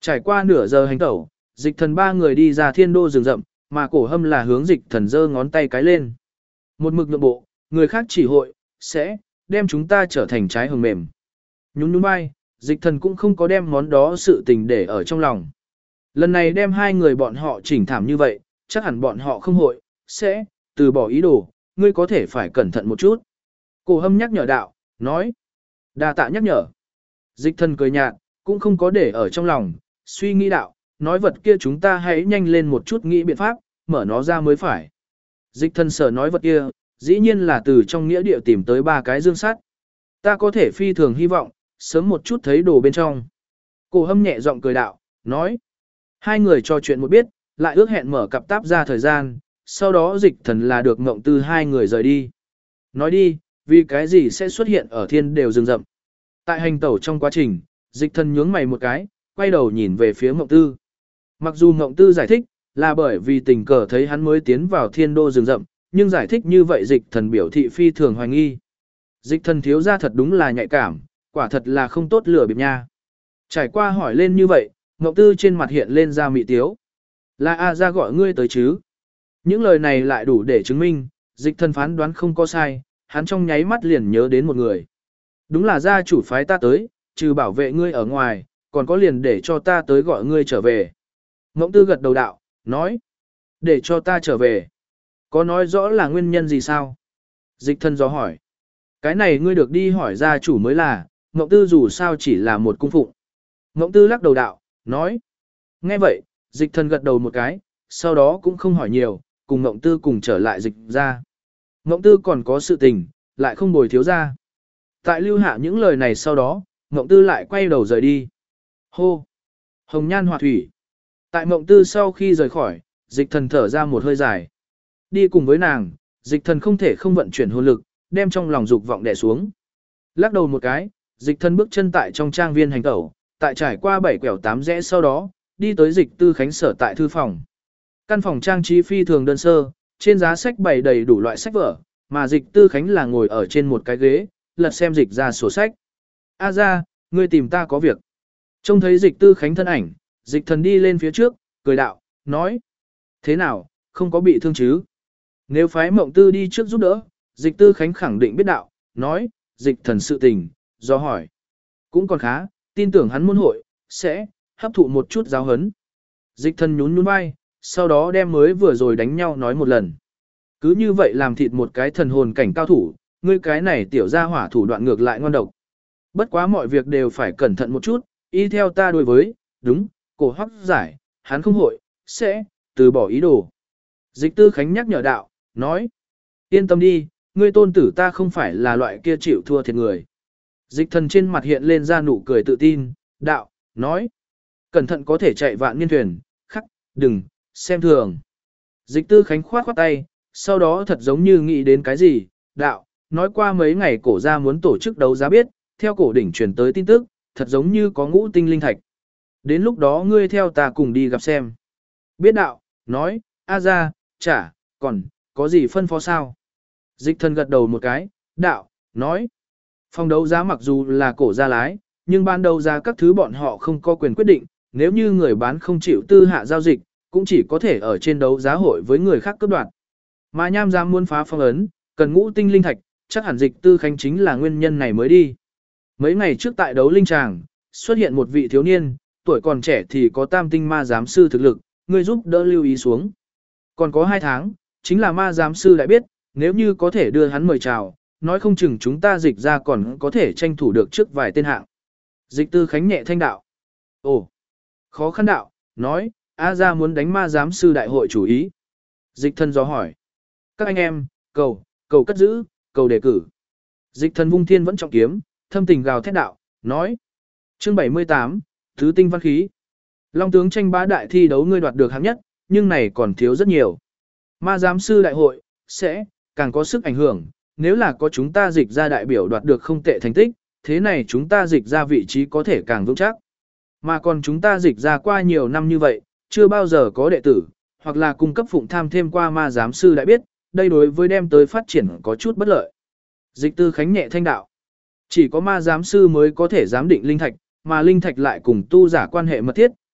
Trải qua nửa giờ hành tẩu, dịch thần ba người đi ra thiên đô rừng rậm, mà cổ hâm là hướng dịch thần giơ ngón tay cái lên. Một mực nhượng bộ, người khác chỉ hội, sẽ, đem chúng ta trở thành trái hồng mềm. Nhún nhún vai, dịch thần cũng không có đem món đó sự tình để ở trong lòng. Lần này đem hai người bọn họ chỉnh thảm như vậy, chắc hẳn bọn họ không hội, sẽ, từ bỏ ý đồ, ngươi có thể phải cẩn thận một chút. Cổ hâm nhắc nhở đạo, nói. Đa tạ nhắc nhở. Dịch thần cười nhạt, cũng không có để ở trong lòng, suy nghĩ đạo, nói vật kia chúng ta hãy nhanh lên một chút nghĩ biện pháp, mở nó ra mới phải. Dịch thần sở nói vật kia, dĩ nhiên là từ trong nghĩa địa tìm tới 3 cái dương sắt. Ta có thể phi thường hy vọng, sớm một chút thấy đồ bên trong. Cổ hâm nhẹ giọng cười đạo, nói. Hai người trò chuyện một biết, lại ước hẹn mở cặp táp ra thời gian, sau đó dịch thần là được ngộng từ hai người rời đi. Nói đi, vì cái gì sẽ xuất hiện ở thiên đều rừng rậm. Tại hành tẩu trong quá trình, dịch thần nhướng mày một cái, quay đầu nhìn về phía ngộng tư. Mặc dù ngộng tư giải thích, là bởi vì tình cờ thấy hắn mới tiến vào thiên đô rừng rậm, nhưng giải thích như vậy dịch thần biểu thị phi thường hoài nghi. Dịch thần thiếu ra thật đúng là nhạy cảm, quả thật là không tốt lừa bịp nha. Trải qua hỏi lên như vậy, ngộng tư trên mặt hiện lên ra mị tiếu. Là A ra gọi ngươi tới chứ. Những lời này lại đủ để chứng minh, dịch thần phán đoán không có sai, hắn trong nháy mắt liền nhớ đến một người. Đúng là gia chủ phái ta tới, trừ bảo vệ ngươi ở ngoài, còn có liền để cho ta tới gọi ngươi trở về. Ngỗng tư gật đầu đạo, nói. Để cho ta trở về. Có nói rõ là nguyên nhân gì sao? Dịch thần do hỏi. Cái này ngươi được đi hỏi gia chủ mới là, ngỗng tư dù sao chỉ là một cung phụng. Ngỗng tư lắc đầu đạo, nói. Nghe vậy, dịch thần gật đầu một cái, sau đó cũng không hỏi nhiều, cùng ngỗng tư cùng trở lại dịch ra. Ngỗng tư còn có sự tình, lại không bồi thiếu ra. Tại lưu hạ những lời này sau đó, ngỗng tư lại quay đầu rời đi. Hô! Hồng nhan họa thủy. Tại ngỗng tư sau khi rời khỏi, dịch thần thở ra một hơi dài. Đi cùng với nàng, dịch thần không thể không vận chuyển hồn lực, đem trong lòng dục vọng đè xuống. Lắc đầu một cái, dịch thần bước chân tại trong trang viên hành tẩu, tại trải qua 7 quẹo 8 rẽ sau đó, đi tới dịch tư khánh sở tại thư phòng. Căn phòng trang trí phi thường đơn sơ, trên giá sách bày đầy đủ loại sách vở, mà dịch tư khánh là ngồi ở trên một cái ghế, lật xem dịch ra sổ sách. A ra, ngươi tìm ta có việc. Trông thấy dịch tư khánh thân ảnh, dịch thần đi lên phía trước, cười đạo, nói. Thế nào, không có bị thương chứ? Nếu phái mộng tư đi trước giúp đỡ, dịch tư khánh khẳng định biết đạo, nói, dịch thần sự tình, do hỏi. Cũng còn khá, tin tưởng hắn môn hội, sẽ hấp thụ một chút giáo hấn. Dịch thần nhún nhún vai, sau đó đem mới vừa rồi đánh nhau nói một lần. Cứ như vậy làm thịt một cái thần hồn cảnh cao thủ, ngươi cái này tiểu ra hỏa thủ đoạn ngược lại ngon độc. Bất quá mọi việc đều phải cẩn thận một chút, y theo ta đối với, đúng, cổ hoắc giải, hắn không hội, sẽ, từ bỏ ý đồ. Dịch tư khánh nhắc nhở đạo, nói, yên tâm đi, ngươi tôn tử ta không phải là loại kia chịu thua thiệt người. Dịch thần trên mặt hiện lên ra nụ cười tự tin, đạo, nói, cẩn thận có thể chạy vạn niên thuyền, khắc, đừng, xem thường. Dịch tư khánh khoát khoát tay, sau đó thật giống như nghĩ đến cái gì, đạo, nói qua mấy ngày cổ gia muốn tổ chức đấu giá biết, theo cổ đỉnh truyền tới tin tức, thật giống như có ngũ tinh linh thạch. Đến lúc đó ngươi theo ta cùng đi gặp xem. Biết đạo, nói, a ra, chả, còn, có gì phân phó sao? Dịch thần gật đầu một cái, đạo, nói, phòng đấu giá mặc dù là cổ gia lái, nhưng ban đầu ra các thứ bọn họ không có quyền quyết định, nếu như người bán không chịu tư hạ giao dịch, cũng chỉ có thể ở trên đấu giá hội với người khác cướp đoạt. Mà nham giám muốn phá phong ấn, cần ngũ tinh linh thạch, chắc hẳn dịch tư khánh chính là nguyên nhân này mới đi. Mấy ngày trước tại đấu linh tràng, xuất hiện một vị thiếu niên, tuổi còn trẻ thì có tam tinh ma giám sư thực lực, người giúp đỡ lưu ý xuống. Còn có 2 tháng, chính là ma giám sư lại biết, nếu như có thể đưa hắn mời chào, nói không chừng chúng ta dịch ra còn có thể tranh thủ được trước vài tên hạng. Dịch tư khánh nhẹ thanh đạo. Ồ, khó khăn đạo, nói, A ra muốn đánh ma giám sư đại hội chủ ý. Dịch thần do hỏi. Các anh em, cầu cất giữ, cầu đề cử. Dịch thần vung thiên vẫn trọng kiếm, thâm tình gào thét đạo, nói. Chương 78, Thứ tinh văn khí. Long tướng tranh bá đại thi đấu ngươi đoạt được hạng nhất, nhưng này còn thiếu rất nhiều. Ma giám sư đại hội, sẽ, càng có sức ảnh hưởng, nếu là có chúng ta dịch ra đại biểu đoạt được không tệ thành tích, thế này chúng ta dịch ra vị trí có thể càng vững chắc. Mà còn chúng ta dịch ra qua nhiều năm như vậy, chưa bao giờ có đệ tử, hoặc là cung cấp phụng tham thêm qua ma giám sư đã biết, đây đối với đem tới phát triển có chút bất lợi. Dịch tư khánh nhẹ thanh đạo. Chỉ có ma giám sư mới có thể giám định linh thạch, mà linh thạch lại cùng tu giả quan hệ mật thiết,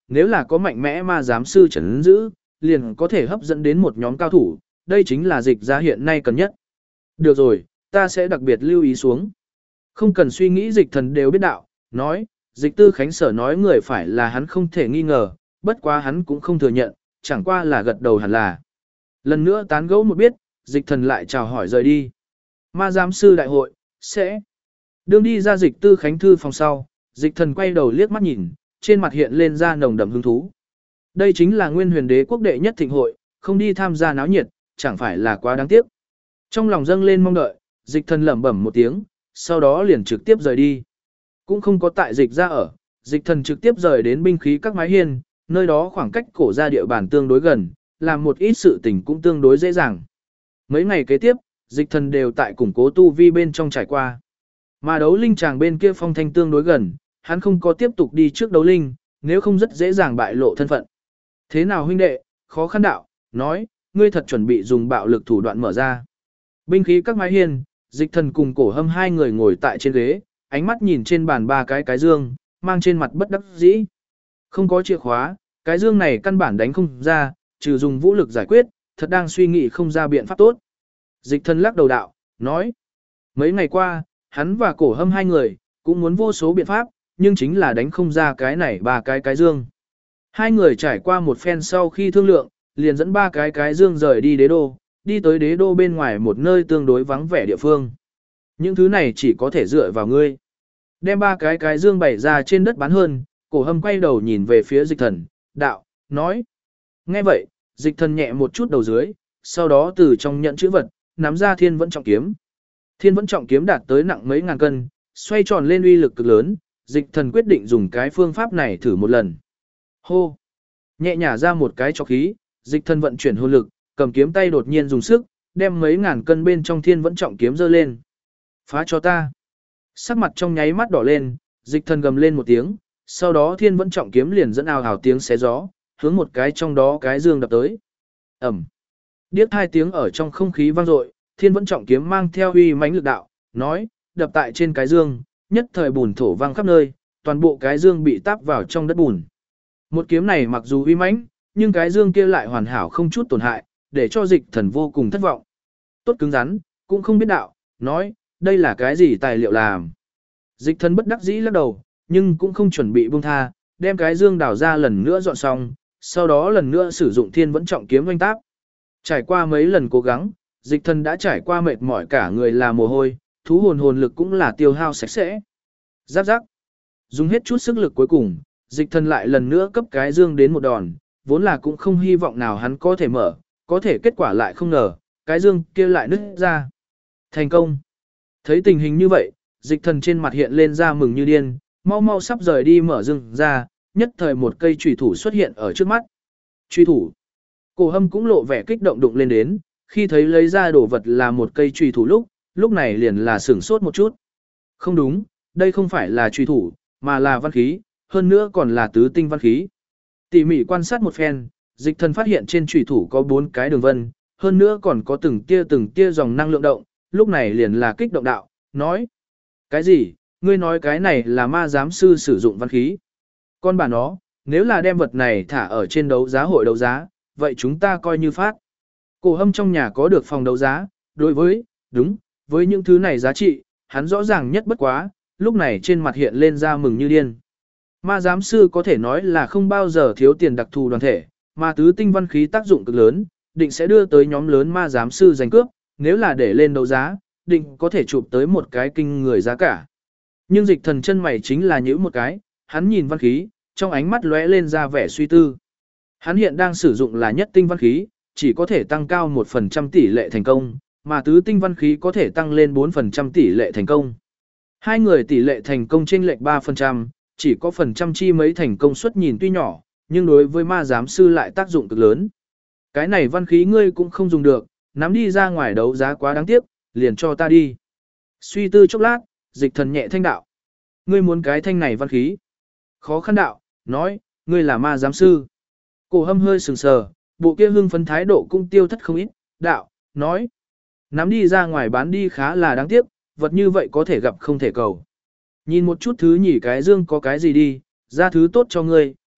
nếu là có mạnh mẽ ma giám sư trấn giữ, liền có thể hấp dẫn đến một nhóm cao thủ, đây chính là dịch ra hiện nay cần nhất. Được rồi, ta sẽ đặc biệt lưu ý xuống. Không cần suy nghĩ dịch thần đều biết đạo, nói, dịch tư khánh sở nói người phải là hắn không thể nghi ngờ, bất quá hắn cũng không thừa nhận, chẳng qua là gật đầu hẳn là. Lần nữa tán gẫu một biết, dịch thần lại chào hỏi rời đi. Ma giám sư đại hội, sẽ. Đương đi ra dịch tư khánh thư phòng sau, dịch thần quay đầu liếc mắt nhìn, trên mặt hiện lên ra nồng đậm hứng thú. Đây chính là nguyên huyền đế quốc đệ nhất thịnh hội, không đi tham gia náo nhiệt, chẳng phải là quá đáng tiếc. Trong lòng dâng lên mong đợi, dịch thần lẩm bẩm một tiếng, sau đó liền trực tiếp rời đi. Cũng không có tại dịch ra ở, dịch thần trực tiếp rời đến binh khí các mái hiên, nơi đó khoảng cách cổ ra địa bàn tương đối gần, làm một ít sự tình cũng tương đối dễ dàng. Mấy ngày kế tiếp, dịch thần đều tại củng cố tu vi bên trong trải qua. Mà đấu linh chàng bên kia phong thanh tương đối gần, hắn không có tiếp tục đi trước đấu linh, nếu không rất dễ dàng bại lộ thân phận. Thế nào huynh đệ, khó khăn đạo, nói, ngươi thật chuẩn bị dùng bạo lực thủ đoạn mở ra. Binh khí các mái hiên, dịch thần cùng cổ hâm hai người ngồi tại trên ghế, ánh mắt nhìn trên bàn ba cái dương, mang trên mặt bất đắc dĩ. Không có chìa khóa, cái dương này căn bản đánh không ra, trừ dùng vũ lực giải quyết, thật đang suy nghĩ không ra biện pháp tốt. Dịch thần lắc đầu đạo, nói, mấy ngày qua, hắn và cổ hâm hai người, cũng muốn vô số biện pháp, nhưng chính là đánh không ra cái này ba cái dương. Hai người trải qua một phen sau khi thương lượng, liền dẫn ba cái dương rời đi đế đô, đi tới đế đô bên ngoài một nơi tương đối vắng vẻ địa phương. Những thứ này chỉ có thể dựa vào ngươi. Đem ba cái dương bày ra trên đất bán hơn, cổ hâm quay đầu nhìn về phía dịch thần, đạo, nói. Nghe vậy, dịch thần nhẹ một chút đầu dưới, sau đó từ trong nhận chữ vật, nắm ra thiên vẫn trọng kiếm. Thiên vẫn trọng kiếm đạt tới nặng mấy ngàn cân, xoay tròn lên uy lực cực lớn, dịch thần quyết định dùng cái phương pháp này thử một lần. Hô! Nhẹ nhả ra một cái trọc khí, dịch thần vận chuyển hồn lực, cầm kiếm tay đột nhiên dùng sức, đem mấy ngàn cân bên trong thiên vẫn trọng kiếm giơ lên. Phá cho ta! Sắc mặt trong nháy mắt đỏ lên, dịch thần gầm lên một tiếng, sau đó thiên vẫn trọng kiếm liền dẫn ào ào tiếng xé gió, hướng một cái trong đó cái dương đập tới. Ẩm! Điếc hai tiếng ở trong không khí vang dội, thiên vẫn trọng kiếm mang theo uy mãnh lực đạo, nói, đập tại trên cái dương, nhất thời bùn thổ vang khắp nơi, toàn bộ cái dương bị táp vào trong đất bùn. Một kiếm này mặc dù uy mãnh, nhưng cái dương kia lại hoàn hảo không chút tổn hại, để cho dịch thần vô cùng thất vọng. Tốt cứng rắn, cũng không biết đạo, nói, đây là cái gì tài liệu làm. Dịch thần bất đắc dĩ lắc đầu, nhưng cũng không chuẩn bị buông tha, đem cái dương đào ra lần nữa dọn xong, sau đó lần nữa sử dụng thiên vẫn trọng kiếm oanh táp. Trải qua mấy lần cố gắng, dịch thần đã trải qua mệt mỏi cả người là mồ hôi, thú hồn lực cũng là tiêu hao sạch sẽ. Giáp giáp. Dùng hết chút sức lực cuối cùng, dịch thần lại lần nữa cấp cái dương đến một đòn, vốn là cũng không hy vọng nào hắn có thể mở, có thể kết quả lại không ngờ, cái dương kia lại nứt ra. Thành công. Thấy tình hình như vậy, dịch thần trên mặt hiện lên ra mừng như điên, mau mau sắp rời đi mở dương ra, nhất thời một cây chùy thủ xuất hiện ở trước mắt. Chùy thủ. Cổ hâm cũng lộ vẻ kích động đụng lên đến, khi thấy lấy ra đồ vật là một cây chùy thủ lúc này liền là sửng sốt một chút. Không đúng, đây không phải là chùy thủ, mà là văn khí, hơn nữa còn là tứ tinh văn khí. Tỉ mỉ quan sát một phen, dịch thần phát hiện trên chùy thủ có 4 cái đường vân, hơn nữa còn có từng tia dòng năng lượng động, lúc này liền là kích động đạo, nói. Cái gì, ngươi nói cái này là ma giám sư sử dụng văn khí. Con bà nó, nếu là đem vật này thả ở trên đấu giá hội đấu giá, vậy chúng ta coi như phát. Cổ hâm trong nhà có được phòng đấu giá, đối với, đúng, với những thứ này giá trị, hắn rõ ràng nhất bất quá, lúc này trên mặt hiện lên ra mừng như điên. Ma giám sư có thể nói là không bao giờ thiếu tiền đặc thù đoàn thể, mà tứ tinh văn khí tác dụng cực lớn, định sẽ đưa tới nhóm lớn ma giám sư giành cướp, nếu là để lên đấu giá, định có thể chụp tới một cái kinh người giá cả. Nhưng dịch thần chân mày chính là những một cái, hắn nhìn văn khí, trong ánh mắt lóe lên ra vẻ suy tư. Hắn hiện đang sử dụng là nhất tinh văn khí, chỉ có thể tăng cao 1% tỷ lệ thành công, mà tứ tinh văn khí có thể tăng lên 4% tỷ lệ thành công. Hai người tỷ lệ thành công chênh lệch 3%, chỉ có phần trăm chi mấy thành công suất nhìn tuy nhỏ, nhưng đối với ma giám sư lại tác dụng cực lớn. Cái này văn khí ngươi cũng không dùng được, nắm đi ra ngoài đấu giá quá đáng tiếc, liền cho ta đi. Suy tư chốc lát, dịch thần nhẹ thanh đạo. Ngươi muốn cái thanh này văn khí. Khó khăn đạo, nói, ngươi là ma giám sư. Cổ hâm hơi sừng sờ, bộ kia hưng phấn thái độ cũng tiêu thất không ít, đạo, nói. Nắm đi ra ngoài bán đi khá là đáng tiếc, vật như vậy có thể gặp không thể cầu. Nhìn một chút thứ nhỉ cái dương có cái gì đi, ra thứ tốt cho ngươi,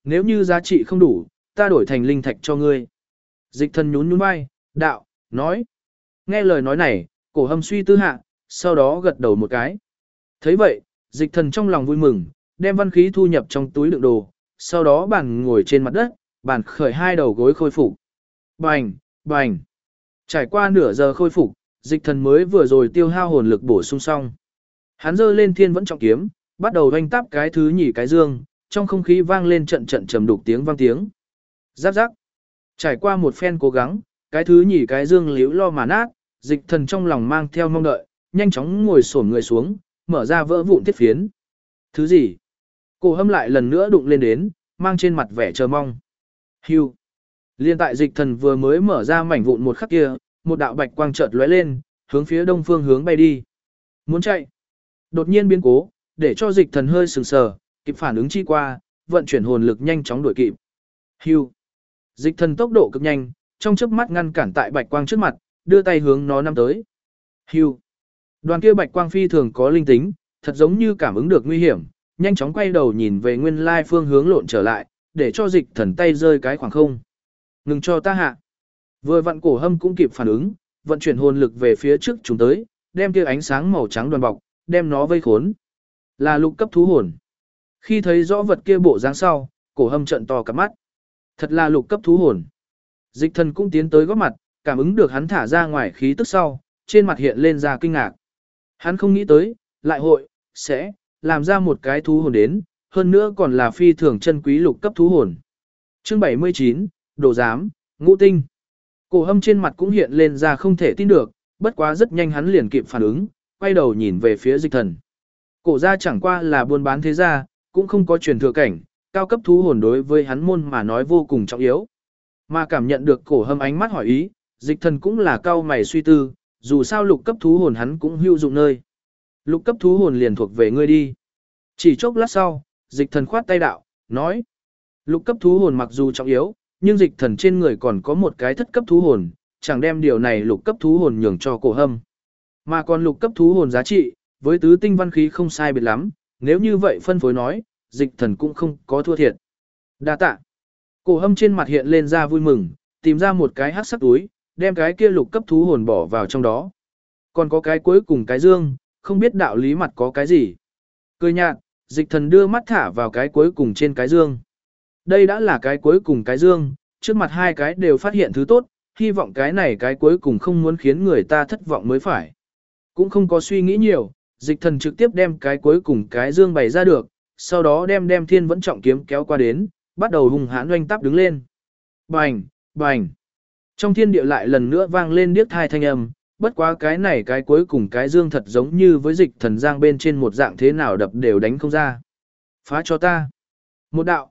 Nếu như giá trị không đủ, ta đổi thành linh thạch cho ngươi. Dịch thần nhún nhún vai, đạo, nói. Nghe lời nói này, cổ hâm suy tư hạ, sau đó gật đầu một cái. Thấy vậy, dịch thần trong lòng vui mừng, đem văn khí thu nhập trong túi đựng đồ, sau đó bàn ngồi trên mặt đất, bàn khởi hai đầu gối khôi phục. Bành, bành. Trải qua nửa giờ khôi phục, dịch thần mới vừa rồi tiêu hao hồn lực bổ sung xong. Hắn giơ lên thiên vẫn trọng kiếm, bắt đầu hoành táp cái thứ nhì cái dương, trong không khí vang lên trận trận trầm đục tiếng vang tiếng. Giáp giáp. Trải qua một phen cố gắng, cái thứ nhì cái dương liễu lo mà nát, dịch thần trong lòng mang theo mong đợi, nhanh chóng ngồi xổm người xuống, mở ra vỡ vụn thiết phiến. Thứ gì? Cổ hâm lại lần nữa đụng lên đến, mang trên mặt vẻ chờ mong. Hưu. Liên tại dịch thần vừa mới mở ra mảnh vụn một khắc kia, một đạo bạch quang chợt lóe lên, hướng phía đông phương hướng bay đi. Muốn chạy. Đột nhiên biến cố, để cho dịch thần hơi sừng sờ, kịp phản ứng chi qua, vận chuyển hồn lực nhanh chóng đuổi kịp. Hưu. Dịch thần tốc độ cực nhanh, trong chớp mắt ngăn cản tại bạch quang trước mặt, đưa tay hướng nó nắm tới. Hưu. Đoàn kia bạch quang phi thường có linh tính, thật giống như cảm ứng được nguy hiểm, nhanh chóng quay đầu nhìn về nguyên lai phương hướng lộn trở lại, để cho dịch thần tay rơi cái khoảng không. Ngừng cho ta hạ. Vừa vặn cổ hâm cũng kịp phản ứng, vận chuyển hồn lực về phía trước chúng tới, đem kia ánh sáng màu trắng đoàn bọc, đem nó vây khốn. Là lục cấp thú hồn. Khi thấy rõ vật kia bộ dáng sau, cổ hâm trợn to cả mắt. Thật là lục cấp thú hồn. Dịch thần cũng tiến tới góp mặt, cảm ứng được hắn thả ra ngoài khí tức sau, trên mặt hiện lên ra kinh ngạc. Hắn không nghĩ tới, lại hội, sẽ, làm ra một cái thú hồn đến, hơn nữa còn là phi thường chân quý lục cấp thú hồn. Chương 79, Đồ Giám, Ngũ Tinh. Cổ hâm trên mặt cũng hiện lên ra không thể tin được, bất quá rất nhanh hắn liền kịp phản ứng, quay đầu nhìn về phía dịch thần. Cổ gia chẳng qua là buôn bán thế gia, cũng không có truyền thừa cảnh, cao cấp thú hồn đối với hắn môn mà nói vô cùng trọng yếu. Mà cảm nhận được cổ hâm ánh mắt hỏi ý, dịch thần cũng là cao mày suy tư, dù sao lục cấp thú hồn hắn cũng hữu dụng nơi. Lục cấp thú hồn liền thuộc về ngươi đi. Chỉ chốc lát sau, dịch thần khoát tay đạo, nói. Lục cấp thú hồn mặc dù trọng yếu, nhưng dịch thần trên người còn có một cái thất cấp thú hồn, chẳng đem điều này lục cấp thú hồn nhường cho cổ hâm. Mà còn lục cấp thú hồn giá trị, với tứ tinh văn khí không sai biệt lắm, nếu như vậy phân phối nói, dịch thần cũng không có thua thiệt. Đa tạ. Cổ hâm trên mặt hiện lên ra vui mừng, tìm ra một cái hắc sắc túi, đem cái kia lục cấp thú hồn bỏ vào trong đó. Còn có cái cuối cùng cái dương, không biết đạo lý mặt có cái gì. Cười nhạt, dịch thần đưa mắt thả vào cái cuối cùng trên cái dương. Đây đã là cái cuối cùng cái dương, trước mặt hai cái đều phát hiện thứ tốt, hy vọng cái này cái cuối cùng không muốn khiến người ta thất vọng mới phải. Cũng không có suy nghĩ nhiều, dịch thần trực tiếp đem cái cuối cùng cái dương bày ra được, sau đó đem thiên vẫn trọng kiếm kéo qua đến, bắt đầu hung hãn oanh táp đứng lên. Bành, bành. Trong thiên địa lại lần nữa vang lên điếc thai thanh âm, bất quá cái này cái cuối cùng cái dương thật giống như với dịch thần giang bên trên một dạng thế nào đập đều đánh không ra. Phá cho ta. Một đạo,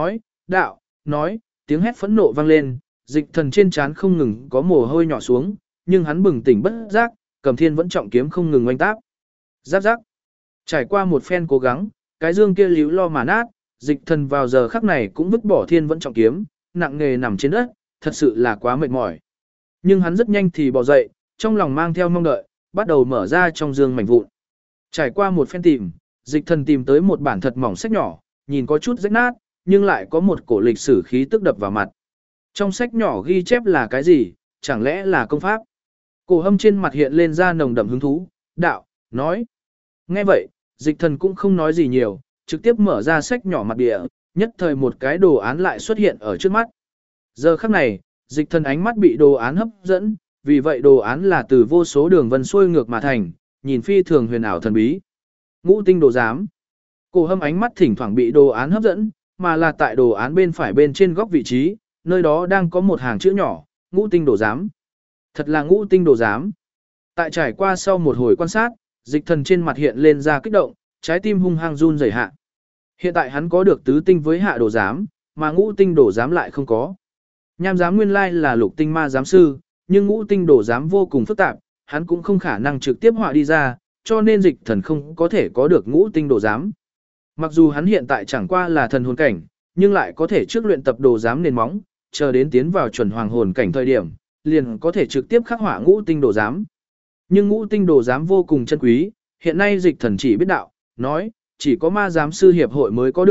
nói, tiếng hét phẫn nộ vang lên, dịch thần trên trán không ngừng có mồ hôi nhỏ xuống, nhưng hắn bừng tỉnh bất giác, cầm thiên vẫn trọng kiếm không ngừng oanh táp. Giáp giáp. Trải qua một phen cố gắng, cái dương kia líu lo mà nát, dịch thần vào giờ khắc này cũng vứt bỏ thiên vẫn trọng kiếm, nặng nề nằm trên đất, thật sự là quá mệt mỏi. Nhưng hắn rất nhanh thì bò dậy, trong lòng mang theo mong đợi, bắt đầu mở ra trong dương mảnh vụn. Trải qua một phen tìm, dịch thần tìm tới một bản thật mỏng sách nhỏ, nhìn có chút rách nát, nhưng lại có một cổ lịch sử khí tức đập vào mặt. Trong sách nhỏ ghi chép là cái gì, chẳng lẽ là công pháp? Cổ hâm trên mặt hiện lên ra nồng đậm hứng thú, đạo, nói. Nghe vậy, dịch thần cũng không nói gì nhiều, trực tiếp mở ra sách nhỏ mặt địa, nhất thời một cái đồ án lại xuất hiện ở trước mắt. Giờ khắc này, dịch thần ánh mắt bị đồ án hấp dẫn, vì vậy đồ án là từ vô số đường vân xuôi ngược mà thành, nhìn phi thường huyền ảo thần bí. Ngũ tinh đồ giám. Cổ hâm ánh mắt thỉnh thoảng bị đồ án hấp dẫn, mà là tại đồ án bên phải bên trên góc vị trí, nơi đó đang có một hàng chữ nhỏ, ngũ tinh đồ giám. Thật là ngũ tinh đồ giám. Tại trải qua sau một hồi quan sát, dịch thần trên mặt hiện lên ra kích động, trái tim hung hăng run rẩy hạ. Hiện tại hắn có được tứ tinh với hạ đồ giám, mà ngũ tinh đồ giám lại không có. Nham giám nguyên lai là lục tinh ma giám sư, nhưng ngũ tinh đồ giám vô cùng phức tạp, hắn cũng không khả năng trực tiếp họa đi ra, cho nên dịch thần không có thể có được ngũ tinh đồ giám. Mặc dù hắn hiện tại chẳng qua là thần hồn cảnh, nhưng lại có thể trước luyện tập đồ giám nền móng, chờ đến tiến vào chuẩn hoàng hồn cảnh thời điểm, liền có thể trực tiếp khắc họa ngũ tinh đồ giám. Nhưng ngũ tinh đồ giám vô cùng chân quý, hiện nay dịch thần chỉ biết đạo, nói, chỉ có ma giám sư hiệp hội mới có được,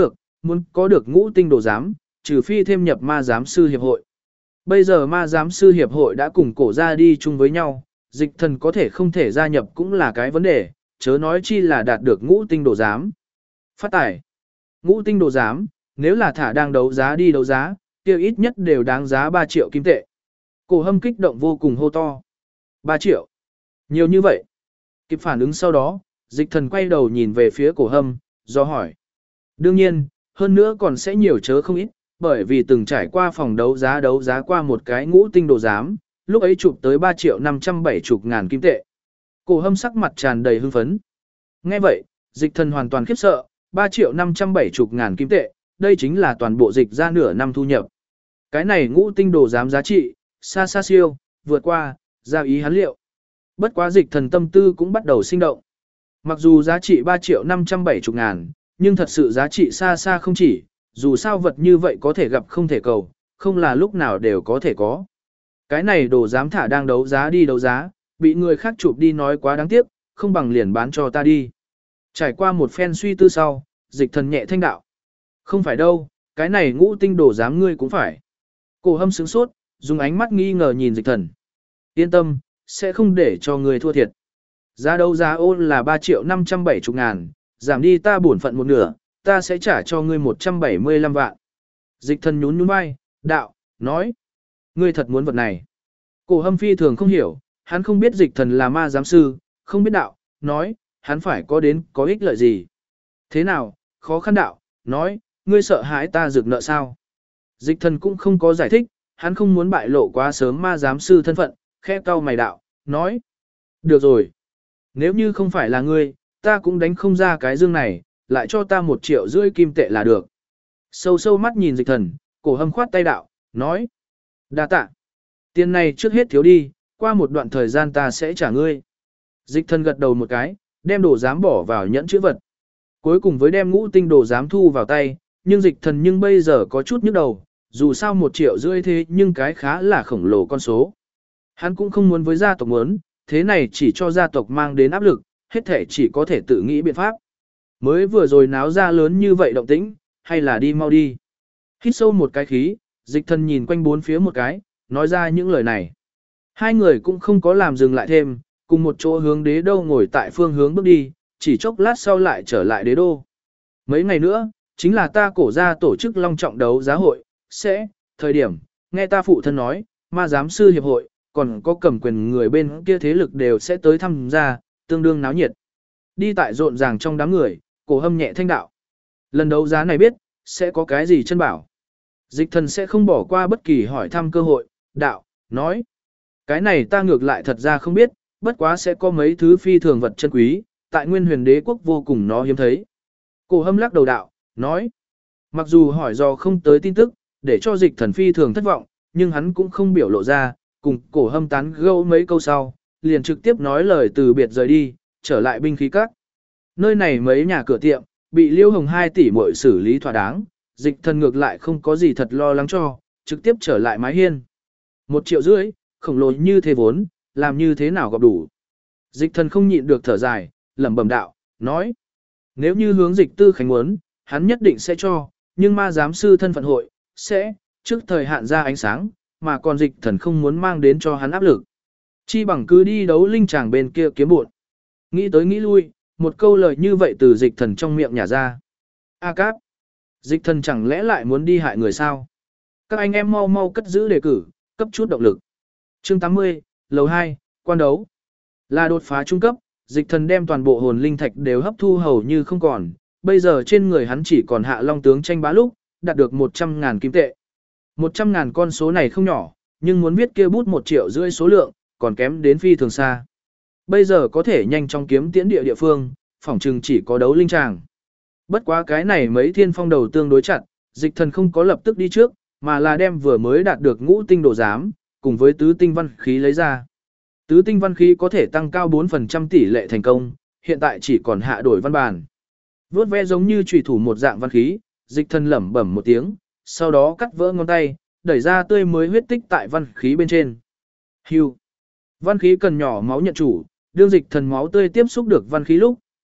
muốn có được ngũ tinh đồ giám, trừ phi thêm nhập ma giám sư hiệp hội. Bây giờ ma giám sư hiệp hội đã cùng cổ ra đi chung với nhau, dịch thần có thể không thể gia nhập cũng là cái vấn đề, chớ nói chi là đạt được ngũ tinh đồ giám. Phát tải. Ngũ tinh đồ giám, nếu là thả đang đấu giá đi đấu giá, kia ít nhất đều đáng giá 3 triệu kim tệ. Cổ Hâm kích động vô cùng hô to. 3 triệu. Nhiều như vậy. Kịp phản ứng sau đó, dịch thần quay đầu nhìn về phía Cổ Hâm, do hỏi. Đương nhiên, hơn nữa còn sẽ nhiều chớ không ít, bởi vì từng trải qua phòng đấu giá qua một cái ngũ tinh đồ giám, lúc ấy chụp tới 3 triệu 570 ngàn kim tệ. Cổ Hâm sắc mặt tràn đầy hưng phấn. Nghe vậy, dịch thần hoàn toàn khiếp sợ, 3 triệu 570 ngàn kim tệ, đây chính là toàn bộ dịch ra nửa năm thu nhập. Cái này ngũ tinh đồ giám giá trị, xa xa siêu, vượt qua, ra ý hắn liệu. Bất quá dịch thần tâm tư cũng bắt đầu sinh động. Mặc dù giá trị 3 triệu 570 ngàn, nhưng thật sự giá trị xa xa không chỉ, dù sao vật như vậy có thể gặp không thể cầu, không là lúc nào đều có thể có. Cái này đồ giám thả đang đấu giá đi đấu giá, bị người khác chụp đi nói quá đáng tiếc, không bằng liền bán cho ta đi. Trải qua một phen suy tư sau, dịch thần nhẹ thanh đạo. Không phải đâu, cái này ngũ tinh đồ giám ngươi cũng phải. Cổ Hâm sướng sốt, dùng ánh mắt nghi ngờ nhìn dịch thần. Yên tâm, sẽ không để cho ngươi thua thiệt. Giá đấu giá ôn là 3 triệu 570 ngàn, giảm đi ta bổn phận một nửa, ta sẽ trả cho ngươi 175 vạn. Dịch thần nhún nhún vai, đạo, nói. Ngươi thật muốn vật này. Cổ Hâm phi thường không hiểu, hắn không biết dịch thần là ma giám sư, không biết đạo, nói, hắn phải có ích lợi gì. Thế nào, khó khăn đạo, nói, ngươi sợ hãi ta rực nợ sao. Dịch thần cũng không có giải thích, hắn không muốn bại lộ quá sớm ma giám sư thân phận, khẽ cau mày đạo, nói. Được rồi. Nếu như không phải là ngươi, ta cũng đánh không ra cái dương này, lại cho ta 1,5 triệu kim tệ là được. Sâu sâu mắt nhìn dịch thần, Cổ Hâm khoát tay đạo, nói. Đa tạ. Tiền này trước hết thiếu đi, qua một đoạn thời gian ta sẽ trả ngươi. Dịch thần gật đầu một cái, đem đồ giám bỏ vào nhẫn chữ vật. Cuối cùng với đem ngũ tinh đồ giám thu vào tay, nhưng dịch thần nhưng bây giờ có chút nhức đầu, dù sao 1,5 triệu thế nhưng cái khá là khổng lồ con số. Hắn cũng không muốn với gia tộc muốn, thế này chỉ cho gia tộc mang đến áp lực, hết thể chỉ có thể tự nghĩ biện pháp. Mới vừa rồi náo ra lớn như vậy động tĩnh, hay là đi mau đi. Hít sâu một cái khí, dịch thần nhìn quanh bốn phía một cái, nói ra những lời này. Hai người cũng không có làm dừng lại thêm, cùng một chỗ hướng đế đô ngồi tại phương hướng bước đi, chỉ chốc lát sau lại trở lại đế đô. Mấy ngày nữa, chính là ta cổ ra tổ chức long trọng đấu giá hội, thời điểm, nghe ta phụ thân nói, ma giám sư hiệp hội, còn có cầm quyền người bên kia thế lực đều sẽ tới tham gia, tương đương náo nhiệt. Đi tại rộn ràng trong đám người, Cổ Hâm nhẹ thanh đạo. Lần đấu giá này biết, sẽ có cái gì chân bảo. Dịch thần sẽ không bỏ qua bất kỳ hỏi thăm cơ hội, đạo, nói. Cái này ta ngược lại thật ra không biết, bất quá sẽ có mấy thứ phi thường vật chân quý, tại Nguyên Huyền Đế quốc vô cùng nó hiếm thấy. Cổ Hâm lắc đầu đạo, nói. Mặc dù hỏi do không tới tin tức, để cho dịch thần phi thường thất vọng, nhưng hắn cũng không biểu lộ ra, cùng Cổ Hâm tán gẫu mấy câu sau, liền trực tiếp nói lời từ biệt rời đi, trở lại binh khí các. Nơi này mấy nhà cửa tiệm, bị Liêu Hồng 2 tỷ muội xử lý thỏa đáng, dịch thần ngược lại không có gì thật lo lắng cho, trực tiếp trở lại mái hiên. 1,5 triệu, khổng lồ như thế vốn, làm như thế nào gặp đủ. Dịch thần không nhịn được thở dài, lẩm bẩm đạo, nói. Nếu như hướng dịch tư khánh muốn, hắn nhất định sẽ cho, nhưng ma giám sư thân phận hội, sẽ, trước thời hạn ra ánh sáng, mà còn dịch thần không muốn mang đến cho hắn áp lực. Chi bằng cứ đi đấu linh tràng bên kia kiếm bộn. Nghĩ tới nghĩ lui, một câu lời như vậy từ dịch thần trong miệng nhả ra. A Cáp, dịch thần chẳng lẽ lại muốn đi hại người sao? Các anh em mau mau cất giữ đề cử, cấp chút động lực. Chương 80, lầu 2, quan đấu. Là đột phá trung cấp, dịch thần đem toàn bộ hồn linh thạch đều hấp thu hầu như không còn, bây giờ trên người hắn chỉ còn hạ long tướng tranh bá lúc, đạt được 100.000 kim tệ. 100.000 con số này không nhỏ, nhưng muốn viết kia bút 1,5 triệu số lượng, còn kém đến phi thường xa. Bây giờ có thể nhanh chóng kiếm tiễn địa phương, phỏng chừng chỉ có đấu linh tràng. Bất quá cái này mấy thiên phong đầu tương đối chặt, dịch thần không có lập tức đi trước, mà là đem vừa mới đạt được ngũ tinh đồ giám, cùng với tứ tinh văn khí lấy ra. Tứ tinh văn khí có thể tăng cao 4% tỷ lệ thành công, hiện tại chỉ còn hạ đổi văn bản. Vốt ve giống như chủy thủ một dạng văn khí, dịch thần lẩm bẩm một tiếng, sau đó cắt vỡ ngón tay, đẩy ra tươi mới huyết tích tại văn khí bên trên. Hưu. Văn khí cần nhỏ máu nhận chủ, đương dịch thần máu tươi tiếp xúc được văn khí lúc,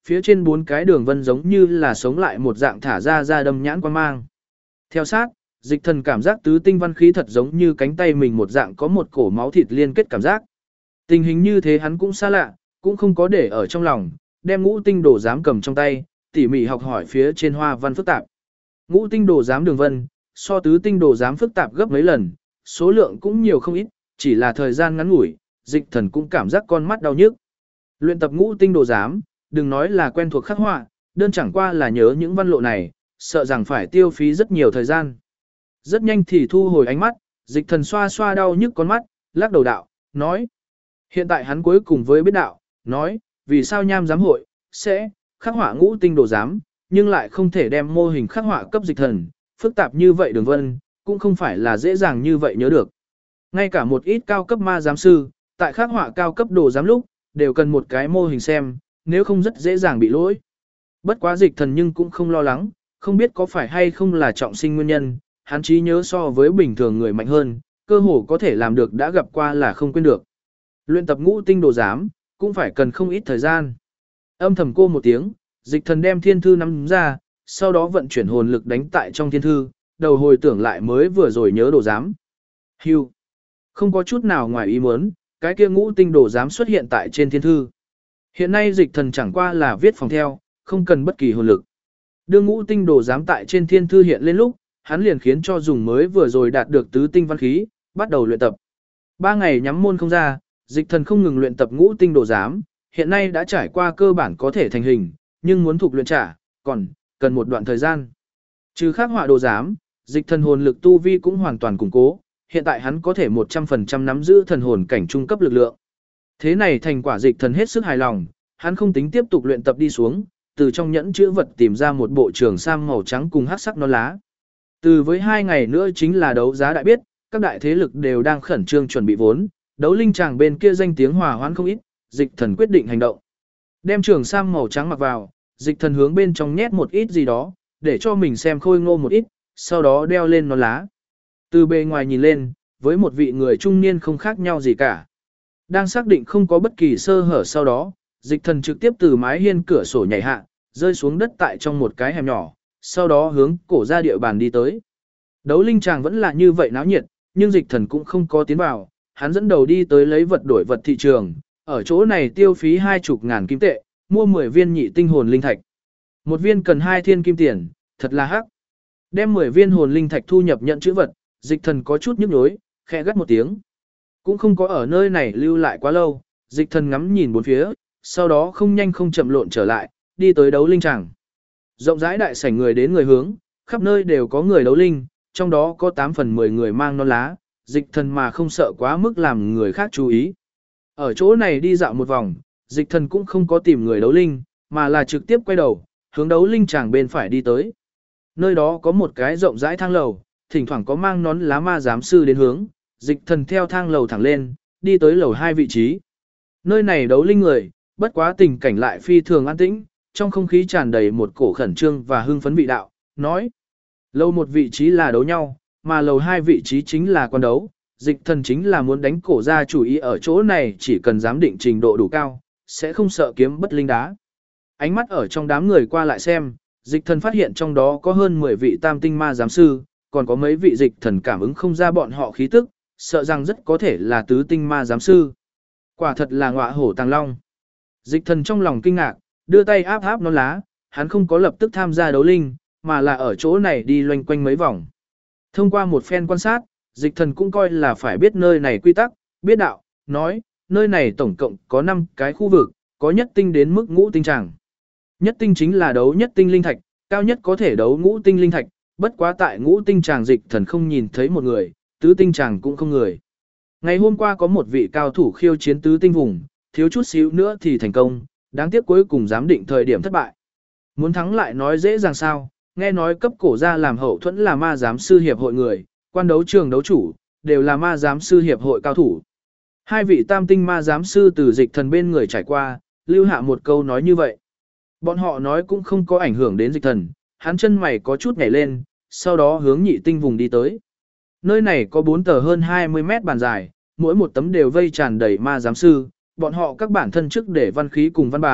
phía trên 4 cái đường vân giống như là sống lại một dạng thả ra đâm nhãn quan mang. Theo sát, Dịch Thần cảm giác tứ tinh văn khí thật giống như cánh tay mình một dạng có một cổ máu thịt liên kết cảm giác. Tình hình như thế hắn cũng xa lạ, cũng không có để ở trong lòng, đem ngũ tinh đồ giám cầm trong tay, tỉ mỉ học hỏi phía trên hoa văn phức tạp. Ngũ tinh đồ giám đường vân, so tứ tinh đồ giám phức tạp gấp mấy lần, số lượng cũng nhiều không ít, chỉ là thời gian ngắn ngủi, Dịch Thần cũng cảm giác con mắt đau nhức. Luyện tập ngũ tinh đồ giám, đừng nói là quen thuộc khắc họa, đơn chẳng qua là nhớ những văn lộ này, sợ rằng phải tiêu phí rất nhiều thời gian. Rất nhanh thì thu hồi ánh mắt, Dịch Thần xoa xoa đau nhức con mắt, lắc đầu đạo, nói. Hiện tại hắn cuối cùng với biết đạo, nói, vì sao nham giám hội, sẽ, khắc họa ngũ tinh đồ giám, nhưng lại không thể đem mô hình khắc họa cấp Dịch Thần, phức tạp như vậy đường vân, cũng không phải là dễ dàng như vậy nhớ được. Ngay cả một ít cao cấp ma giám sư, tại khắc họa cao cấp đồ giám lúc, đều cần một cái mô hình xem, nếu không rất dễ dàng bị lỗi. Bất quá Dịch Thần nhưng cũng không lo lắng, không biết có phải hay không là trọng sinh nguyên nhân, hắn trí nhớ so với bình thường người mạnh hơn, cơ hồ có thể làm được đã gặp qua là không quên được. Luyện tập ngũ tinh đồ giám, cũng phải cần không ít thời gian. Âm thầm cô một tiếng, Dịch Thần đem thiên thư nắm ra, sau đó vận chuyển hồn lực đánh tại trong thiên thư, đầu hồi tưởng lại mới vừa rồi nhớ đồ giám. Hưu. Không có chút nào ngoài ý muốn, cái kia ngũ tinh đồ giám xuất hiện tại trên thiên thư. Hiện nay Dịch Thần chẳng qua là viết phòng theo, không cần bất kỳ hồn lực. Đưa ngũ tinh đồ giám tại trên thiên thư hiện lên lúc, hắn liền khiến cho dùng mới vừa rồi đạt được tứ tinh văn khí, bắt đầu luyện tập. 3 ngày nhắm môn không ra, Dịch Thần không ngừng luyện tập ngũ tinh đồ giám, hiện nay đã trải qua cơ bản có thể thành hình, nhưng muốn thuộc luyện trả, còn cần một đoạn thời gian. Trừ khắc họa đồ giám, Dịch Thần hồn lực tu vi cũng hoàn toàn củng cố, hiện tại hắn có thể 100% nắm giữ thần hồn cảnh trung cấp lực lượng. Thế này thành quả Dịch Thần hết sức hài lòng, hắn không tính tiếp tục luyện tập đi xuống, từ trong nhẫn chữ vật tìm ra một bộ trường sam màu trắng cùng hắc sắc non lá. Từ với 2 ngày nữa chính là đấu giá đại biết, các đại thế lực đều đang khẩn trương chuẩn bị vốn, đấu linh chàng bên kia danh tiếng hòa hoãn không ít, Dịch Thần quyết định hành động. Đem trường sam màu trắng mặc vào, Dịch Thần hướng bên trong nhét một ít gì đó, để cho mình xem khôi ngô một ít, sau đó đeo lên non lá. Từ bề ngoài nhìn lên, với một vị người trung niên không khác nhau gì cả. Đang xác định không có bất kỳ sơ hở sau đó, Dịch Thần trực tiếp từ mái hiên cửa sổ nhảy hạ, rơi xuống đất tại trong một cái hẻm nhỏ, sau đó hướng cổ ra địa bàn đi tới. Đấu linh chàng vẫn là như vậy náo nhiệt, nhưng Dịch Thần cũng không có tiến vào, hắn dẫn đầu đi tới lấy vật đổi vật thị trường, ở chỗ này tiêu phí 20.000 kim tệ, mua 10 viên nhị tinh hồn linh thạch. Một viên cần 2 thiên kim tiền, thật là hắc. Đem 10 viên hồn linh thạch thu nhập nhận chữ vật, Dịch Thần có chút nhức nhối, khẽ gắt một tiếng. Cũng không có ở nơi này lưu lại quá lâu, Dịch Thần ngắm nhìn bốn phía, sau đó không nhanh không chậm lộn trở lại, đi tới đấu linh tràng. Rộng rãi đại sảnh người đến người hướng, khắp nơi đều có người đấu linh, trong đó có 8 phần 10 người mang non lá, Dịch Thần mà không sợ quá mức làm người khác chú ý. Ở chỗ này đi dạo một vòng, Dịch Thần cũng không có tìm người đấu linh, mà là trực tiếp quay đầu, hướng đấu linh tràng bên phải đi tới. Nơi đó có một cái rộng rãi thang lầu, thỉnh thoảng có mang nón lá ma giám sư đến hướng, Dịch Thần theo thang lầu thẳng lên, đi tới lầu 2 vị trí. Nơi này đấu linh người, bất quá tình cảnh lại phi thường an tĩnh, trong không khí tràn đầy một cổ khẩn trương và hưng phấn vị đạo, nói. Lầu 1 vị trí là đấu nhau, mà lầu 2 vị trí chính là quan đấu, Dịch Thần chính là muốn đánh cổ ra chủ ý ở chỗ này chỉ cần giám định trình độ đủ cao, sẽ không sợ kiếm bất linh đá. Ánh mắt ở trong đám người qua lại xem, Dịch Thần phát hiện trong đó có hơn 10 vị tam tinh ma giám sư, còn có mấy vị Dịch Thần cảm ứng không ra bọn họ khí tức, sợ rằng rất có thể là tứ tinh ma giám sư. Quả thật là ngọa hổ tàng long. Dịch Thần trong lòng kinh ngạc, đưa tay áp áp non lá, hắn không có lập tức tham gia đấu linh, mà là ở chỗ này đi loanh quanh mấy vòng. Thông qua một phen quan sát, Dịch Thần cũng coi là phải biết nơi này quy tắc, biết đạo, nói, nơi này tổng cộng có 5 cái khu vực, có nhất tinh đến mức ngũ tinh tràng. Nhất tinh chính là đấu nhất tinh linh thạch, cao nhất có thể đấu ngũ tinh linh thạch, bất quá tại ngũ tinh tràng Dịch Thần không nhìn thấy một người, tứ tinh tràng cũng không người. Ngày hôm qua có một vị cao thủ khiêu chiến tứ tinh vùng, thiếu chút xíu nữa thì thành công, đáng tiếc cuối cùng giám định thời điểm thất bại. Muốn thắng lại nói dễ dàng sao, nghe nói cấp cổ ra làm hậu thuẫn là ma giám sư hiệp hội người, quan đấu trường đấu chủ, đều là ma giám sư hiệp hội cao thủ. 2 vị tam tinh ma giám sư từ Dịch Thần bên người trải qua, lưu hạ một câu nói như vậy. Bọn họ nói cũng không có ảnh hưởng đến Dịch Thần, hắn chân mày có chút nhảy lên, sau đó hướng nhị tinh vùng đi tới. Nơi này có 4 tờ hơn 20 mét bàn dài, mỗi một tấm đều vây tràn đầy ma giám sư, bọn họ các bản thân trước để văn khí cùng văn bản,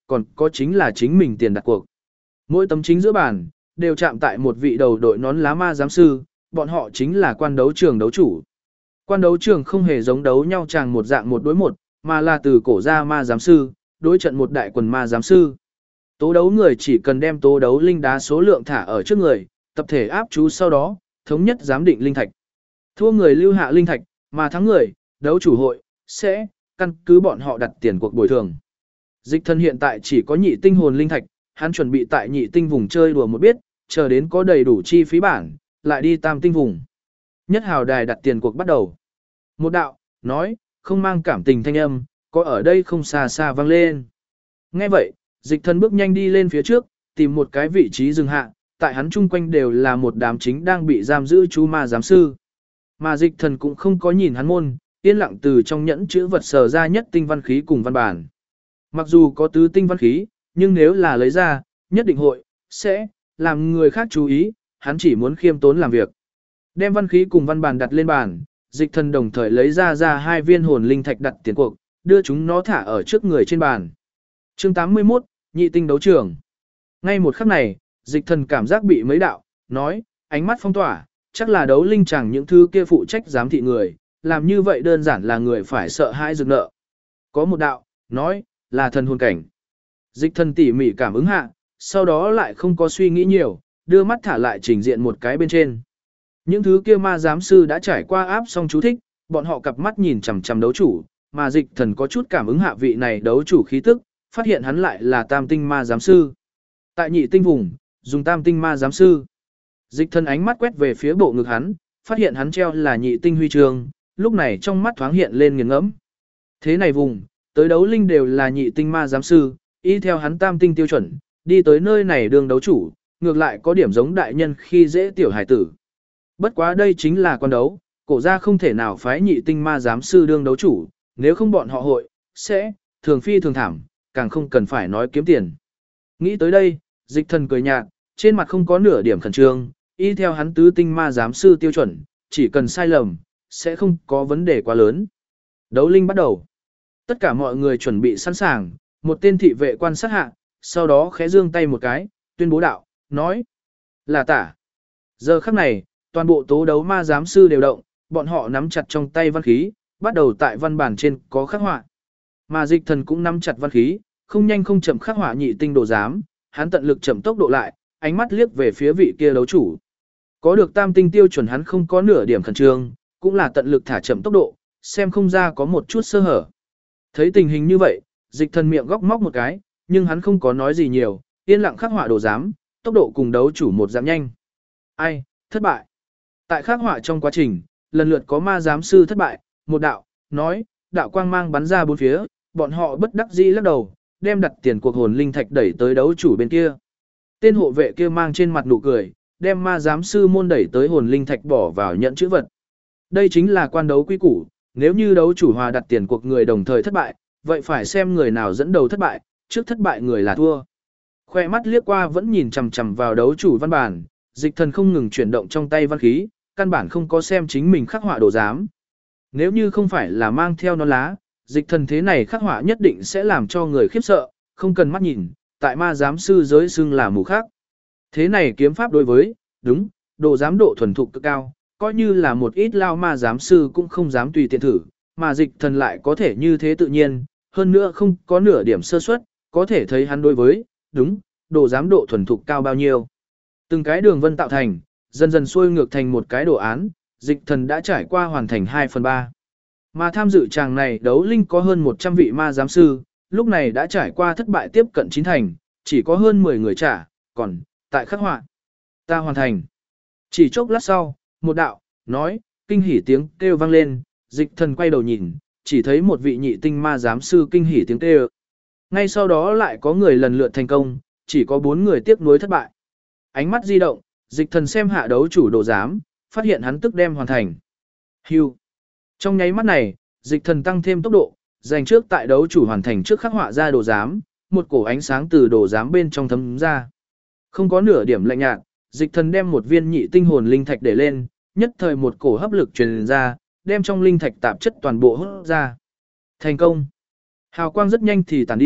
còn có chính là chính mình tiền đặt cuộc. Mỗi tấm chính giữa bàn, đều chạm tại một vị đầu đội nón lá ma giám sư, bọn họ chính là quan đấu trường đấu chủ. Quan đấu trường không hề giống đấu nhau chàng một dạng một đối một, mà là từ cổ ra ma giám sư, đối trận một đại quần ma giám sư. Tố đấu người chỉ cần đem tố đấu linh đá số lượng thả ở trước người, tập thể áp chú sau đó, thống nhất giám định linh thạch. Thua người lưu hạ linh thạch, mà thắng người, đấu chủ hội, sẽ, căn cứ bọn họ đặt tiền cuộc bồi thường. Dịch Thần hiện tại chỉ có nhị tinh hồn linh thạch, hắn chuẩn bị tại nhị tinh vùng chơi đùa một biết, chờ đến có đầy đủ chi phí bản, lại đi tam tinh vùng. Nhất hào đài đặt tiền cuộc bắt đầu. Một đạo, nói, không mang cảm tình thanh âm, có ở đây không xa xa vang lên. Nghe vậy, Dịch Thần bước nhanh đi lên phía trước, tìm một cái vị trí dừng hạ, tại hắn chung quanh đều là một đám chính đang bị giam giữ chú ma giám sư. Mà Dịch Thần cũng không có nhìn hắn môn, yên lặng từ trong nhẫn chữ vật sờ ra nhất tinh văn khí cùng văn bản. Mặc dù có tứ tinh văn khí, nhưng nếu là lấy ra, nhất định hội, sẽ, làm người khác chú ý, hắn chỉ muốn khiêm tốn làm việc. Đem văn khí cùng văn bản đặt lên bàn, Dịch Thần đồng thời lấy ra 2 viên hồn linh thạch đặt tiền cuộc, đưa chúng nó thả ở trước người trên bàn. Chương 81, nhị tinh đấu trường. Ngay một khắc này, Dịch Thần cảm giác bị mấy đạo, nói, ánh mắt phong tỏa, chắc là đấu linh chẳng những thứ kia phụ trách giám thị người, làm như vậy đơn giản là người phải sợ hãi rực nợ. Có một đạo, nói, là thần hồn cảnh. Dịch Thần tỉ mỉ cảm ứng hạ, sau đó lại không có suy nghĩ nhiều, đưa mắt thả lại trình diện một cái bên trên. Những thứ kia ma giám sư đã trải qua áp xong chú thích, bọn họ cặp mắt nhìn chằm chằm đấu chủ, mà Dịch Thần có chút cảm ứng hạ vị này đấu chủ khí tức, phát hiện hắn lại là tam tinh ma giám sư. Tại nhị tinh vùng, dùng tam tinh ma giám sư. Dịch Thần ánh mắt quét về phía bộ ngực hắn, phát hiện hắn treo là nhị tinh huy chương, lúc này trong mắt thoáng hiện lên nghiền ngẫm. Thế này vùng, tới đấu linh đều là nhị tinh ma giám sư, y theo hắn tam tinh tiêu chuẩn, đi tới nơi này đường đấu chủ, ngược lại có điểm giống đại nhân khi dễ tiểu hải tử. Bất quá đây chính là con đấu, cổ ra không thể nào phái nhị tinh ma giám sư đương đấu chủ, nếu không bọn họ hội, sẽ, thường phi thường thảm, càng không cần phải nói kiếm tiền. Nghĩ tới đây, Dịch Thần cười nhạt, trên mặt không có nửa điểm khẩn trương, y theo hắn tứ tinh ma giám sư tiêu chuẩn, chỉ cần sai lầm, sẽ không có vấn đề quá lớn. Đấu linh bắt đầu. Tất cả mọi người chuẩn bị sẵn sàng, một tên thị vệ quan sát hạ, sau đó khẽ giương tay một cái, tuyên bố đạo, nói là tả. Giờ khắc này, toàn bộ tố đấu ma giám sư đều động, bọn họ nắm chặt trong tay văn khí, bắt đầu tại văn bản trên có khắc họa. Mà Dịch Thần cũng nắm chặt văn khí, không nhanh không chậm khắc họa nhị tinh đồ giám, hắn tận lực chậm tốc độ lại, ánh mắt liếc về phía vị kia đấu chủ. Có được tam tinh tiêu chuẩn hắn không có nửa điểm khẩn trương, cũng là tận lực thả chậm tốc độ, xem không ra có một chút sơ hở. Thấy tình hình như vậy, Dịch Thần miệng góc móc một cái, nhưng hắn không có nói gì nhiều, yên lặng khắc họa đồ giám, tốc độ cùng đấu chủ một giảm nhanh. Ai, thất bại. Tại khắc họa trong quá trình, lần lượt có ma giám sư thất bại, một đạo, nói, đạo quang mang bắn ra bốn phía, bọn họ bất đắc dĩ lắc đầu, đem đặt tiền cuộc hồn linh thạch đẩy tới đấu chủ bên kia. Tên hộ vệ kia mang trên mặt nụ cười, đem ma giám sư môn đẩy tới hồn linh thạch bỏ vào nhận chữ vật. Đây chính là quan đấu quy củ, nếu như đấu chủ hòa đặt tiền cuộc người đồng thời thất bại, vậy phải xem người nào dẫn đầu thất bại, trước thất bại người là thua. Khoe mắt liếc qua vẫn nhìn chằm chằm vào đấu chủ văn bản, Dịch Thần không ngừng chuyển động trong tay văn khí, căn bản không có xem chính mình khắc họa đồ giám. Nếu như không phải là mang theo nón lá, Dịch Thần thế này khắc họa nhất định sẽ làm cho người khiếp sợ, không cần mắt nhìn, tại ma giám sư giới xưng là mù khác. Thế này kiếm pháp đối với, đúng, độ giám độ thuần thục cực cao, coi như là một ít lao ma giám sư cũng không dám tùy tiện thử, mà Dịch Thần lại có thể như thế tự nhiên, hơn nữa không có nửa điểm sơ suất, có thể thấy hắn đối với, đúng, độ giám độ thuần thục cao bao nhiêu. Từng cái đường vân tạo thành, dần dần xuôi ngược thành một cái đồ án, Dịch Thần đã trải qua hoàn thành 2/3. Mà tham dự tràng này đấu linh có hơn 100 vị ma giám sư, lúc này đã trải qua thất bại tiếp cận 9 thành, chỉ có hơn 10 người trả, còn, tại khắc họa, ta hoàn thành. Chỉ chốc lát sau, một đạo, nói, kinh hỉ tiếng kêu vang lên, Dịch Thần quay đầu nhìn, chỉ thấy một vị nhị tinh ma giám sư kinh hỉ tiếng kêu. Ngay sau đó lại có người lần lượt thành công, chỉ có 4 người tiếc nuối thất bại. Ánh mắt di động, Dịch Thần xem hạ đấu chủ đồ giám, phát hiện hắn tức đem hoàn thành. Hưu. Trong nháy mắt này, Dịch Thần tăng thêm tốc độ, dành trước tại đấu chủ hoàn thành trước khắc họa ra đồ giám, một cổ ánh sáng từ đồ giám bên trong thấm ra. Không có nửa điểm lạnh nhạt, Dịch Thần đem một viên nhị tinh hồn linh thạch để lên, nhất thời một cổ hấp lực truyền ra, đem trong linh thạch tạp chất toàn bộ hút ra. Thành công. Hào quang rất nhanh thì tàn đi,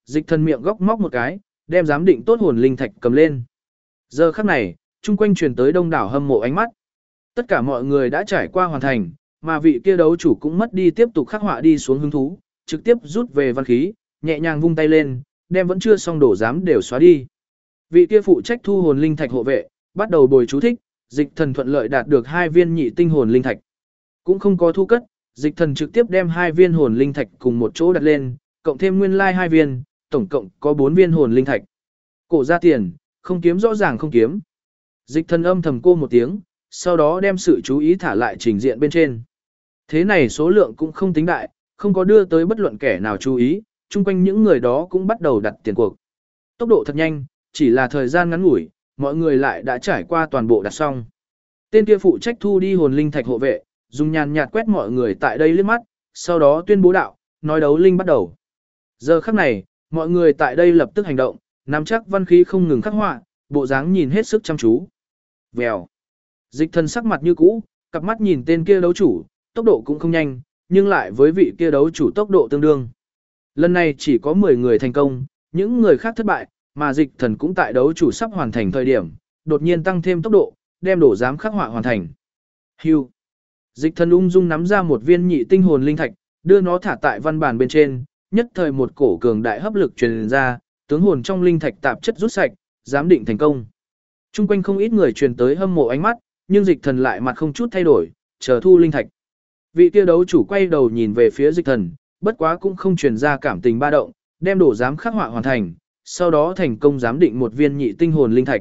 Dịch thần miệng góc móc một cái, đem giám định tốt hồn linh thạch cầm lên. Giờ khắc này, chung quanh truyền tới đông đảo hâm mộ ánh mắt. Tất cả mọi người đã trải qua hoàn thành, mà vị kia đấu chủ cũng mất đi tiếp tục khắc họa đi xuống hứng thú, trực tiếp rút về văn khí, nhẹ nhàng vung tay lên, đem vẫn chưa xong đổ giám đều xóa đi. Vị kia phụ trách thu hồn linh thạch hộ vệ, bắt đầu bồi chú thích, dịch thần thuận lợi đạt được 2 viên nhị tinh hồn linh thạch. Cũng không có thu cất, dịch thần trực tiếp đem 2 viên hồn linh thạch cùng một chỗ đặt lên, cộng thêm nguyên lai 2 viên, tổng cộng có 4 viên hồn linh thạch. Cổ ra tiền, không kiếm rõ ràng không kiếm. Dịch thần âm thầm cô một tiếng, sau đó đem sự chú ý thả lại trình diện bên trên. Thế này số lượng cũng không tính đại, không có đưa tới bất luận kẻ nào chú ý, chung quanh những người đó cũng bắt đầu đặt tiền cuộc. Tốc độ thật nhanh, chỉ là thời gian ngắn ngủi, mọi người lại đã trải qua toàn bộ đặt xong. Tên kia phụ trách thu đi hồn linh thạch hộ vệ, dùng nhàn nhạt quét mọi người tại đây liếc mắt, sau đó tuyên bố đạo, nói đấu linh bắt đầu. Giờ khắc này, mọi người tại đây lập tức hành động, nắm chắc văn khí không ngừng khắc họa, bộ dáng nhìn hết sức chăm chú. Vèo. Dịch thần sắc mặt như cũ, cặp mắt nhìn tên kia đấu chủ, tốc độ cũng không nhanh, nhưng lại với vị kia đấu chủ tốc độ tương đương. Lần này chỉ có 10 người thành công, những người khác thất bại, mà dịch thần cũng tại đấu chủ sắp hoàn thành thời điểm, đột nhiên tăng thêm tốc độ, đem đổ giám khắc họa hoàn thành. Hưu. Dịch thần ung dung nắm ra một viên nhị tinh hồn linh thạch, đưa nó thả tại văn bản bên trên, nhất thời một cổ cường đại hấp lực truyền ra, tướng hồn trong linh thạch tạp chất rút sạch, giám định thành công. Trung quanh không ít người truyền tới hâm mộ ánh mắt, nhưng dịch thần lại mặt không chút thay đổi, chờ thu linh thạch. Vị kia đấu chủ quay đầu nhìn về phía dịch thần, bất quá cũng không truyền ra cảm tình ba động, đem đổ giám khắc họa hoàn thành, sau đó thành công giám định một viên nhị tinh hồn linh thạch.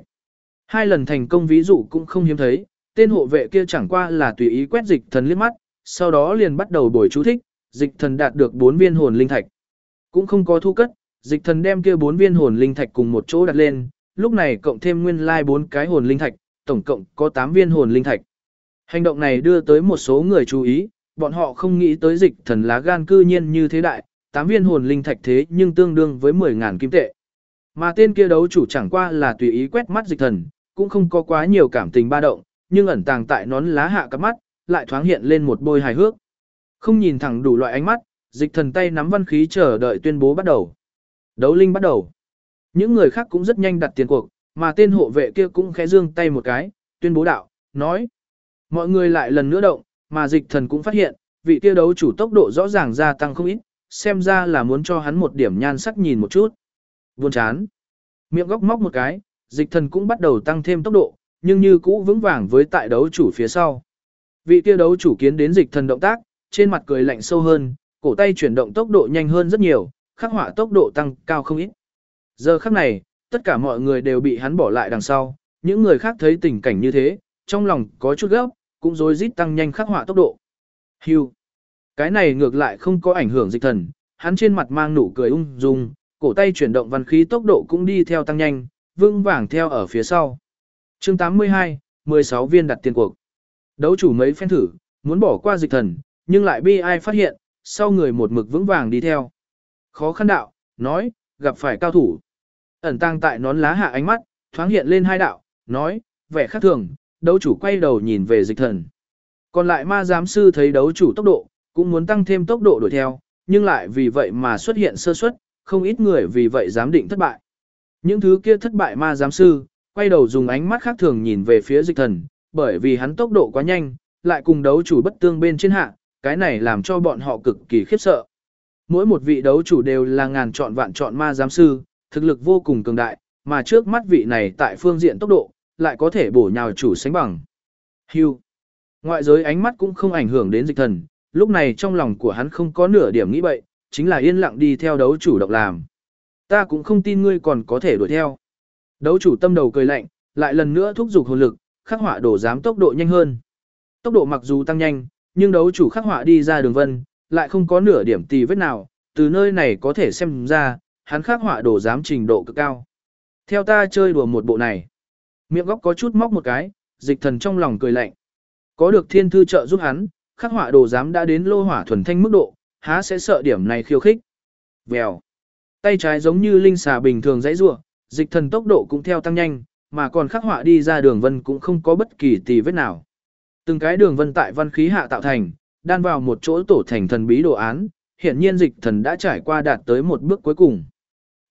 2 lần thành công ví dụ cũng không hiếm thấy, tên hộ vệ kia chẳng qua là tùy ý quét dịch thần liếc mắt, sau đó liền bắt đầu bồi chú thích, dịch thần đạt được 4 viên hồn linh thạch. Cũng không có thu cất, dịch thần đem kia 4 viên hồn linh thạch cùng một chỗ đặt lên, lúc này cộng thêm nguyên lai 4 cái hồn linh thạch, tổng cộng có 8 viên hồn linh thạch. Hành động này đưa tới một số người chú ý, bọn họ không nghĩ tới dịch thần lá gan cư nhiên như thế đại, 8 viên hồn linh thạch thế nhưng tương đương với 10.000 kim tệ. Mà tên kia đấu chủ chẳng qua là tùy ý quét mắt dịch thần, cũng không có quá nhiều cảm tình ba động, nhưng ẩn tàng tại nón lá hạ cặp mắt, lại thoáng hiện lên một bôi hài hước. Không nhìn thẳng đủ loại ánh mắt, dịch thần tay nắm văn khí chờ đợi tuyên bố bắt đầu. Đấu linh bắt đầu. Những người khác cũng rất nhanh đặt tiền cuộc, mà tên hộ vệ kia cũng khẽ giương tay một cái, tuyên bố đạo, nói. Mọi người lại lần nữa động, mà dịch thần cũng phát hiện, vị kia đấu chủ tốc độ rõ ràng gia tăng không ít, xem ra là muốn cho hắn một điểm nhan sắc nhìn một chút. Buồn chán. Miệng góc móc một cái, dịch thần cũng bắt đầu tăng thêm tốc độ, nhưng như cũ vững vàng với tại đấu chủ phía sau. Vị kia đấu chủ kiến đến dịch thần động tác, trên mặt cười lạnh sâu hơn, cổ tay chuyển động tốc độ nhanh hơn rất nhiều, khắc họa tốc độ tăng cao không ít. Giờ khắc này, tất cả mọi người đều bị hắn bỏ lại đằng sau, những người khác thấy tình cảnh như thế, trong lòng có chút gấp, cũng rối rít tăng nhanh khắc họa tốc độ. Hưu. Cái này ngược lại không có ảnh hưởng dịch thần, hắn trên mặt mang nụ cười ung dung, cổ tay chuyển động văn khí tốc độ cũng đi theo tăng nhanh, vững vàng theo ở phía sau. Chương 82, 16 viên đặt tiền cuộc. Đấu chủ mấy phen thử, muốn bỏ qua dịch thần, nhưng lại bi ai phát hiện, sau người một mực vững vàng đi theo. Khó khăn đạo, nói, gặp phải cao thủ. Ẩn tàng tại nón lá hạ ánh mắt, thoáng hiện lên hai đạo, nói, vẻ khác thường, đấu chủ quay đầu nhìn về dịch thần. Còn lại ma giám sư thấy đấu chủ tốc độ, cũng muốn tăng thêm tốc độ đuổi theo, nhưng lại vì vậy mà xuất hiện sơ suất, không ít người vì vậy giám định thất bại. Những thứ kia thất bại ma giám sư, quay đầu dùng ánh mắt khác thường nhìn về phía dịch thần, bởi vì hắn tốc độ quá nhanh, lại cùng đấu chủ bất tương bên trên hạ, cái này làm cho bọn họ cực kỳ khiếp sợ. Mỗi một vị đấu chủ đều là ngàn chọn vạn chọn ma giám sư, thực lực vô cùng cường đại, mà trước mắt vị này tại phương diện tốc độ, lại có thể bổ nhào chủ sánh bằng. Hưu. Ngoại giới ánh mắt cũng không ảnh hưởng đến dịch thần, lúc này trong lòng của hắn không có nửa điểm nghĩ bậy, chính là yên lặng đi theo đấu chủ động làm. Ta cũng không tin ngươi còn có thể đuổi theo. Đấu chủ tâm đầu cười lạnh, lại lần nữa thúc giục hồn lực, khắc họa đổ giám tốc độ nhanh hơn. Tốc độ mặc dù tăng nhanh, nhưng đấu chủ khắc họa đi ra đường vân, lại không có nửa điểm tì vết nào, từ nơi này có thể xem ra, hắn khắc họa đổ giám trình độ cực cao. Theo ta chơi đùa một bộ này. Miệng góc có chút móc một cái, dịch thần trong lòng cười lạnh. Có được thiên thư trợ giúp hắn, khắc họa đồ giám đã đến lô hỏa thuần thanh mức độ, há sẽ sợ điểm này khiêu khích. Vèo. Tay trái giống như linh xà bình thường dãy rủa, dịch thần tốc độ cũng theo tăng nhanh, mà còn khắc họa đi ra đường vân cũng không có bất kỳ tì vết nào. Từng cái đường vân tại văn khí hạ tạo thành, đan vào một chỗ tổ thành thần bí đồ án, hiển nhiên dịch thần đã trải qua đạt tới một bước cuối cùng.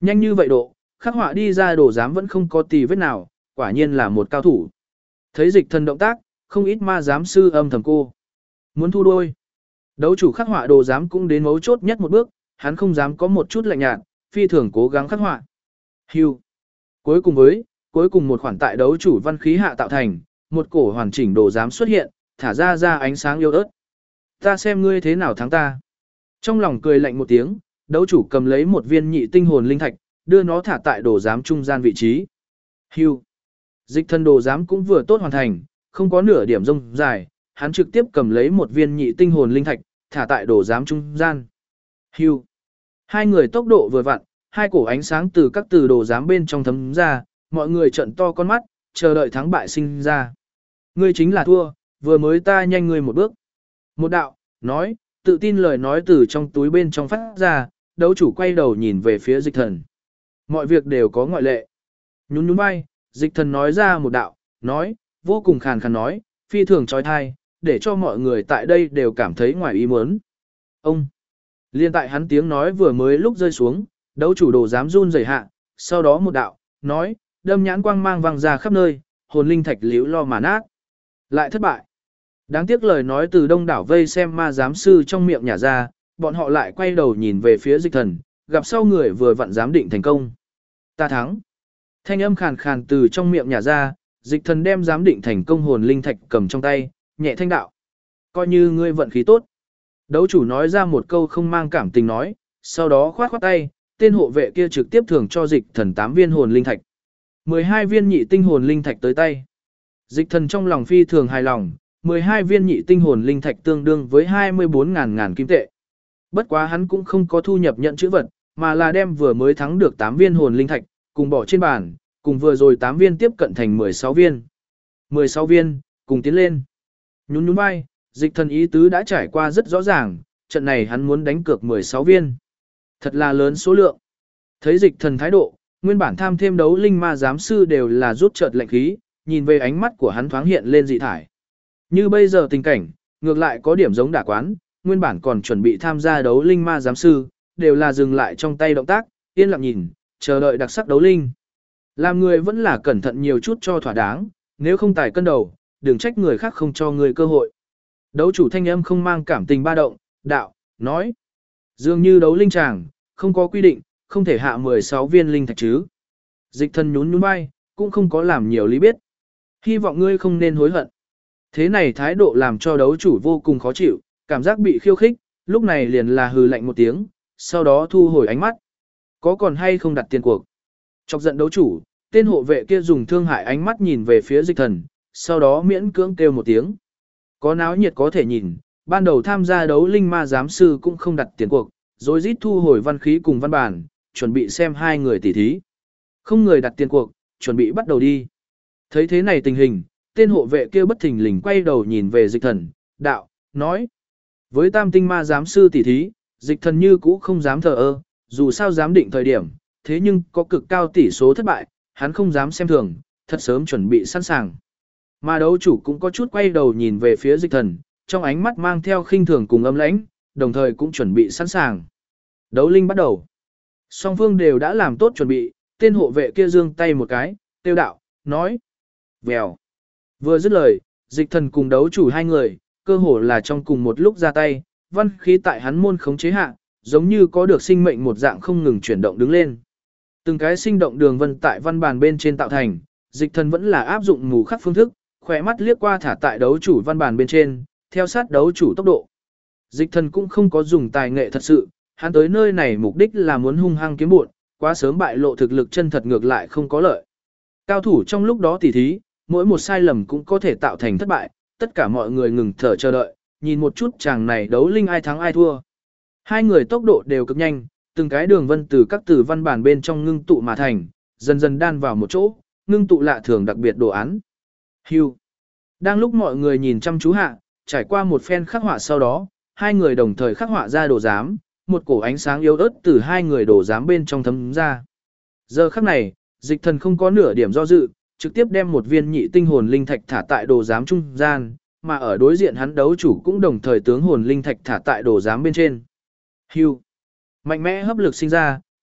Nhanh như vậy độ, khắc họa đi ra đồ giám vẫn không có tì vết nào, quả nhiên là một cao thủ. Thấy dịch thần động tác, không ít ma giám sư âm thầm cô. Muốn thu đôi. Đấu chủ khắc họa đồ giám cũng đến mấu chốt nhất một bước, hắn không dám có một chút lạnh nhạt, phi thường cố gắng khắc họa. Hưu. Cuối cùng một khoản tại đấu chủ văn khí hạ tạo thành, một cổ hoàn chỉnh đồ giám xuất hiện, thả ra ánh sáng yếu ớt. Ta xem ngươi thế nào thắng ta. Trong lòng cười lạnh một tiếng, đấu chủ cầm lấy một viên nhị tinh hồn linh thạch, đưa nó thả tại đồ giám trung gian vị trí. Hưu. Dịch thần đồ giám cũng vừa tốt hoàn thành, không có nửa điểm rông dài, hắn trực tiếp cầm lấy một viên nhị tinh hồn linh thạch, thả tại đồ giám trung gian. Hưu. Hai người tốc độ vừa vặn, hai cổ ánh sáng từ các từ đồ giám bên trong thấm ra, mọi người trợn to con mắt, chờ đợi thắng bại sinh ra. Ngươi chính là thua, vừa mới ta nhanh ngươi một bước. Một đạo, nói, tự tin lời nói từ trong túi bên trong phát ra, đấu chủ quay đầu nhìn về phía dịch thần. Mọi việc đều có ngoại lệ. Nhún nhún vai, dịch thần nói ra một đạo, nói, vô cùng khàn khàn nói, phi thường trói thai, để cho mọi người tại đây đều cảm thấy ngoài ý muốn. Ông, liên tại hắn tiếng nói vừa mới lúc rơi xuống, đấu chủ đồ dám run rẩy hạ, sau đó một đạo, nói, đâm nhãn quang mang vang ra khắp nơi, hồn linh thạch liễu lo mà nát. Lại thất bại. Đáng tiếc lời nói từ đông đảo vây xem ma giám sư trong miệng nhả ra, bọn họ lại quay đầu nhìn về phía dịch thần, gặp sau người vừa vặn giám định thành công. Ta thắng. Thanh âm khàn khàn từ trong miệng nhả ra, dịch thần đem giám định thành công hồn linh thạch cầm trong tay, nhẹ thanh đạo. Coi như ngươi vận khí tốt. Đấu chủ nói ra một câu không mang cảm tình nói, sau đó khoát khoát tay, tên hộ vệ kia trực tiếp thưởng cho dịch thần 8 viên hồn linh thạch. 12 viên nhị tinh hồn linh thạch tới tay. Dịch thần trong lòng phi thường hài lòng, 12 viên nhị tinh hồn linh thạch tương đương với 24.000 kim tệ. Bất quá hắn cũng không có thu nhập nhận chữ vật, mà là đem vừa mới thắng được 8 viên hồn linh thạch, cùng bỏ trên bàn, cùng vừa rồi 8 viên tiếp cận thành 16 viên. 16 viên, cùng tiến lên. Nhún nhún vai, dịch thần ý tứ đã trải qua rất rõ ràng, trận này hắn muốn đánh cược 16 viên. Thật là lớn số lượng. Thấy dịch thần thái độ, nguyên bản tham thêm đấu linh ma giám sư đều là rút chợt lạnh khí, nhìn về ánh mắt của hắn thoáng hiện lên dị thải. Như bây giờ tình cảnh, ngược lại có điểm giống đả quán, nguyên bản còn chuẩn bị tham gia đấu linh ma giám sư, đều là dừng lại trong tay động tác, yên lặng nhìn, chờ đợi đặc sắc đấu linh. Làm người vẫn là cẩn thận nhiều chút cho thỏa đáng, nếu không tài cân đầu, đừng trách người khác không cho người cơ hội. Đấu chủ thanh âm không mang cảm tình ba động, đạo, nói. Dường như đấu linh tràng, không có quy định, không thể hạ 16 viên linh thạch chứ. Dịch thần nhún nhún vai, cũng không có làm nhiều lý biết. Hy vọng ngươi không nên hối hận. Thế này thái độ làm cho đấu chủ vô cùng khó chịu, cảm giác bị khiêu khích, lúc này liền là hừ lạnh một tiếng, sau đó thu hồi ánh mắt. Có còn hay không đặt tiền cuộc? Chọc giận đấu chủ, tên hộ vệ kia dùng thương hại ánh mắt nhìn về phía dịch thần, sau đó miễn cưỡng kêu một tiếng. Có náo nhiệt có thể nhìn, ban đầu tham gia đấu linh ma giám sư cũng không đặt tiền cuộc, rồi rít thu hồi văn khí cùng văn bản, chuẩn bị xem hai người tỉ thí. Không người đặt tiền cuộc, chuẩn bị bắt đầu đi. Thấy thế này tình hình, tên hộ vệ kia bất thình lình quay đầu nhìn về dịch thần, đạo, nói. Với tam tinh ma giám sư tỉ thí, dịch thần như cũ không dám thờ ơ, dù sao dám định thời điểm, thế nhưng có cực cao tỷ số thất bại, hắn không dám xem thường, thật sớm chuẩn bị sẵn sàng. Mà đấu chủ cũng có chút quay đầu nhìn về phía dịch thần, trong ánh mắt mang theo khinh thường cùng âm lãnh, đồng thời cũng chuẩn bị sẵn sàng. Đấu linh bắt đầu. Song phương đều đã làm tốt chuẩn bị, tên hộ vệ kia giương tay một cái, tiêu đạo, nói. Vèo. Vừa dứt lời, dịch thần cùng đấu chủ hai người, cơ hồ là trong cùng một lúc ra tay, văn khí tại hắn môn khống chế hạ, giống như có được sinh mệnh một dạng không ngừng chuyển động đứng lên. Từng cái sinh động đường vân tại văn bàn bên trên tạo thành, dịch thần vẫn là áp dụng mù khắc phương thức, khỏe mắt liếc qua thả tại đấu chủ văn bàn bên trên, theo sát đấu chủ tốc độ. Dịch thần cũng không có dùng tài nghệ thật sự, hắn tới nơi này mục đích là muốn hung hăng kiếm bộn, quá sớm bại lộ thực lực chân thật ngược lại không có lợi. Cao thủ trong lúc đó tỉ thí, mỗi một sai lầm cũng có thể tạo thành thất bại, tất cả mọi người ngừng thở chờ đợi, nhìn một chút chàng này đấu linh ai thắng ai thua. Hai người tốc độ đều cực nhanh, từng cái đường vân từ các từ văn bản bên trong ngưng tụ mà thành, dần dần đan vào một chỗ, ngưng tụ lạ thường đặc biệt đồ án. Hưu. Đang lúc mọi người nhìn chăm chú hạ, trải qua một phen khắc họa sau đó, hai người đồng thời khắc họa ra đồ giám, một cổ ánh sáng yếu ớt từ hai người đồ giám bên trong thấm ra. Giờ khắc này, dịch thần không có nửa điểm do dự, trực tiếp đem một viên nhị tinh hồn linh thạch thả tại đồ giám trung gian, mà ở đối diện hắn đấu chủ cũng đồng thời tướng hồn linh thạch thả tại đồ giám bên trên. Hưu. Mạnh mẽ hấp lực sinh ra,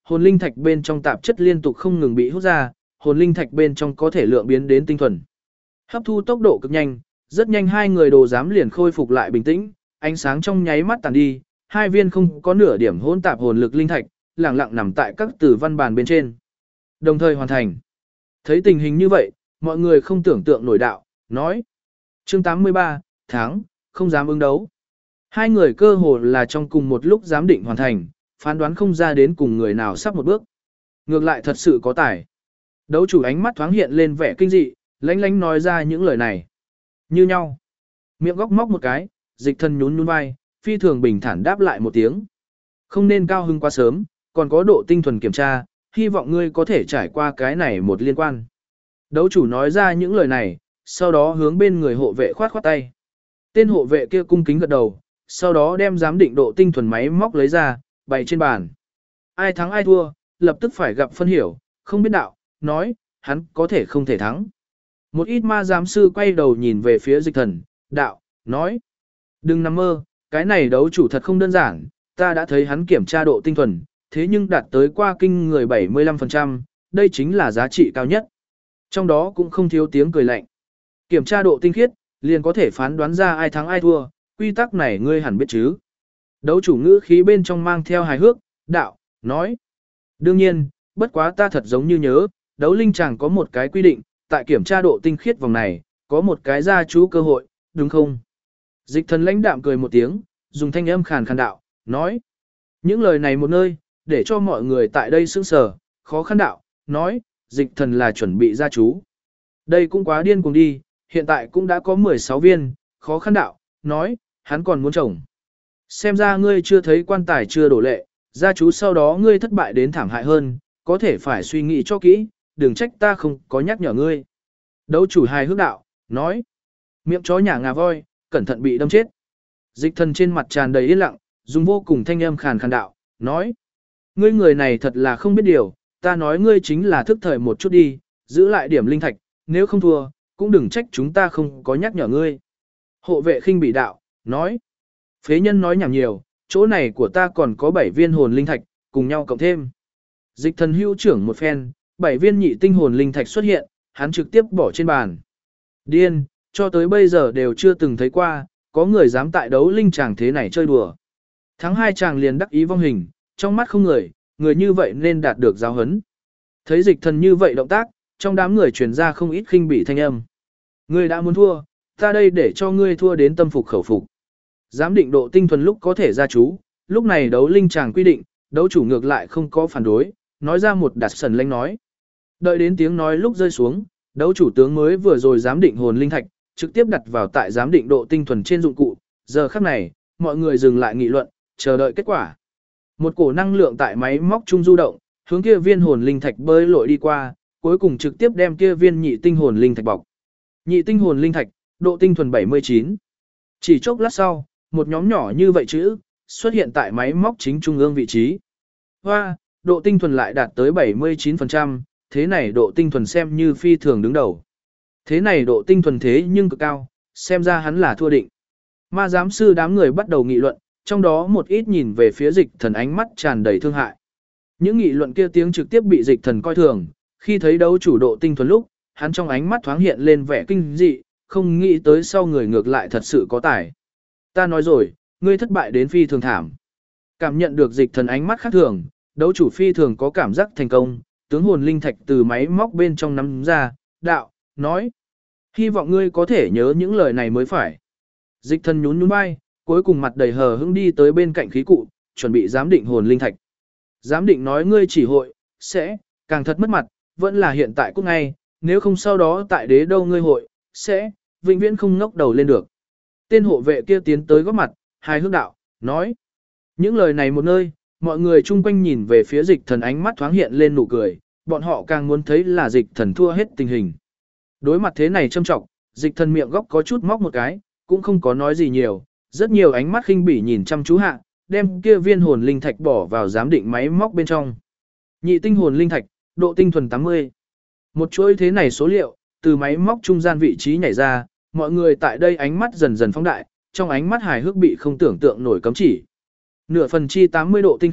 hồn linh thạch bên trong tạp chất liên tục không ngừng bị hút ra, hồn linh thạch bên trong có thể lượng biến đến tinh thuần. Hấp thu tốc độ cực nhanh, rất nhanh hai người đồ giám liền khôi phục lại bình tĩnh, ánh sáng trong nháy mắt tàn đi, hai viên không có nửa điểm hỗn tạp hồn lực linh thạch, lặng lặng nằm tại các tử văn bàn bên trên. Đồng thời hoàn thành. Thấy tình hình như vậy, mọi người không tưởng tượng nổi đạo, nói. Chương 83, tháng, không dám ứng đấu. Hai người cơ hồ là trong cùng một lúc giám định hoàn thành, phán đoán không ra đến cùng người nào sắp một bước. Ngược lại thật sự có tài. Đấu chủ ánh mắt thoáng hiện lên vẻ kinh dị, lánh lánh nói ra những lời này. Như nhau. Miệng góc móc một cái, Dịch Thần nhún nhún vai, phi thường bình thản đáp lại một tiếng. Không nên cao hứng quá sớm, còn có độ tinh thuần kiểm tra, hy vọng ngươi có thể trải qua cái này một liên quan. Đấu chủ nói ra những lời này, sau đó hướng bên người hộ vệ khoát khoát tay. Tên hộ vệ kia cung kính gật đầu, sau đó đem giám định độ tinh thuần máy móc lấy ra, bày trên bàn. Ai thắng ai thua, lập tức phải gặp phân hiểu, không biết đạo, nói, hắn có thể không thể thắng. Một ít ma giám sư quay đầu nhìn về phía Dịch Thần, đạo, nói, đừng nằm mơ, cái này đấu chủ thật không đơn giản, ta đã thấy hắn kiểm tra độ tinh thuần, thế nhưng đạt tới qua kinh người 75%, đây chính là giá trị cao nhất. Trong đó cũng không thiếu tiếng cười lạnh. Kiểm tra độ tinh khiết, liền có thể phán đoán ra ai thắng ai thua, quy tắc này ngươi hẳn biết chứ. Đấu chủ ngữ khí bên trong mang theo hài hước, đạo, nói. Đương nhiên, bất quá ta thật giống như nhớ, đấu linh chẳng có một cái quy định, tại kiểm tra độ tinh khiết vòng này, có một cái gia chú cơ hội, đúng không? Dịch Thần lãnh đạm cười một tiếng, dùng thanh âm khàn khàn đạo, nói. Những lời này một nơi, để cho mọi người tại đây sững sờ, khó khăn đạo, nói, Dịch Thần là chuẩn bị gia chú. Đây cũng quá điên cuồng đi, hiện tại cũng đã có 16 viên, khó khăn đạo, nói, hắn còn muốn trồng. Xem ra ngươi chưa thấy quan tài chưa đổ lệ, gia chú sau đó ngươi thất bại đến thảm hại hơn, có thể phải suy nghĩ cho kỹ, đừng trách ta không có nhắc nhở ngươi. Đấu chủ hài hước đạo, nói, miệng chó nhà ngà voi, cẩn thận bị đâm chết. Dịch Thần trên mặt tràn đầy yên lặng, dùng vô cùng thanh âm khàn khàn đạo, nói, ngươi người này thật là không biết điều, ta nói ngươi chính là thức thời một chút đi, giữ lại điểm linh thạch, nếu không thua, cũng đừng trách chúng ta không có nhắc nhở ngươi. Hộ vệ khinh bị đạo, nói, phế nhân nói nhảm nhiều, chỗ này của ta còn có 7 viên hồn linh thạch, cùng nhau cộng thêm. Dịch Thần hưu trưởng một phen, 7 viên nhị tinh hồn linh thạch xuất hiện, hắn trực tiếp bỏ trên bàn. Điên, cho tới bây giờ đều chưa từng thấy qua, có người dám tại đấu linh chàng thế này chơi đùa. Tháng 2 chàng liền đắc ý vong hình, trong mắt không người, người như vậy nên đạt được giáo huấn. Thấy Dịch Thần như vậy động tác, trong đám người truyền ra không ít khinh bỉ thanh âm. Ngươi đã muốn thua, ta đây để cho ngươi thua đến tâm phục khẩu phục. Giám định độ tinh thuần lúc có thể ra chú, lúc này đấu linh chàng quy định, đấu chủ ngược lại không có phản đối, nói ra một đặt sần lanh nói. Đợi đến tiếng nói lúc rơi xuống, đấu chủ tướng mới vừa rồi giám định hồn linh thạch, trực tiếp đặt vào tại giám định độ tinh thuần trên dụng cụ, giờ khắc này, mọi người dừng lại nghị luận, chờ đợi kết quả. Một cổ năng lượng tại máy móc trung du động, hướng kia viên hồn linh thạch bơi lội đi qua, cuối cùng trực tiếp đem kia viên nhị tinh hồn linh thạch bọc. Nhị tinh hồn linh thạch, độ tinh thuần 79. Chỉ chốc lát sau, một nhóm nhỏ như vậy chữ xuất hiện tại máy móc chính trung ương vị trí. Hoa, độ tinh thuần lại đạt tới 79%, thế này độ tinh thuần xem như phi thường đứng đầu. Thế này độ tinh thuần thế nhưng cực cao, xem ra hắn là thua định. Ma giám sư đám người bắt đầu nghị luận, trong đó một ít nhìn về phía Dịch Thần ánh mắt tràn đầy thương hại. Những nghị luận kia tiếng trực tiếp bị Dịch Thần coi thường, khi thấy đấu chủ độ tinh thuần lúc, hắn trong ánh mắt thoáng hiện lên vẻ kinh dị, không nghĩ tới sau người ngược lại thật sự có tài. Ta nói rồi, ngươi thất bại đến phi thường thảm. Cảm nhận được Dịch Thần ánh mắt khác thường, đấu chủ phi thường có cảm giác thành công, tướng hồn linh thạch từ máy móc bên trong nắm ra, đạo, nói. Hy vọng ngươi có thể nhớ những lời này mới phải. Dịch Thần nhún nhún vai, cuối cùng mặt đầy hờ hững đi tới bên cạnh khí cụ, chuẩn bị giám định hồn linh thạch. Giám định nói ngươi chỉ hội, sẽ, càng thật mất mặt, vẫn là hiện tại cũng ngay, nếu không sau đó tại đế đâu ngươi hội, sẽ, vĩnh viễn không ngóc đầu lên được. Tên hộ vệ kia tiến tới góp mặt, hài hước đạo, nói. Những lời này một nơi, mọi người chung quanh nhìn về phía Dịch Thần ánh mắt thoáng hiện lên nụ cười, bọn họ càng muốn thấy là Dịch Thần thua hết tình hình. Đối mặt thế này châm trọng, Dịch Thần miệng góc có chút móc một cái, cũng không có nói gì nhiều, rất nhiều ánh mắt khinh bỉ nhìn chăm chú hạ, đem kia viên hồn linh thạch bỏ vào giám định máy móc bên trong. Nhị tinh hồn linh thạch, độ tinh thuần 80. Một chuỗi thế này số liệu, từ máy móc trung gian vị trí nhảy ra, mọi người tại đây ánh mắt dần dần phóng đại, trong ánh mắt hài hước bị không tưởng tượng nổi cấm chỉ. Nửa phần chi 80 độ tinh khiết,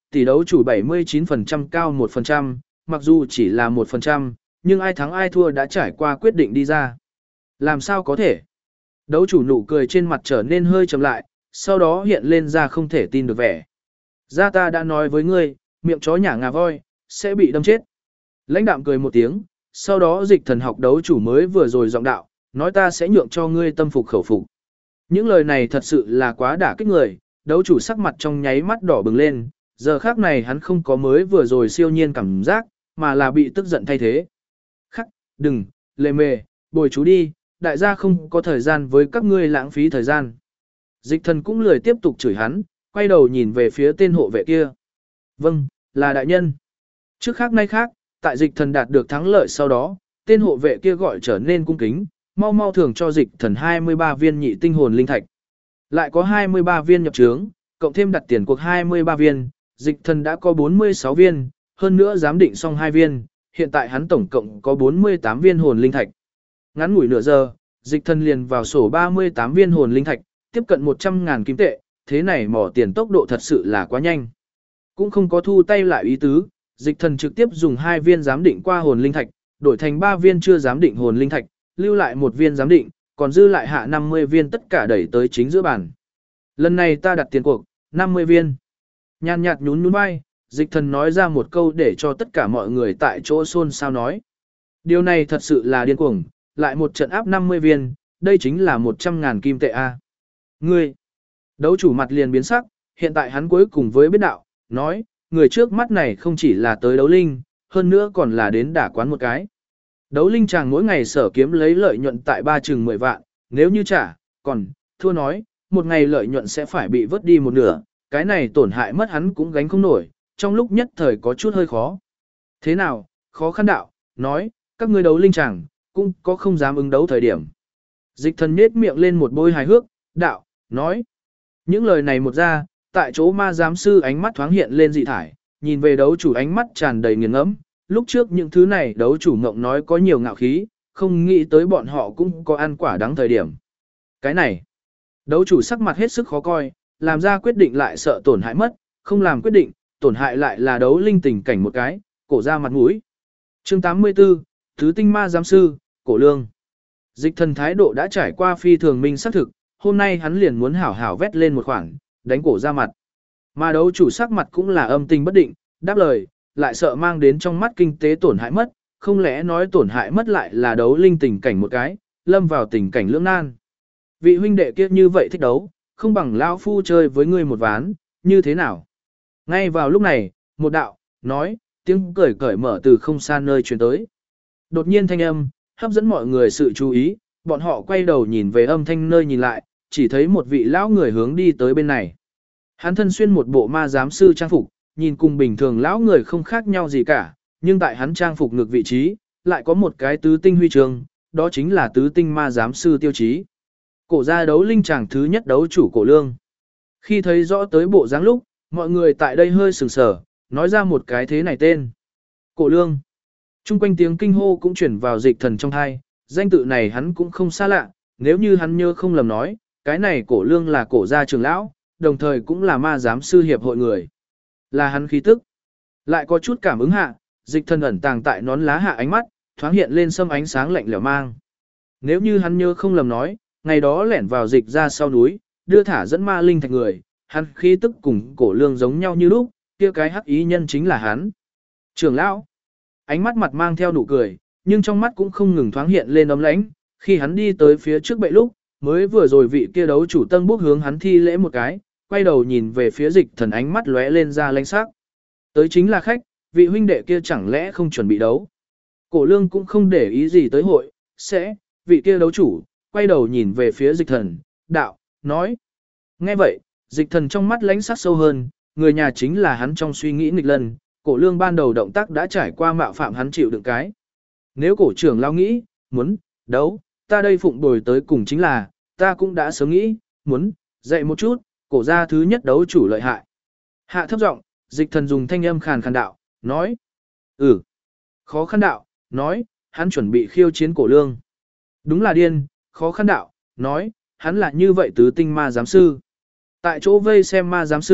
tỷ đấu chủ 79% cao 1%, mặc dù chỉ là 1%, nhưng ai thắng ai thua đã trải qua quyết định đi ra. Làm sao có thể? Đấu chủ nụ cười trên mặt trở nên hơi chậm lại, sau đó hiện lên ra không thể tin được vẻ. Gia ta đã nói với ngươi, miệng chó nhả ngà voi, sẽ bị đâm chết. Lãnh đạm cười một tiếng, sau đó Dịch Thần học đấu chủ mới vừa rồi giọng đạo, nói ta sẽ nhượng cho ngươi tâm phục khẩu phục. Những lời này thật sự là quá đả kích người, đấu chủ sắc mặt trong nháy mắt đỏ bừng lên, giờ khác này hắn không có mới vừa rồi siêu nhiên cảm giác, mà là bị tức giận thay thế. Khắc, đừng, lề mề, bồi chú đi, đại gia không có thời gian với các ngươi lãng phí thời gian. Dịch Thần cũng lười tiếp tục chửi hắn, quay đầu nhìn về phía tên hộ vệ kia. Vâng, là đại nhân. Trước khác nay khác, tại Dịch Thần đạt được thắng lợi sau đó, tên hộ vệ kia gọi trở nên cung kính, mau mau thưởng cho Dịch Thần 23 viên nhị tinh hồn linh thạch. Lại có 23 viên nhập trướng, cộng thêm đặt tiền cuộc 23 viên, Dịch Thần đã có 46 viên, hơn nữa giám định xong 2 viên, hiện tại hắn tổng cộng có 48 viên hồn linh thạch. Ngắn ngủi nửa giờ, Dịch Thần liền vào sổ 38 viên hồn linh thạch, tiếp cận 100.000 kim tệ, thế này mỏ tiền tốc độ thật sự là quá nhanh. Cũng không có thu tay lại ý tứ, Dịch Thần trực tiếp dùng 2 viên giám định qua hồn linh thạch, đổi thành 3 viên chưa giám định hồn linh thạch, lưu lại 1 viên giám định, còn dư lại hạ 50 viên tất cả đẩy tới chính giữa bàn. Lần này ta đặt tiền cuộc, 50 viên. Nhàn nhạt nhún nhún vai, Dịch Thần nói ra một câu để cho tất cả mọi người tại chỗ xôn xao nói. Điều này thật sự là điên cuồng, lại một trận áp 50 viên, đây chính là 100.000 kim tệ a. Ngươi, đấu chủ mặt liền biến sắc, hiện tại hắn cuối cùng với biết đạo, nói, người trước mắt này không chỉ là tới đấu linh, hơn nữa còn là đến đả quán một cái. Đấu linh chàng mỗi ngày sở kiếm lấy lợi nhuận tại 3 chừng 10 vạn, nếu như trả, còn, thua nói, một ngày lợi nhuận sẽ phải bị vớt đi một nửa, cái này tổn hại mất hắn cũng gánh không nổi, trong lúc nhất thời có chút hơi khó. Thế nào, khó khăn đạo, nói, các ngươi đấu linh chàng, cũng có không dám ứng đấu thời điểm. Dịch Thần nhếch miệng lên một bôi hài hước, đạo, nói. Những lời này một ra, tại chỗ ma giám sư ánh mắt thoáng hiện lên dị thải, nhìn về đấu chủ ánh mắt tràn đầy nghiền ngẫm. Lúc trước những thứ này đấu chủ ngộng nói có nhiều ngạo khí, không nghĩ tới bọn họ cũng có ăn quả đắng thời điểm. Cái này, đấu chủ sắc mặt hết sức khó coi, làm ra quyết định lại sợ tổn hại mất, không làm quyết định, tổn hại lại là đấu linh tình cảnh một cái, cổ ra mặt mũi. Chương 84, Thứ tinh ma giám sư, Cổ Lương. Dịch Thần thái độ đã trải qua phi thường minh xác thực, hôm nay hắn liền muốn hảo hảo vét lên một khoản, đánh cổ ra mặt. Mà đấu chủ sắc mặt cũng là âm tình bất định, đáp lời, lại sợ mang đến trong mắt kinh tế tổn hại mất, không lẽ nói tổn hại mất lại là đấu linh tình cảnh một cái, lâm vào tình cảnh lưỡng nan. Vị huynh đệ kia như vậy thích đấu, không bằng lão phu chơi với ngươi một ván, như thế nào? Ngay vào lúc này, một đạo, nói, tiếng cười cởi mở từ không xa nơi truyền tới. Đột nhiên thanh âm, hấp dẫn mọi người sự chú ý, bọn họ quay đầu nhìn về âm thanh nơi nhìn lại, chỉ thấy một vị lão người hướng đi tới bên này. Hắn thân xuyên một bộ ma giám sư trang phục, nhìn cùng bình thường lão người không khác nhau gì cả, nhưng tại hắn trang phục ngược vị trí, lại có một cái tứ tinh huy chương, đó chính là tứ tinh ma giám sư tiêu chí. Cổ gia đấu linh chàng thứ nhất đấu chủ Cổ Lương. Khi thấy rõ tới bộ dáng lúc, mọi người tại đây hơi sừng sờ, nói ra một cái thế này tên. Cổ Lương. Trung quanh tiếng kinh hô cũng chuyển vào Dịch Thần trong tai, danh tự này hắn cũng không xa lạ, nếu như hắn nhớ không lầm nói, cái này Cổ Lương là cổ gia trưởng lão, đồng thời cũng là ma giám sư hiệp hội người. Là hắn khí tức. Lại có chút cảm ứng hạ, Dịch Thần ẩn tàng tại nón lá hạ ánh mắt, thoáng hiện lên sâm ánh sáng lạnh lẽo mang. Nếu như hắn nhớ không lầm nói, ngày đó lẻn vào dịch ra sau núi, đưa thả dẫn ma linh thạch người, hắn khí tức cùng Cổ Lương giống nhau như lúc, kia cái hắc ý nhân chính là hắn. Trưởng lão, ánh mắt mặt mang theo nụ cười, nhưng trong mắt cũng không ngừng thoáng hiện lên ấm lãnh, khi hắn đi tới phía trước bệ lúc, mới vừa rồi vị kia đấu chủ tân bốc hướng hắn thi lễ một cái, quay đầu nhìn về phía Dịch Thần ánh mắt lóe lên ra lanh sắc. Tới chính là khách, vị huynh đệ kia chẳng lẽ không chuẩn bị đấu. Cổ Lương cũng không để ý gì tới hội, vị kia đấu chủ, quay đầu nhìn về phía Dịch Thần, đạo, nói. Nghe vậy, Dịch Thần trong mắt lánh sắc sâu hơn, người nhà chính là hắn trong suy nghĩ nghịch lần, Cổ Lương ban đầu động tác đã trải qua mạo phạm hắn chịu đựng cái. Nếu cổ trưởng lao nghĩ, muốn, đấu, ta đây phụng bồi tới cùng chính là, ta cũng đã sớm nghĩ, muốn, dạy một chút, cổ gia thứ nhất đấu chủ lợi hại. Hạ thấp giọng, Dịch Thần dùng thanh âm khàn khàn đạo, nói. Khó khăn đạo, nói, hắn chuẩn bị khiêu chiến Cổ Lương. Đúng là điên, khó khăn đạo, nói, hắn là như vậy tứ tinh ma giám sư. Tại chỗ vây xem ma giám sư,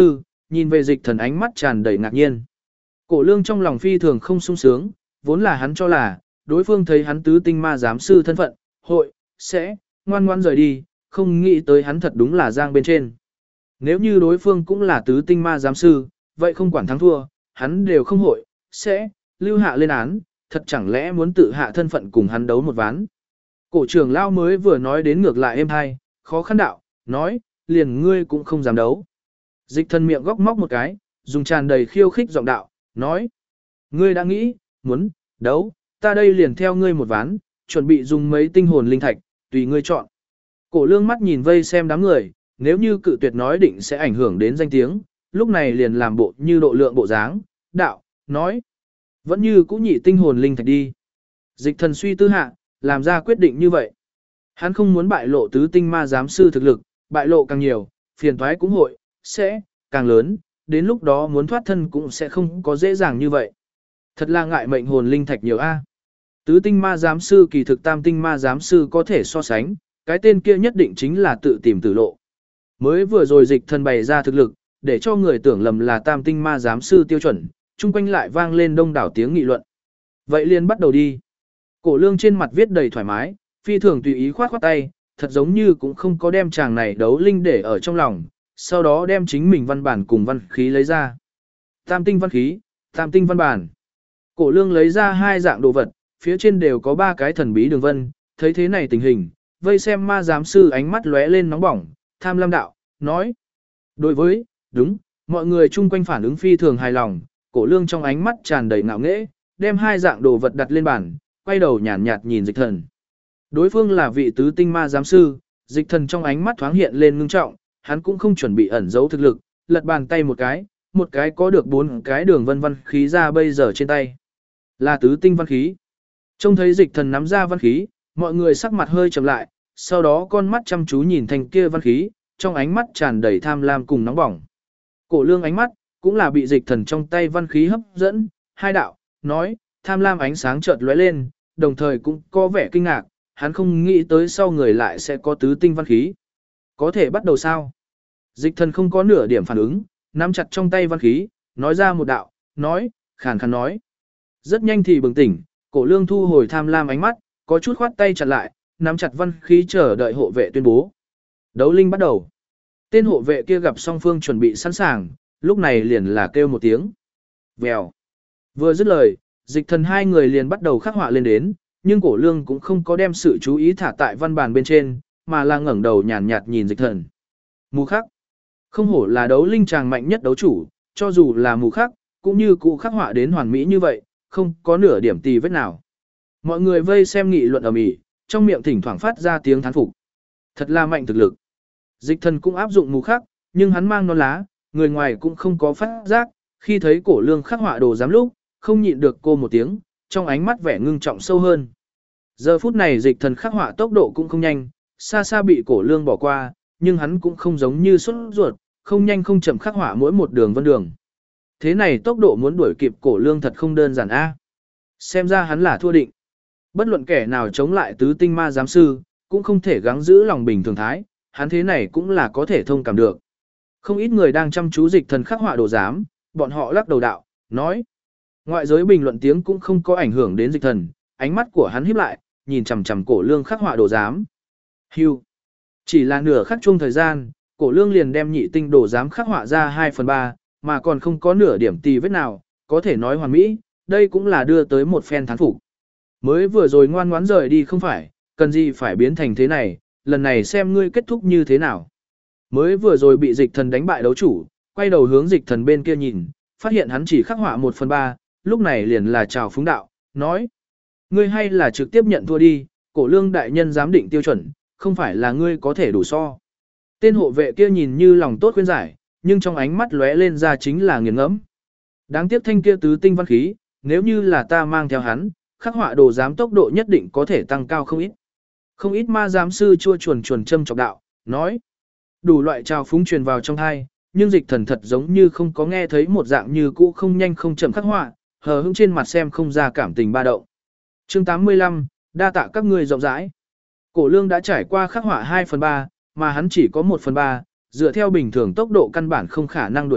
nhìn về dịch thần ánh mắt tràn đầy ngạc nhiên. Cổ lương trong lòng phi thường không sung sướng, vốn là hắn cho là, đối phương thấy hắn tứ tinh ma giám sư thân phận, hội, sẽ, ngoan ngoan rời đi, không nghĩ tới hắn thật đúng là giang bên trên. Nếu như đối phương cũng là tứ tinh ma giám sư, vậy không quản thắng thua, hắn đều không hội, sẽ, lưu hạ lên án, thật chẳng lẽ muốn tự hạ thân phận cùng hắn đấu một ván. Cổ trưởng lao mới vừa nói đến ngược lại êm hay, khó khăn đạo, nói, liền ngươi cũng không dám đấu. Dịch thần miệng góc móc một cái, dùng tràn đầy khiêu khích giọng đạo, nói, ngươi đã nghĩ, muốn, đấu, ta đây liền theo ngươi một ván, chuẩn bị dùng mấy tinh hồn linh thạch, tùy ngươi chọn. Cổ lương mắt nhìn vây xem đám người, nếu như cự tuyệt nói định sẽ ảnh hưởng đến danh tiếng, lúc này liền làm bộ như độ lượng bộ dáng, đạo, nói, vẫn như cũ nhị tinh hồn linh thạch đi. Dịch thần suy tư hạ, làm ra quyết định như vậy. Hắn không muốn bại lộ tứ tinh ma giám sư thực lực, bại lộ càng nhiều, phiền toái cũng hội, sẽ, càng lớn, đến lúc đó muốn thoát thân cũng sẽ không có dễ dàng như vậy. Thật là ngại mệnh hồn linh thạch nhiều a. Tứ tinh ma giám sư kỳ thực tam tinh ma giám sư có thể so sánh, cái tên kia nhất định chính là tự tìm tử lộ. Mới vừa rồi dịch thần bày ra thực lực, để cho người tưởng lầm là tam tinh ma giám sư tiêu chuẩn, chung quanh lại vang lên đông đảo tiếng nghị luận. Vậy liền bắt đầu đi. Cổ lương trên mặt viết đầy thoải mái, phi thường tùy ý khoát khoát tay, thật giống như cũng không có đem chàng này đấu linh để ở trong lòng, sau đó đem chính mình văn bản cùng văn khí lấy ra. Tam tinh văn khí, tam tinh văn bản. Cổ lương lấy ra hai dạng đồ vật, phía trên đều có ba cái thần bí đường vân, thấy thế này tình hình, vây xem ma giám sư ánh mắt lóe lên nóng bỏng, tham lam đạo, nói. Đối với, đúng, mọi người chung quanh phản ứng phi thường hài lòng, cổ lương trong ánh mắt tràn đầy ngạo nghễ, đem hai dạng đồ vật đặt lên bàn, quay đầu nhàn nhạt nhìn dịch thần. Đối phương là vị tứ tinh ma giám sư, dịch thần trong ánh mắt thoáng hiện lên ngưng trọng, hắn cũng không chuẩn bị ẩn giấu thực lực, lật bàn tay một cái có được 4 cái đường vân văn khí ra bây giờ trên tay. Là tứ tinh văn khí. Trông thấy dịch thần nắm ra văn khí, mọi người sắc mặt hơi trầm lại, sau đó con mắt chăm chú nhìn thành kia văn khí, trong ánh mắt tràn đầy tham lam cùng nóng bỏng. Cổ lương ánh mắt, cũng là bị dịch thần trong tay văn khí hấp dẫn, hai đạo, nói, tham lam ánh sáng chợt lóe lên, đồng thời cũng có vẻ kinh ngạc, hắn không nghĩ tới sau người lại sẽ có tứ tinh văn khí. Có thể bắt đầu sao? Dịch thần không có nửa điểm phản ứng, nắm chặt trong tay văn khí, nói ra một đạo, nói, khàn khàn nói. Rất nhanh thì bừng tỉnh, cổ lương thu hồi tham lam ánh mắt, có chút khoát tay chặt lại, nắm chặt văn khí chờ đợi hộ vệ tuyên bố. Đấu linh bắt đầu. Tên hộ vệ kia gặp song phương chuẩn bị sẵn sàng, lúc này liền là kêu một tiếng. Vèo. Vừa dứt lời, dịch thần hai người liền bắt đầu khắc họa lên đến, nhưng cổ lương cũng không có đem sự chú ý thả tại văn bản bên trên, mà là ngẩng đầu nhàn nhạt nhìn dịch thần. Mù khắc. Không hổ là đấu linh chàng mạnh nhất đấu chủ, cho dù là mù khắc, cũng như cụ khắc họa đến hoàn mỹ như vậy, không có nửa điểm tì vết nào. Mọi người vây xem nghị luận ầm ĩ, trong miệng thỉnh thoảng phát ra tiếng thán phục. Thật là mạnh thực lực. Dịch thần cũng áp dụng mù khắc, nhưng hắn mang non lá, người ngoài cũng không có phát giác, khi thấy cổ lương khắc họa đồ giám lúc, không nhịn được cô một tiếng, trong ánh mắt vẻ ngưng trọng sâu hơn. Giờ phút này dịch thần khắc họa tốc độ cũng không nhanh, xa xa bị cổ lương bỏ qua, nhưng hắn cũng không giống như sốt ruột, không nhanh không chậm khắc họa mỗi một đường vân đường. Thế này tốc độ muốn đuổi kịp cổ lương thật không đơn giản a. Xem ra hắn là thua định. Bất luận kẻ nào chống lại tứ tinh ma giám sư, cũng không thể gắng giữ lòng bình thường thái, hắn thế này cũng là có thể thông cảm được. Không ít người đang chăm chú dịch thần khắc họa đồ giám, bọn họ lắc đầu đạo, nói. Ngoại giới bình luận tiếng cũng không có ảnh hưởng đến dịch thần, ánh mắt của hắn híp lại, nhìn chằm chằm cổ lương khắc họa đồ giám. Hưu. Chỉ là nửa khắc chung thời gian, cổ lương liền đem nhị tinh đồ giám khắc họa ra 2/3, mà còn không có nửa điểm tì vết nào, có thể nói hoàn mỹ, đây cũng là đưa tới một phen thán phục. Mới vừa rồi ngoan ngoãn rời đi không phải, cần gì phải biến thành thế này, lần này xem ngươi kết thúc như thế nào. Mới vừa rồi bị dịch thần đánh bại đấu chủ, quay đầu hướng dịch thần bên kia nhìn, phát hiện hắn chỉ khắc họa 1/3, lúc này liền là chào phúng đạo, nói. Ngươi hay là trực tiếp nhận thua đi, cổ lương đại nhân giám định tiêu chuẩn, không phải là ngươi có thể đủ so. Tên hộ vệ kia nhìn như lòng tốt khuyên giải, nhưng trong ánh mắt lóe lên ra chính là nghiền ngẫm. Đáng tiếc thanh kia tứ tinh văn khí, nếu như là ta mang theo hắn, khắc họa đồ giám tốc độ nhất định có thể tăng cao không ít. Không ít ma giám sư chua chuồn chuồn châm chọc đạo, nói. Đủ loại trào phúng truyền vào trong thai, nhưng dịch thần thật giống như không có nghe thấy một dạng như cũ không nhanh không chậm khắc họa, hờ hững trên mặt xem không ra cảm tình ba động. Chương 85, đa tạ các ngươi rộng rãi. Cổ lương đã trải qua khắc họa 2/3, mà hắn chỉ có 1/3, dựa theo bình thường tốc độ căn bản không khả năng đuổi kịp,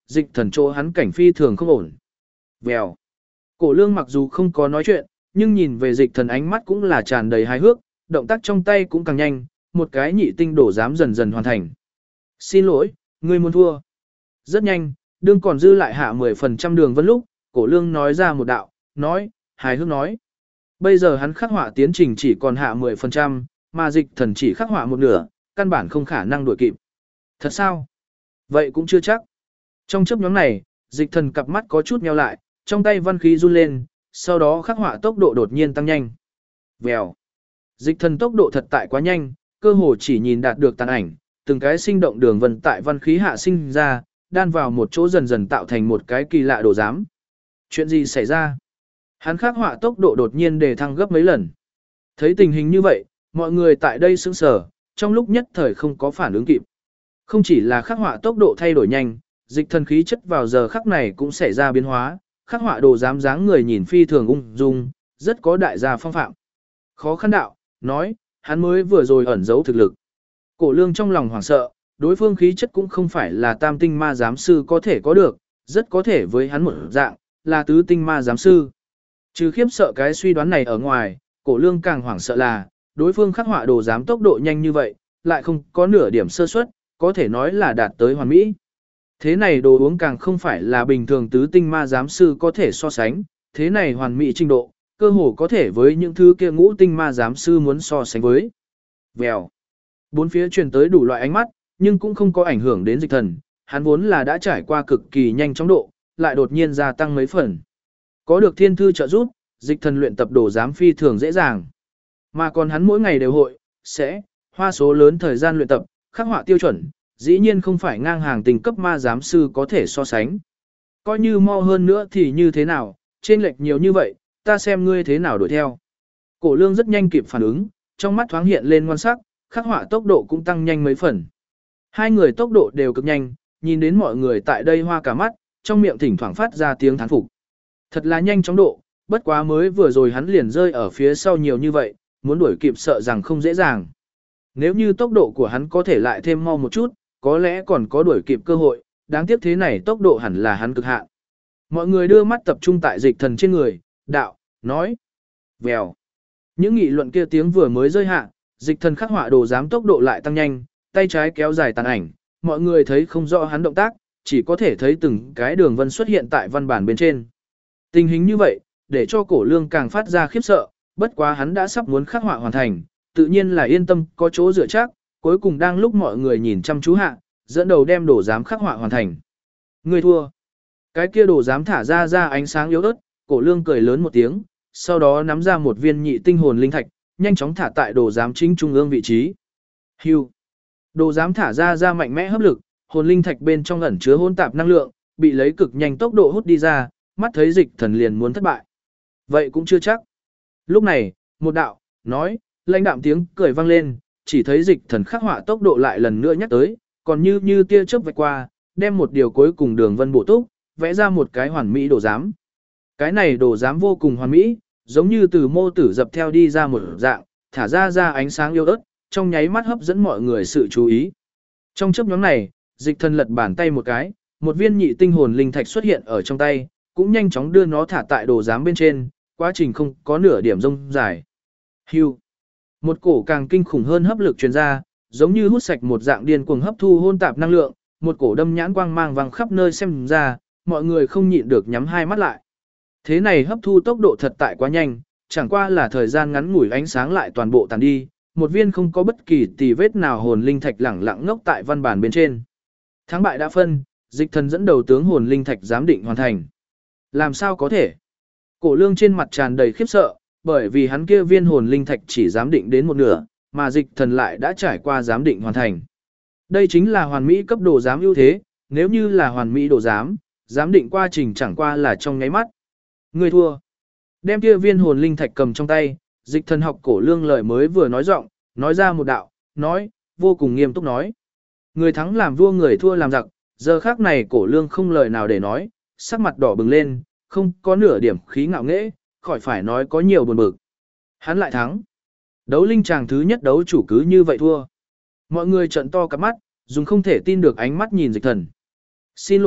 dịch thần chỗ hắn cảnh phi thường không ổn. Vèo. Cổ lương mặc dù không có nói chuyện, nhưng nhìn về dịch thần ánh mắt cũng là tràn đầy hài hước, động tác trong tay cũng càng nhanh, một cái nhị tinh đổ dám dần dần hoàn thành. Xin lỗi, ngươi muốn thua. Rất nhanh, đương còn dư lại hạ 10% đường vân lúc, cổ lương nói ra một đạo, nói, hài hước nói. Bây giờ hắn khắc họa tiến trình chỉ còn hạ 10%, mà dịch thần chỉ khắc họa một nửa, căn bản không khả năng đuổi kịp. Thật sao? Vậy cũng chưa chắc. Trong chấp nhóm này, dịch thần cặp mắt có chút nheo lại, trong tay văn khí run lên, sau đó khắc họa tốc độ đột nhiên tăng nhanh. Vèo. Dịch thần tốc độ thật tại quá nhanh, cơ hồ chỉ nhìn đạt được tàn ảnh, từng cái sinh động đường vân tại văn khí hạ sinh ra, đan vào một chỗ dần dần tạo thành một cái kỳ lạ đồ giám. Chuyện gì xảy ra? Hắn khắc họa tốc độ đột nhiên đề thăng gấp mấy lần. Thấy tình hình như vậy, mọi người tại đây sững sờ, trong lúc nhất thời không có phản ứng kịp. Không chỉ là khắc họa tốc độ thay đổi nhanh, dịch thần khí chất vào giờ khắc này cũng xảy ra biến hóa, khắc họa đồ giám dáng người nhìn phi thường ung dung, rất có đại gia phong phạm. Khó khăn đạo, nói, hắn mới vừa rồi ẩn giấu thực lực. Cổ lương trong lòng hoảng sợ, đối phương khí chất cũng không phải là tam tinh ma giám sư có thể có được, rất có thể với hắn một dạng, là tứ tinh ma giám sư. Trừ khiếp sợ cái suy đoán này ở ngoài, cổ lương càng hoảng sợ là, đối phương khắc họa đồ giám tốc độ nhanh như vậy, lại không có nửa điểm sơ suất, có thể nói là đạt tới hoàn mỹ. Thế này đồ uống càng không phải là bình thường tứ tinh ma giám sư có thể so sánh, thế này hoàn mỹ trình độ, cơ hồ có thể với những thứ kia ngũ tinh ma giám sư muốn so sánh với. Vèo. Bốn phía truyền tới đủ loại ánh mắt, nhưng cũng không có ảnh hưởng đến dịch thần, hắn vốn là đã trải qua cực kỳ nhanh chóng độ, lại đột nhiên gia tăng mấy phần. Có được thiên thư trợ giúp, dịch thần luyện tập đồ giám phi thường dễ dàng. Mà còn hắn mỗi ngày đều hội, sẽ, hoa số lớn thời gian luyện tập, khắc họa tiêu chuẩn, dĩ nhiên không phải ngang hàng tình cấp ma giám sư có thể so sánh. Coi như mau hơn nữa thì như thế nào, trên lệch nhiều như vậy, ta xem ngươi thế nào đuổi theo. Cổ lương rất nhanh kịp phản ứng, trong mắt thoáng hiện lên ngoan sắc, khắc họa tốc độ cũng tăng nhanh mấy phần. Hai người tốc độ đều cực nhanh, nhìn đến mọi người tại đây hoa cả mắt, trong miệng thỉnh thoảng phát ra tiếng thán phục. Thật là nhanh chóng độ, bất quá mới vừa rồi hắn liền rơi ở phía sau nhiều như vậy, muốn đuổi kịp sợ rằng không dễ dàng. Nếu như tốc độ của hắn có thể lại thêm mau một chút, có lẽ còn có đuổi kịp cơ hội, đáng tiếc thế này tốc độ hẳn là hắn cực hạn. Mọi người đưa mắt tập trung tại dịch thần trên người, đạo, nói, vèo. Những nghị luận kia tiếng vừa mới rơi hạ, dịch thần khắc họa đồ giám tốc độ lại tăng nhanh, tay trái kéo dài tàn ảnh, mọi người thấy không rõ hắn động tác, chỉ có thể thấy từng cái đường vân xuất hiện tại văn bản bên trên. Tình hình như vậy, để cho cổ lương càng phát ra khiếp sợ, bất quá hắn đã sắp muốn khắc họa hoàn thành, tự nhiên là yên tâm có chỗ dựa chắc, cuối cùng đang lúc mọi người nhìn chăm chú hạ, dẫn đầu đem đồ giám khắc họa hoàn thành. Người thua. Cái kia đồ giám thả ra ánh sáng yếu ớt, cổ lương cười lớn một tiếng, sau đó nắm ra một viên nhị tinh hồn linh thạch, nhanh chóng thả tại đồ giám chính trung ương vị trí. Hưu. Đồ giám thả ra mạnh mẽ hấp lực, hồn linh thạch bên trong ẩn chứa hỗn tạp năng lượng, bị lấy cực nhanh tốc độ hút đi ra, mắt thấy dịch thần liền muốn thất bại. Vậy cũng chưa chắc. Lúc này, một đạo, nói, lãnh đạm tiếng cười vang lên, chỉ thấy dịch thần khắc họa tốc độ lại lần nữa nhắc tới, còn như tia chớp vạch qua, đem một điều cuối cùng đường vân bổ túc, vẽ ra một cái hoàn mỹ đồ giám. Cái này đồ giám vô cùng hoàn mỹ, giống như từ mô tử dập theo đi ra một dạng, thả ra ánh sáng yếu ớt, trong nháy mắt hấp dẫn mọi người sự chú ý. Trong chớp nhóm này, dịch thần lật bàn tay một cái, một viên nhị tinh hồn linh thạch xuất hiện ở trong tay, cũng nhanh chóng đưa nó thả tại đồ giám bên trên, quá trình không có nửa điểm rông dài. Hưu. Một cổ càng kinh khủng hơn hấp lực truyền ra, giống như hút sạch một dạng điên cuồng hấp thu hôn tạp năng lượng, một cổ đâm nhãn quang mang vàng khắp nơi xem ra, mọi người không nhịn được nhắm hai mắt lại. Thế này hấp thu tốc độ thật tại quá nhanh, chẳng qua là thời gian ngắn ngủi ánh sáng lại toàn bộ tàn đi, một viên không có bất kỳ tì vết nào hồn linh thạch lẳng lặng ngốc tại văn bản bên trên. Thắng bại đã phân, dịch thần dẫn đầu tướng hồn linh thạch giám định hoàn thành. Làm sao có thể? Cổ lương trên mặt tràn đầy khiếp sợ, bởi vì hắn kia viên hồn linh thạch chỉ giám định đến một nửa, mà dịch thần lại đã trải qua giám định hoàn thành. Đây chính là hoàn mỹ cấp độ giám ưu thế, nếu như là hoàn mỹ độ giám định quá trình chẳng qua là trong nháy mắt. Người thua. Đem kia viên hồn linh thạch cầm trong tay, dịch thần học cổ lương lời mới vừa nói giọng, nói ra một đạo, nói, vô cùng nghiêm túc nói. Người thắng làm vua người thua làm giặc, giờ khác này cổ lương không lời nào để nói, sắc mặt đỏ bừng lên, không có nửa điểm khí ngạo nghễ, khỏi phải nói có nhiều buồn bực. Hắn lại thắng. Đấu linh chàng thứ nhất đấu chủ cứ như vậy thua. Mọi người trợn to cặp mắt, dùng không thể tin được ánh mắt nhìn dịch thần. Xin lỗi,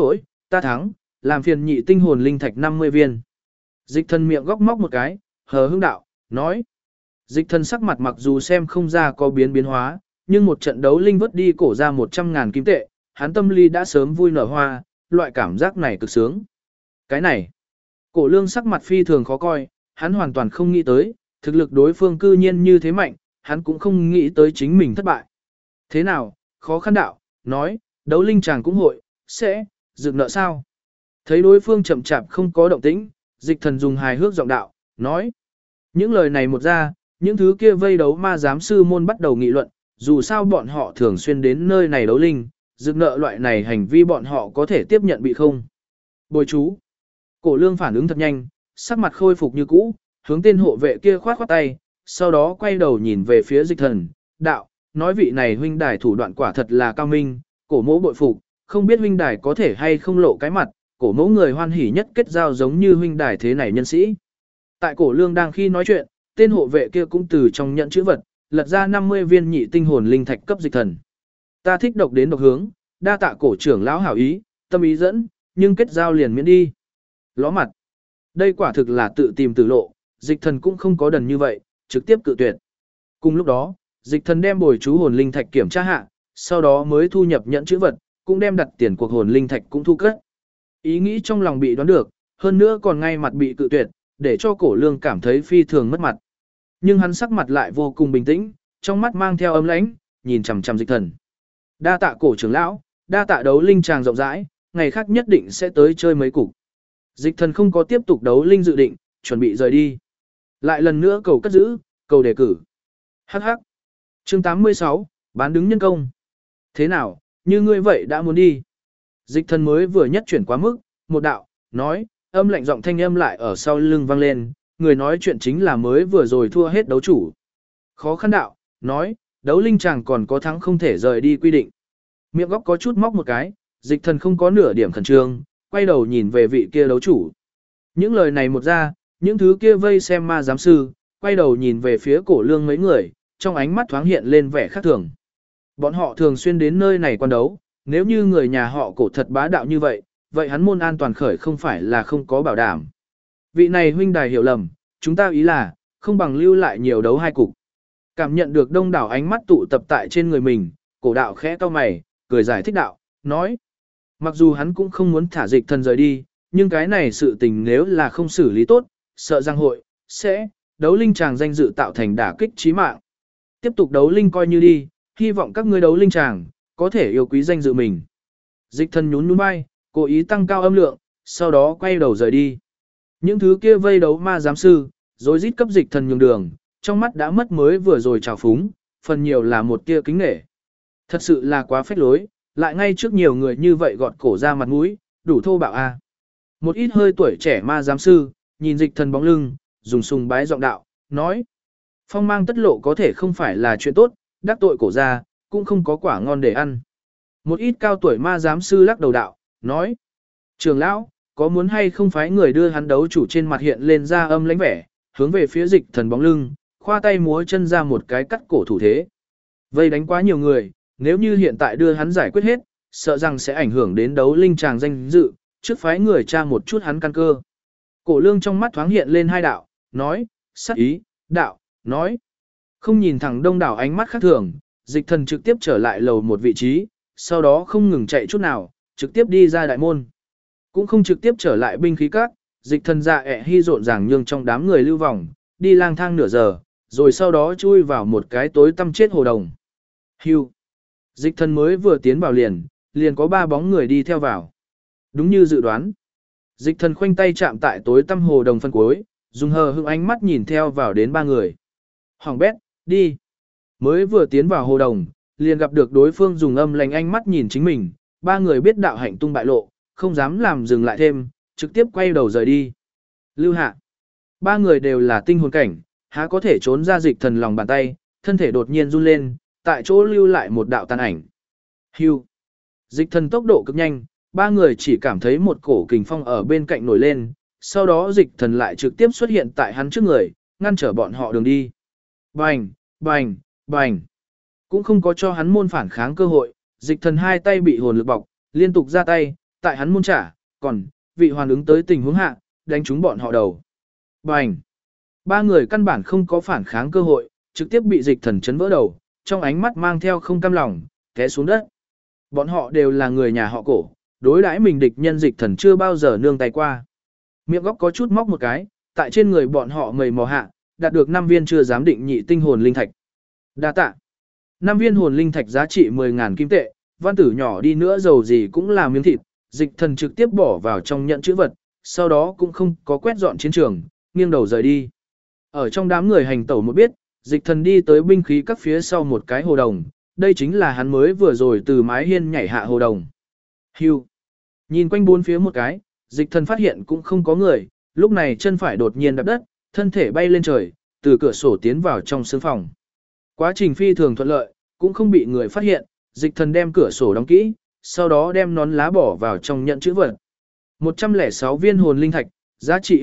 Ta thắng, làm phiền nhị tinh hồn linh thạch 50 viên. Dịch thần miệng góc móc một cái, hờ hững đạo, nói. Dịch thần sắc mặt mặc dù xem không ra có biến hóa, nhưng một trận đấu linh vớt đi cổ ra 100.000 kim tệ, hắn tâm lý đã sớm vui nở hoa, loại cảm giác này cực sướng. Cái này, cổ lương sắc mặt phi thường khó coi, hắn hoàn toàn không nghĩ tới, thực lực đối phương cư nhiên như thế mạnh, hắn cũng không nghĩ tới chính mình thất bại. Thế nào, khó khăn đạo, nói, đấu linh chàng cũng hội, sẽ, dựng nợ sao? Thấy đối phương chậm chạp không có động tĩnh, dịch thần dùng hài hước giọng đạo, nói. Những lời này một ra, những thứ kia vây đấu ma giám sư môn bắt đầu nghị luận, dù sao bọn họ thường xuyên đến nơi này đấu linh, dựng nợ loại này hành vi bọn họ có thể tiếp nhận bị không. Bồi chú. Cổ lương phản ứng thật nhanh, sắc mặt khôi phục như cũ, hướng tên hộ vệ kia khoát khoát tay, sau đó quay đầu nhìn về phía dịch thần, đạo, nói vị này huynh đài thủ đoạn quả thật là cao minh, cổ mỗ bội phục, không biết huynh đài có thể hay không lộ cái mặt, cổ mỗ người hoan hỉ nhất kết giao giống như huynh đài thế này nhân sĩ. Tại cổ lương đang khi nói chuyện, tên hộ vệ kia cũng từ trong nhận chữ vật, lật ra 50 viên nhị tinh hồn linh thạch cấp dịch thần. Ta thích độc đến độc hướng, đa tạ cổ trưởng lão hảo ý, tâm ý dẫn, nhưng kết giao liền miễn đi. Ló mặt. Đây quả thực là tự tìm tử lộ, dịch thần cũng không có đần như vậy, trực tiếp cự tuyệt. Cùng lúc đó, dịch thần đem bồi chú hồn linh thạch kiểm tra hạ, sau đó mới thu nhập nhận chữ vật, cũng đem đặt tiền cuộc hồn linh thạch cũng thu cất. Ý nghĩ trong lòng bị đoán được, hơn nữa còn ngay mặt bị cự tuyệt, để cho cổ lương cảm thấy phi thường mất mặt. Nhưng hắn sắc mặt lại vô cùng bình tĩnh, trong mắt mang theo ấm lãnh, nhìn chằm chằm dịch thần. Đa tạ cổ trưởng lão, đa tạ đấu linh tràng rộng rãi, ngày khác nhất định sẽ tới chơi mấy cục. Dịch thần không có tiếp tục đấu linh dự định, chuẩn bị rời đi. Lại lần nữa cầu cất giữ, cầu đề cử. Hắc hắc. Chương 86, bán đứng nhân công. Thế nào, như ngươi vậy đã muốn đi. Dịch thần mới vừa nhất chuyển quá mức, một đạo, nói, âm lạnh giọng thanh âm lại ở sau lưng vang lên, người nói chuyện chính là mới vừa rồi thua hết đấu chủ. Khó khăn đạo, nói, đấu linh chàng còn có thắng không thể rời đi quy định. Miệng góc có chút móc một cái, dịch thần không có nửa điểm khẩn trương, quay đầu nhìn về vị kia đấu chủ. Những lời này một ra, những thứ kia vây xem ma giám sư, quay đầu nhìn về phía cổ lương mấy người, trong ánh mắt thoáng hiện lên vẻ khác thường. Bọn họ thường xuyên đến nơi này quan đấu, nếu như người nhà họ cổ thật bá đạo như vậy, vậy hắn môn an toàn khởi không phải là không có bảo đảm. Vị này huynh đài hiểu lầm, chúng ta ý là, không bằng lưu lại nhiều đấu hai cục. Cảm nhận được đông đảo ánh mắt tụ tập tại trên người mình, cổ đạo khẽ cau mày, cười giải thích đạo, nói. Mặc dù hắn cũng không muốn thả dịch thần rời đi, nhưng cái này sự tình nếu là không xử lý tốt, sợ rằng hội, sẽ, đấu linh chàng danh dự tạo thành đả kích chí mạng. Tiếp tục đấu linh coi như đi, hy vọng các ngươi đấu linh chàng, có thể yêu quý danh dự mình. Dịch thần nhún nhún vai, cố ý tăng cao âm lượng, sau đó quay đầu rời đi. Những thứ kia vây đấu ma giám sư, rồi rít cấp dịch thần nhường đường, trong mắt đã mất mới vừa rồi trào phúng, phần nhiều là một kia kính nể. Thật sự là quá phách lối, lại ngay trước nhiều người như vậy gọt cổ ra mặt mũi, đủ thô bạo a. Một ít hơi tuổi trẻ ma giám sư, nhìn dịch thần bóng lưng, dùng sùng bái giọng đạo, nói. Phong mang tất lộ có thể không phải là chuyện tốt, đắc tội cổ ra, cũng không có quả ngon để ăn. Một ít cao tuổi ma giám sư lắc đầu đạo, nói. Trường lão, có muốn hay không phái người đưa hắn đấu chủ trên mặt hiện lên ra âm lãnh vẻ, hướng về phía dịch thần bóng lưng, khoa tay múa chân ra một cái cắt cổ thủ thế. Vây đánh quá nhiều người, nếu như hiện tại đưa hắn giải quyết hết, sợ rằng sẽ ảnh hưởng đến đấu linh tràng danh dự, trước phái người tra một chút hắn căn cơ. Cổ lương trong mắt thoáng hiện lên hai đạo, nói, sắc ý, đạo, nói. Không nhìn thẳng đông đảo ánh mắt khác thường, dịch thần trực tiếp trở lại lầu một vị trí, sau đó không ngừng chạy chút nào, trực tiếp đi ra đại môn. Cũng không trực tiếp trở lại binh khí các, dịch thần dạ ẹ hy rộn ràng nhường trong đám người lưu vòng, đi lang thang nửa giờ, rồi sau đó chui vào một cái tối tăm chết hồ đồng. Hưu. Dịch thần mới vừa tiến vào liền có 3 bóng người đi theo vào. Đúng như dự đoán. Dịch thần khoanh tay chạm tại tối tăm hồ đồng phân cuối, dùng hờ hững ánh mắt nhìn theo vào đến 3 người. Hoàng bét, đi. Mới vừa tiến vào hồ đồng, liền gặp được đối phương dùng âm lành ánh mắt nhìn chính mình, 3 người biết đạo hạnh tung bại lộ, không dám làm dừng lại thêm, trực tiếp quay đầu rời đi. Lưu hạ. 3 người đều là tinh hồn cảnh, há có thể trốn ra dịch thần lòng bàn tay, thân thể đột nhiên run lên, tại chỗ lưu lại một đạo tàn ảnh. Hưu. Dịch thần tốc độ cực nhanh, 3 người chỉ cảm thấy một cổ kình phong ở bên cạnh nổi lên, sau đó dịch thần lại trực tiếp xuất hiện tại hắn trước người, ngăn trở bọn họ đường đi. Bành, bành, bành. Cũng không có cho hắn môn phản kháng cơ hội, dịch thần 2 tay bị hồn lực bọc, liên tục ra tay, tại hắn môn trả, còn, vị hoàn ứng tới tình huống hạ, đánh trúng bọn họ đầu. Bành! Ba người căn bản không có phản kháng cơ hội, trực tiếp bị dịch thần chấn vỡ đầu, trong ánh mắt mang theo không cam lòng, té xuống đất. Bọn họ đều là người nhà họ Cổ, đối đãi mình địch nhân dịch thần chưa bao giờ nương tay qua. Miệng góc có chút móc một cái, tại trên người bọn họ mầy mò hạ, đạt được 5 viên chưa dám định nhị tinh hồn linh thạch. Đa tạ. 5 viên hồn linh thạch giá trị 10.000 kim tệ, văn tử nhỏ đi nữa dầu gì cũng là miếng thịt, dịch thần trực tiếp bỏ vào trong nhận chữ vật, sau đó cũng không có quét dọn chiến trường, nghiêng đầu rời đi. Ở trong đám người hành tẩu một biết, dịch thần đi tới binh khí các phía sau một cái hồ đồng, đây chính là hắn mới vừa rồi từ mái hiên nhảy hạ hồ đồng. Hưu. Nhìn quanh bốn phía một cái, dịch thần phát hiện cũng không có người, lúc này chân phải đột nhiên đạp đất, thân thể bay lên trời, từ cửa sổ tiến vào trong sương phòng. Quá trình phi thường thuận lợi, cũng không bị người phát hiện, dịch thần đem cửa sổ đóng kỹ, sau đó đem nón lá bỏ vào trong nhận chữ vật. 106 viên hồn linh thạch, giá trị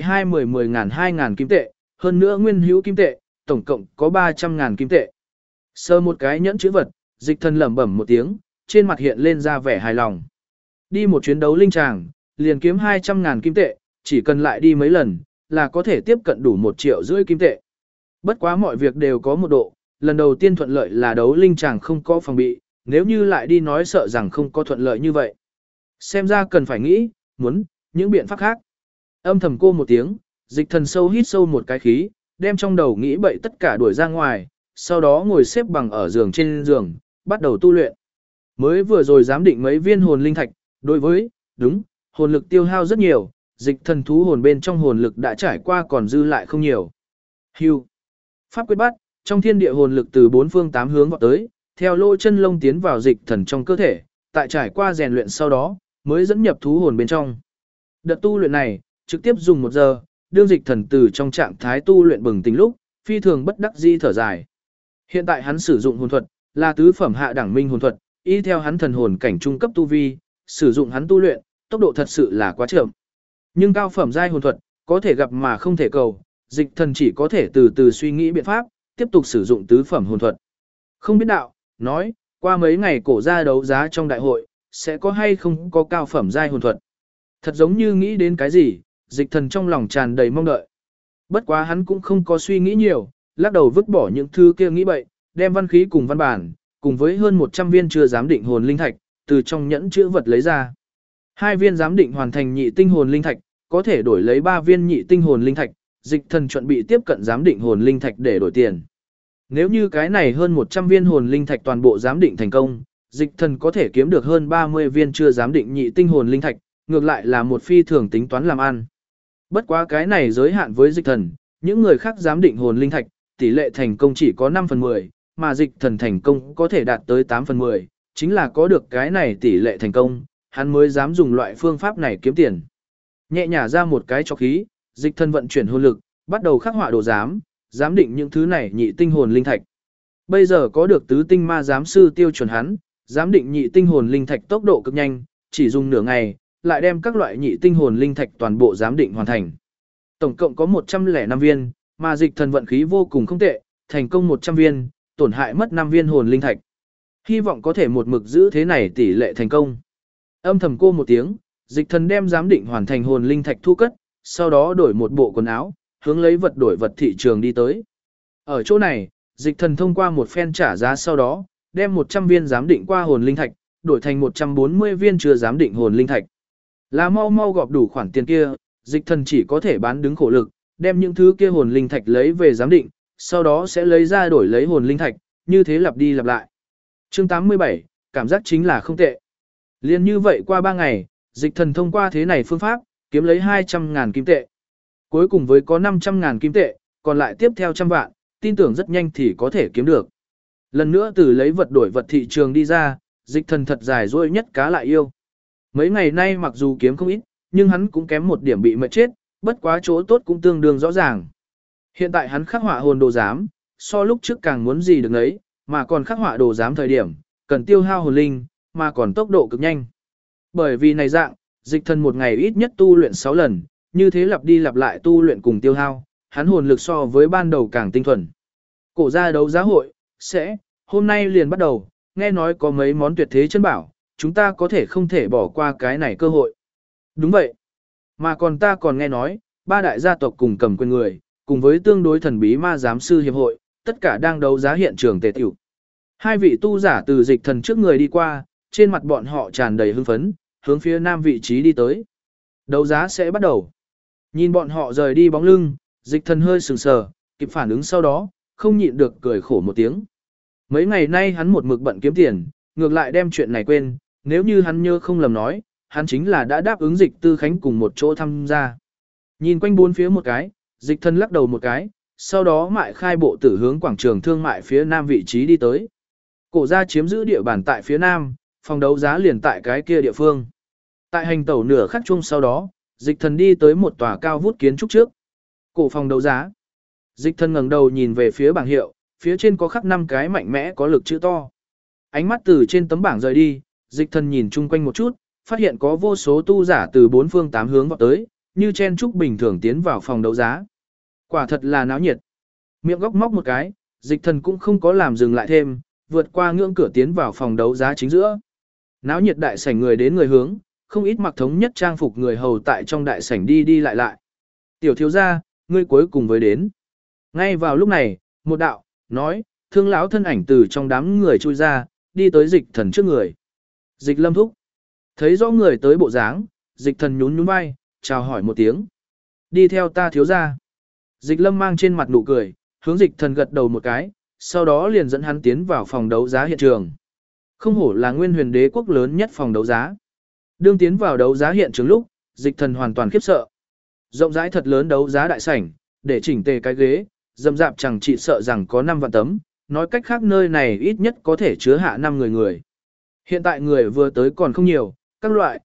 10.000 kim tệ, hơn nữa nguyên hữu kim tệ, tổng cộng có 300.000 kim tệ. Sơ một cái nhẫn chữ vật, dịch thần lẩm bẩm một tiếng, trên mặt hiện lên ra vẻ hài lòng. Đi một chuyến đấu linh tràng, liền kiếm 200.000 kim tệ, chỉ cần lại đi mấy lần, là có thể tiếp cận đủ 1,5 triệu kim tệ. Bất quá mọi việc đều có một độ, lần đầu tiên thuận lợi là đấu linh tràng không có phòng bị, nếu như lại đi nói sợ rằng không có thuận lợi như vậy. Xem ra cần phải nghĩ, muốn, những biện pháp khác. Âm thầm cô một tiếng, dịch thần sâu hít sâu một cái khí, đem trong đầu nghĩ bậy tất cả đuổi ra ngoài, sau đó ngồi xếp bằng ở giường trên giường, bắt đầu tu luyện. Mới vừa rồi giám định mấy viên hồn linh thạch, đối với, đúng, hồn lực tiêu hao rất nhiều, dịch thần thú hồn bên trong hồn lực đã trải qua còn dư lại không nhiều. Hưu. Pháp quyết bắt, trong thiên địa hồn lực từ 4 phương 8 hướng vọt tới, theo lỗ chân lông tiến vào dịch thần trong cơ thể, tại trải qua rèn luyện sau đó, mới dẫn nhập thú hồn bên trong. Đợt tu luyện này, trực tiếp dùng 1 giờ, đương dịch thần từ trong trạng thái tu luyện bừng tỉnh lúc, phi thường bất đắc dĩ thở dài. Hiện tại hắn sử dụng hồn thuật, là tứ phẩm hạ đẳng minh hồn thuật, y theo hắn thần hồn cảnh trung cấp tu vi, sử dụng hắn tu luyện, tốc độ thật sự là quá chậm. Nhưng cao phẩm giai hồn thuật, có thể gặp mà không thể cầu, dịch thần chỉ có thể từ từ suy nghĩ biện pháp, tiếp tục sử dụng tứ phẩm hồn thuật. Không biết đạo, nói, qua mấy ngày cổ ra đấu giá trong đại hội, sẽ có hay không có cao phẩm giai hồn thuật. Thật giống như nghĩ đến cái gì, dịch thần trong lòng tràn đầy mong đợi. Bất quá hắn cũng không có suy nghĩ nhiều, lắc đầu vứt bỏ những thứ kia nghĩ bậy, đem văn khí cùng văn bản, cùng với hơn 100 viên chưa giám định hồn linh thạch, từ trong nhẫn chữ vật lấy ra. 2 viên giám định hoàn thành nhị tinh hồn linh thạch, có thể đổi lấy 3 viên nhị tinh hồn linh thạch, dịch thần chuẩn bị tiếp cận giám định hồn linh thạch để đổi tiền. Nếu như cái này hơn 100 viên hồn linh thạch toàn bộ giám định thành công, dịch thần có thể kiếm được hơn 30 viên chưa giám định nhị tinh hồn linh thạch, ngược lại là một phi thường tính toán làm ăn. Bất quá cái này giới hạn với dịch thần, những người khác giám định hồn linh thạch, tỷ lệ thành công chỉ có 5/10, mà dịch thần thành công có thể đạt tới 8/10, chính là có được cái này tỷ lệ thành công, hắn mới dám dùng loại phương pháp này kiếm tiền. Nhẹ nhả ra một cái cho khí, dịch thần vận chuyển hồn lực, bắt đầu khắc họa đồ giám định những thứ này nhị tinh hồn linh thạch. Bây giờ có được tứ tinh ma giám sư tiêu chuẩn hắn, giám định nhị tinh hồn linh thạch tốc độ cực nhanh, chỉ dùng nửa ngày, lại đem các loại nhị tinh hồn linh thạch toàn bộ giám định hoàn thành. Tổng cộng có 105 viên, mà dịch thần vận khí vô cùng không tệ, thành công 100 viên, tổn hại mất 5 viên hồn linh thạch. Hy vọng có thể một mực giữ thế này tỷ lệ thành công. Âm thầm cô một tiếng, dịch thần đem giám định hoàn thành hồn linh thạch thu cất, sau đó đổi một bộ quần áo, hướng lấy vật đổi vật thị trường đi tới. Ở chỗ này, dịch thần thông qua một phen trả giá sau đó, đem 100 viên giám định qua hồn linh thạch, đổi thành 140 viên chưa giám định hồn linh thạch. Là mau mau gọp đủ khoản tiền kia, dịch thần chỉ có thể bán đứng khổ lực, đem những thứ kia hồn linh thạch lấy về giám định, sau đó sẽ lấy ra đổi lấy hồn linh thạch, như thế lặp đi lặp lại. Chương 87, cảm giác chính là không tệ. Liên như vậy qua 3 ngày, dịch thần thông qua thế này phương pháp, kiếm lấy 200.000 kim tệ. Cuối cùng với có 500.000 kim tệ, còn lại tiếp theo trăm vạn, tin tưởng rất nhanh thì có thể kiếm được. Lần nữa từ lấy vật đổi vật thị trường đi ra, dịch thần thật dài dỗi nhất cá lại yêu. Mấy ngày nay mặc dù kiếm không ít, nhưng hắn cũng kém một điểm bị mệt chết, bất quá chỗ tốt cũng tương đương rõ ràng. Hiện tại hắn khắc họa hồn đồ giám, so lúc trước càng muốn gì được nấy, mà còn khắc họa đồ giám thời điểm, cần tiêu hao hồn linh, mà còn tốc độ cực nhanh. Bởi vì này dạng, dịch thần một ngày ít nhất tu luyện 6 lần, như thế lặp đi lặp lại tu luyện cùng tiêu hao, hắn hồn lực so với ban đầu càng tinh thuần. Cổ ra đấu giá hội, hôm nay liền bắt đầu, nghe nói có mấy món tuyệt thế chân bảo, chúng ta có thể không thể bỏ qua cái này cơ hội. Đúng vậy. Mà còn ta còn nghe nói, ba đại gia tộc cùng cầm quyền người, cùng với tương đối thần bí ma giám sư hiệp hội, tất cả đang đấu giá hiện trường tề tiểu. Hai vị tu giả từ dịch thần trước người đi qua, trên mặt bọn họ tràn đầy hưng phấn, hướng phía nam vị trí đi tới. Đấu giá sẽ bắt đầu. Nhìn bọn họ rời đi bóng lưng, dịch thần hơi sừng sờ, kịp phản ứng sau đó, không nhịn được cười khổ một tiếng. Mấy ngày nay hắn một mực bận kiếm tiền, ngược lại đem chuyện này quên, nếu như hắn nhớ không lầm nói, hắn chính là đã đáp ứng dịch tư khánh cùng một chỗ tham gia. Nhìn quanh bốn phía một cái, dịch thần lắc đầu một cái, sau đó mại khai bộ tử hướng quảng trường thương mại phía nam vị trí đi tới. Cổ gia chiếm giữ địa bàn tại phía nam, phòng đấu giá liền tại cái kia địa phương. Tại hành tẩu nửa khắc chung sau đó, dịch thần đi tới một tòa cao vút kiến trúc trước. Cổ phòng đấu giá. Dịch thần ngẩng đầu nhìn về phía bảng hiệu, phía trên có khắc 5 cái mạnh mẽ có lực chữ to. Ánh mắt từ trên tấm bảng rời đi, dịch thần nhìn chung quanh một chút, phát hiện có vô số tu giả từ bốn phương tám hướng vào tới, như chen trúc bình thường tiến vào phòng đấu giá. Quả thật là náo nhiệt. Miệng góc móc một cái, dịch thần cũng không có làm dừng lại thêm, vượt qua ngưỡng cửa tiến vào phòng đấu giá chính giữa. Náo nhiệt đại sảnh người đến người hướng, không ít mặc thống nhất trang phục người hầu tại trong đại sảnh đi đi lại lại. Tiểu thiếu gia, ngươi cuối cùng với đến. Ngay vào lúc này, một đạo, nói, thương lão thân ảnh từ trong đám người chui ra, đi tới dịch thần trước người. Dịch lâm thúc. Thấy rõ người tới bộ dáng, dịch thần nhún nhún vai, chào hỏi một tiếng. Đi theo ta thiếu gia. Dịch lâm mang trên mặt nụ cười, hướng dịch thần gật đầu một cái, sau đó liền dẫn hắn tiến vào phòng đấu giá hiện trường. Không hổ là nguyên huyền đế quốc lớn nhất phòng đấu giá. Đương tiến vào đấu giá hiện trường lúc, dịch thần hoàn toàn khiếp sợ. Rộng rãi thật lớn đấu giá đại sảnh, để chỉnh tề cái ghế, dầm dạp chẳng chị sợ rằng có 5 vạn tấm, nói cách khác nơi này ít nhất có thể chứa hạ 5 người. Hiện tại người vừa tới còn không nhiều, các loại,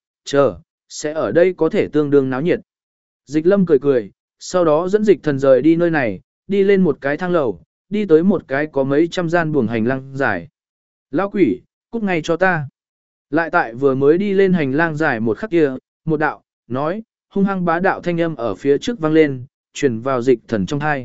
sẽ ở đây có thể tương đương náo nhiệt. Dịch lâm cười cười, sau đó dẫn dịch thần rời đi nơi này, đi lên một cái thang lầu, đi tới một cái có mấy trăm gian buồng hành lang dài. Lão quỷ, cút ngay cho ta. Lại tại vừa mới đi lên hành lang dài một khắc kia, một đạo, nói, hung hăng bá đạo thanh âm ở phía trước vang lên, truyền vào dịch thần trong thai.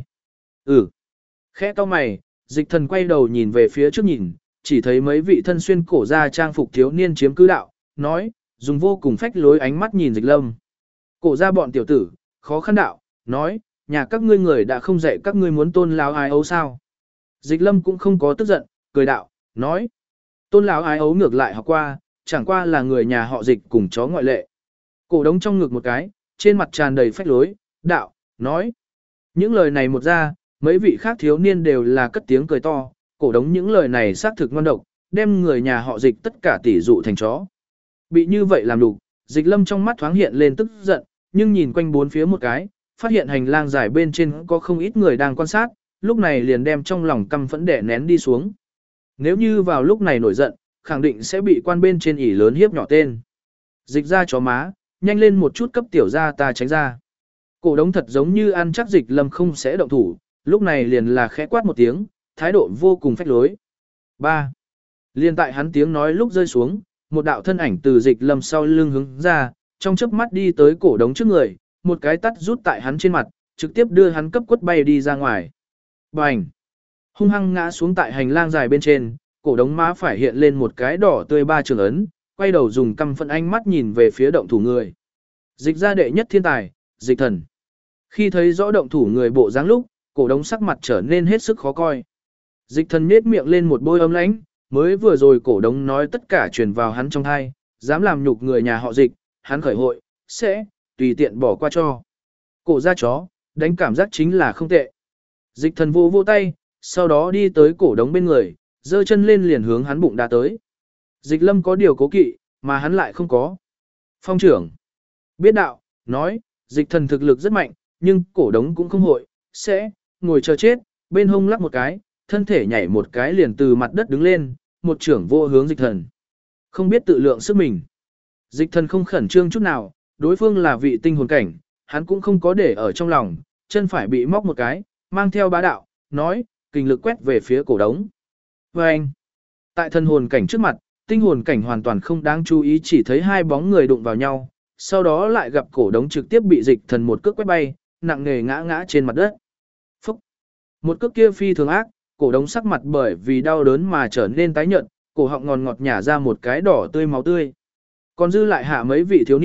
Khẽ cau mày, dịch thần quay đầu nhìn về phía trước nhìn, chỉ thấy mấy vị thân xuyên cổ gia trang phục thiếu niên chiếm cứ đạo, nói, dùng vô cùng phách lối ánh mắt nhìn dịch lâm. Cổ gia bọn tiểu tử, khó khăn đạo, nói, nhà các ngươi người đã không dạy các ngươi muốn tôn lão ái ấu sao. Dịch lâm cũng không có tức giận, cười đạo, nói, tôn lão ái ấu ngược lại học qua, chẳng qua là người nhà họ dịch cùng chó ngoại lệ. Cổ đống trong ngực một cái, trên mặt tràn đầy phách lối, đạo, nói. Những lời này một ra, mấy vị khác thiếu niên đều là cất tiếng cười to, cổ đống những lời này xác thực ngon độc, đem người nhà họ dịch tất cả tỷ dụ thành chó. Bị như vậy làm đủ, dịch lâm trong mắt thoáng hiện lên tức giận, nhưng nhìn quanh bốn phía một cái, phát hiện hành lang dài bên trên có không ít người đang quan sát, lúc này liền đem trong lòng căm phẫn đè nén đi xuống. Nếu như vào lúc này nổi giận, khẳng định sẽ bị quan bên trên ỉ lớn hiếp nhỏ tên. Dịch ra chó má, nhanh lên một chút cấp tiểu ra ta tránh ra. Cổ đống thật giống như ăn chắc dịch lâm không sẽ động thủ, lúc này liền là khẽ quát một tiếng, thái độ vô cùng phách lối. 3. Liên tại hắn tiếng nói lúc rơi xuống, một đạo thân ảnh từ dịch lâm sau lưng hướng ra, trong chớp mắt đi tới cổ đống trước người, một cái tắt rút tại hắn trên mặt, trực tiếp đưa hắn cấp quất bay đi ra ngoài. Bành! Hung hăng ngã xuống tại hành lang dài bên trên, cổ đống má phải hiện lên một cái đỏ tươi 3 trường ấn, quay đầu dùng căm phẫn ánh mắt nhìn về phía động thủ người. Dịch gia đệ nhất thiên tài, dịch thần. Khi thấy rõ động thủ người bộ dáng lúc, cổ đống sắc mặt trở nên hết sức khó coi. Dịch thần nhếch miệng lên một bôi âm lãnh, mới vừa rồi cổ đống nói tất cả truyền vào hắn trong thai, dám làm nhục người nhà họ dịch, hắn khởi hội, sẽ tùy tiện bỏ qua cho. Cổ ra chó, đánh cảm giác chính là không tệ. Dịch thần vô tay, sau đó đi tới cổ đống bên người, giơ chân lên liền hướng hắn bụng đá tới. Dịch lâm có điều cố kỵ, mà hắn lại không có. Phong trưởng. Biết đạo, nói, dịch thần thực lực rất mạnh, nhưng cổ đống cũng không hội, sẽ ngồi chờ chết, bên hông lắc một cái, thân thể nhảy một cái liền từ mặt đất đứng lên, một trưởng vô hướng dịch thần. Không biết tự lượng sức mình. Dịch thần không khẩn trương chút nào, đối phương là vị tinh hồn cảnh, hắn cũng không có để ở trong lòng, chân phải bị móc một cái, mang theo bá đạo, nói, kình lực quét về phía cổ đống. Và anh, tại thân hồn cảnh trước mặt, tinh hồn cảnh hoàn toàn không đáng chú ý, chỉ thấy hai bóng người đụng vào nhau, sau đó lại gặp cổ đống trực tiếp bị dịch thần một cước quét bay, nặng nề ngã trên mặt đất. Phúc! Một cước kia phi thường ác, cổ đống sắc mặt bởi vì đau đớn mà trở nên tái nhợt, cổ họng ngọt nhả ra một cái đỏ tươi máu tươi. Còn dư lại hạ mấy vị thiếu niên,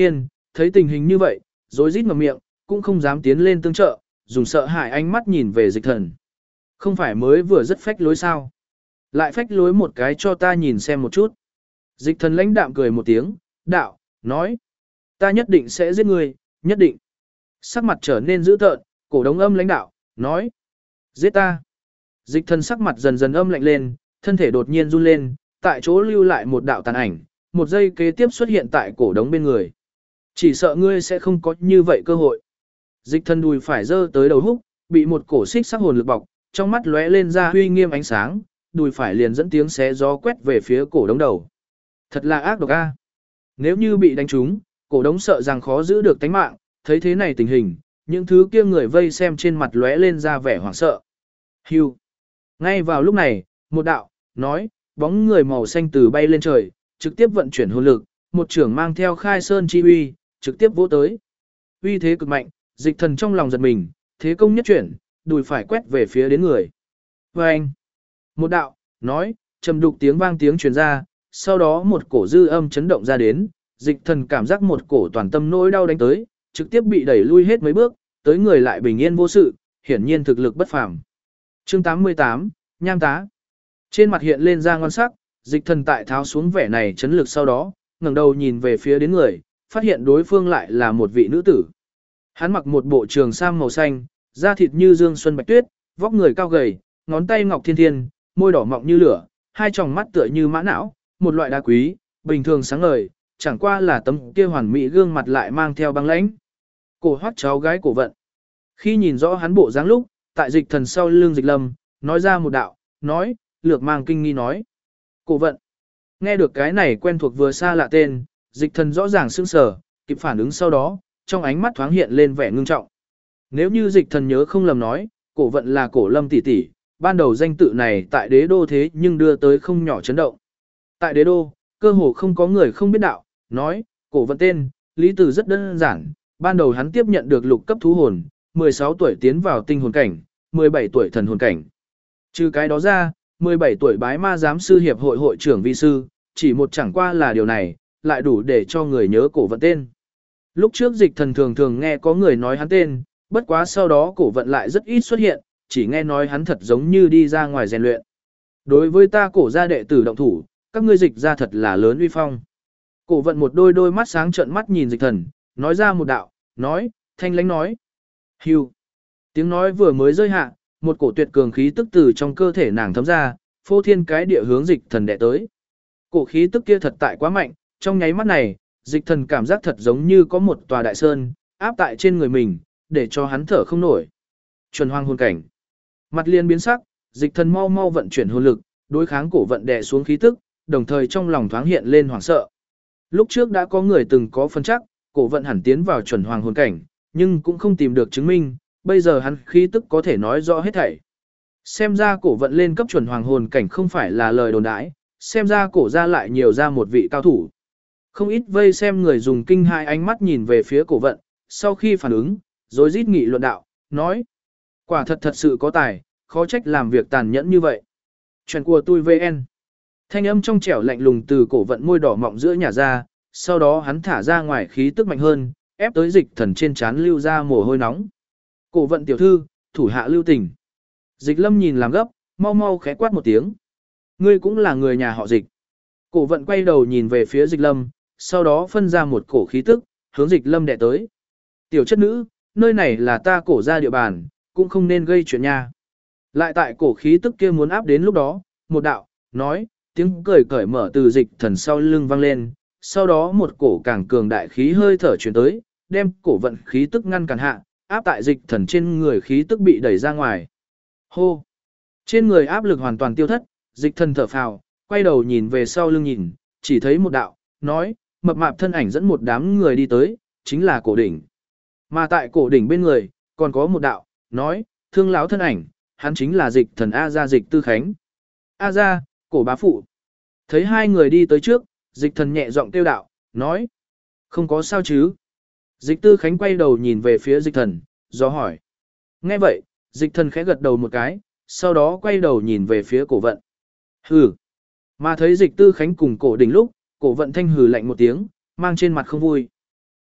thấy tình hình như vậy, rối rít ngậm miệng, cũng không dám tiến lên tương trợ, dùng sợ hãi ánh mắt nhìn về dịch thần. Không phải mới vừa rất phách lối sao? Lại phách lối một cái cho ta nhìn xem một chút. Dịch thần lãnh đạm cười một tiếng, đạo, nói. Ta nhất định sẽ giết ngươi, nhất định. Sắc mặt trở nên dữ tợn, cổ đống âm lãnh đạo, nói. Giết ta. Dịch thần sắc mặt dần dần âm lạnh lên, thân thể đột nhiên run lên, tại chỗ lưu lại một đạo tàn ảnh, một giây kế tiếp xuất hiện tại cổ đống bên người. Chỉ sợ ngươi sẽ không có như vậy cơ hội. Dịch thần đùi phải giơ tới đầu húc, bị một cổ xích sắc hồn lực bọc, trong mắt lóe lên ra huy nghiêm ánh sáng, đùi phải liền dẫn tiếng xé gió quét về phía cổ đống đầu. Thật là ác độc a. Nếu như bị đánh trúng, cổ đống sợ rằng khó giữ được tánh mạng, thấy thế này tình hình, những thứ kia người vây xem trên mặt lóe lên ra vẻ hoảng sợ. Hưu. Ngay vào lúc này, một đạo, nói, bóng người màu xanh từ bay lên trời, trực tiếp vận chuyển hồn lực, một trưởng mang theo khai sơn chi uy, trực tiếp vỗ tới. Uy thế cực mạnh, dịch thần trong lòng giật mình, thế công nhất chuyển, đùi phải quét về phía đến người. Và anh, một đạo, nói, trầm đục tiếng vang tiếng truyền ra, sau đó một cổ dư âm chấn động ra đến, dịch thần cảm giác một cổ toàn tâm nỗi đau đánh tới, trực tiếp bị đẩy lui hết mấy bước, tới người lại bình yên vô sự, hiển nhiên thực lực bất phàm. Chương 88, Nham tá. Trên mặt hiện lên ra ngon sắc, dịch thần tại tháo xuống vẻ này chấn lực sau đó, ngẩng đầu nhìn về phía đến người, phát hiện đối phương lại là một vị nữ tử. Hắn mặc một bộ trường sam màu xanh, da thịt như dương xuân bạch tuyết, vóc người cao gầy, ngón tay ngọc thiên thiên, môi đỏ mọng như lửa, hai tròng mắt tựa như mã não, một loại đá quý, bình thường sáng ngời, chẳng qua là tấm kia hoàn mỹ gương mặt lại mang theo băng lãnh. Cổ hoắc cháu gái cổ vận. Khi nhìn rõ hắn bộ dáng lúc, tại dịch thần sau lưng dịch lâm, nói ra một đạo, nói, lược mang kinh nghi nói. Cổ vận. Nghe được cái này quen thuộc vừa xa lạ tên, dịch thần rõ ràng sững sờ, kịp phản ứng sau đó, trong ánh mắt thoáng hiện lên vẻ ngưng trọng. Nếu như dịch thần nhớ không lầm nói, cổ vận là cổ lâm tỷ tỷ, ban đầu danh tự này tại đế đô thế nhưng đưa tới không nhỏ chấn động. Tại đế đô, cơ hồ không có người không biết đạo, nói, cổ vận tên, lý từ rất đơn giản, ban đầu hắn tiếp nhận được lục cấp thú hồn, 16 tuổi tiến vào tinh hồn cảnh, 17 tuổi thần hồn cảnh. Trừ cái đó ra, 17 tuổi bái ma giám sư hiệp hội hội trưởng vi sư, chỉ một chẳng qua là điều này, lại đủ để cho người nhớ cổ vận tên. Lúc trước dịch thần thường thường nghe có người nói hắn tên, bất quá sau đó cổ vận lại rất ít xuất hiện, chỉ nghe nói hắn thật giống như đi ra ngoài rèn luyện. Đối với ta cổ gia đệ tử động thủ, các ngươi dịch ra thật là lớn uy phong. Cổ vận một đôi mắt sáng trợn mắt nhìn dịch thần, nói ra một đạo, nói, thanh lãnh nói. Hưu. Tiếng nói vừa mới rơi hạ, một cổ tuyệt cường khí tức từ trong cơ thể nàng thấm ra, phô thiên cái địa hướng dịch thần đệ tới. Cổ khí tức kia thật tại quá mạnh, trong nháy mắt này, dịch thần cảm giác thật giống như có một tòa đại sơn, áp tại trên người mình, để cho hắn thở không nổi. Chuẩn hoang hồn cảnh. Mặt liên biến sắc, dịch thần mau mau vận chuyển hồn lực, đối kháng cổ vận đè xuống khí tức, đồng thời trong lòng thoáng hiện lên hoảng sợ. Lúc trước đã có người từng có phân chắc, cổ vận hẳn tiến vào chuẩn hoàng hồn cảnh, nhưng cũng không tìm được chứng minh, bây giờ hắn khí tức có thể nói rõ hết thảy. Xem ra cổ vận lên cấp chuẩn hoàng hồn cảnh không phải là lời đồn đãi, xem ra cổ ra lại nhiều ra một vị cao thủ. Không ít vây xem người dùng kinh hai ánh mắt nhìn về phía cổ vận, sau khi phản ứng, rồi rít nghị luận đạo, nói. Quả thật sự có tài, khó trách làm việc tàn nhẫn như vậy. Chuyện của tôi VN. Thanh âm trong trẻo lạnh lùng từ cổ vận môi đỏ mọng giữa nhà ra, sau đó hắn thả ra ngoài khí tức mạnh hơn, ép tới dịch thần trên trán lưu ra mồ hôi nóng. Cổ vận tiểu thư, thủ hạ lưu tình. Dịch lâm nhìn làm gấp, mau mau khẽ quát một tiếng. Ngươi cũng là người nhà họ dịch. Cổ vận quay đầu nhìn về phía dịch lâm, sau đó phân ra một cổ khí tức, hướng dịch lâm đè tới. Tiểu chất nữ, nơi này là ta cổ ra địa bàn, cũng không nên gây chuyện nha. Lại tại cổ khí tức kia muốn áp đến lúc đó, một đạo, nói, tiếng cười cởi mở từ dịch thần sau lưng vang lên, sau đó một cổ càng cường đại khí hơi thở chuyển tới, đem cổ vận khí tức ngăn cản hạ, áp tại dịch thần trên người khí tức bị đẩy ra ngoài. Hô! Trên người áp lực hoàn toàn tiêu thất, dịch thần thở phào, quay đầu nhìn về sau lưng nhìn, chỉ thấy một đạo, nói, mập mạp thân ảnh dẫn một đám người đi tới, chính là cổ đỉnh. Mà tại cổ đỉnh bên người, còn có một đạo, nói, thương láo thân ảnh, hắn chính là dịch thần A Gia Dịch Tư Khánh. A Gia, cổ bá phụ. Thấy hai người đi tới trước, dịch thần nhẹ giọng kêu đạo, nói, không có sao chứ. Dịch Tư Khánh quay đầu nhìn về phía dịch thần, do hỏi. Nghe vậy, dịch thần khẽ gật đầu một cái, sau đó quay đầu nhìn về phía cổ vận. Hừ. Mà thấy dịch Tư Khánh cùng cổ đỉnh lúc, cổ vận thanh hừ lạnh một tiếng, mang trên mặt không vui.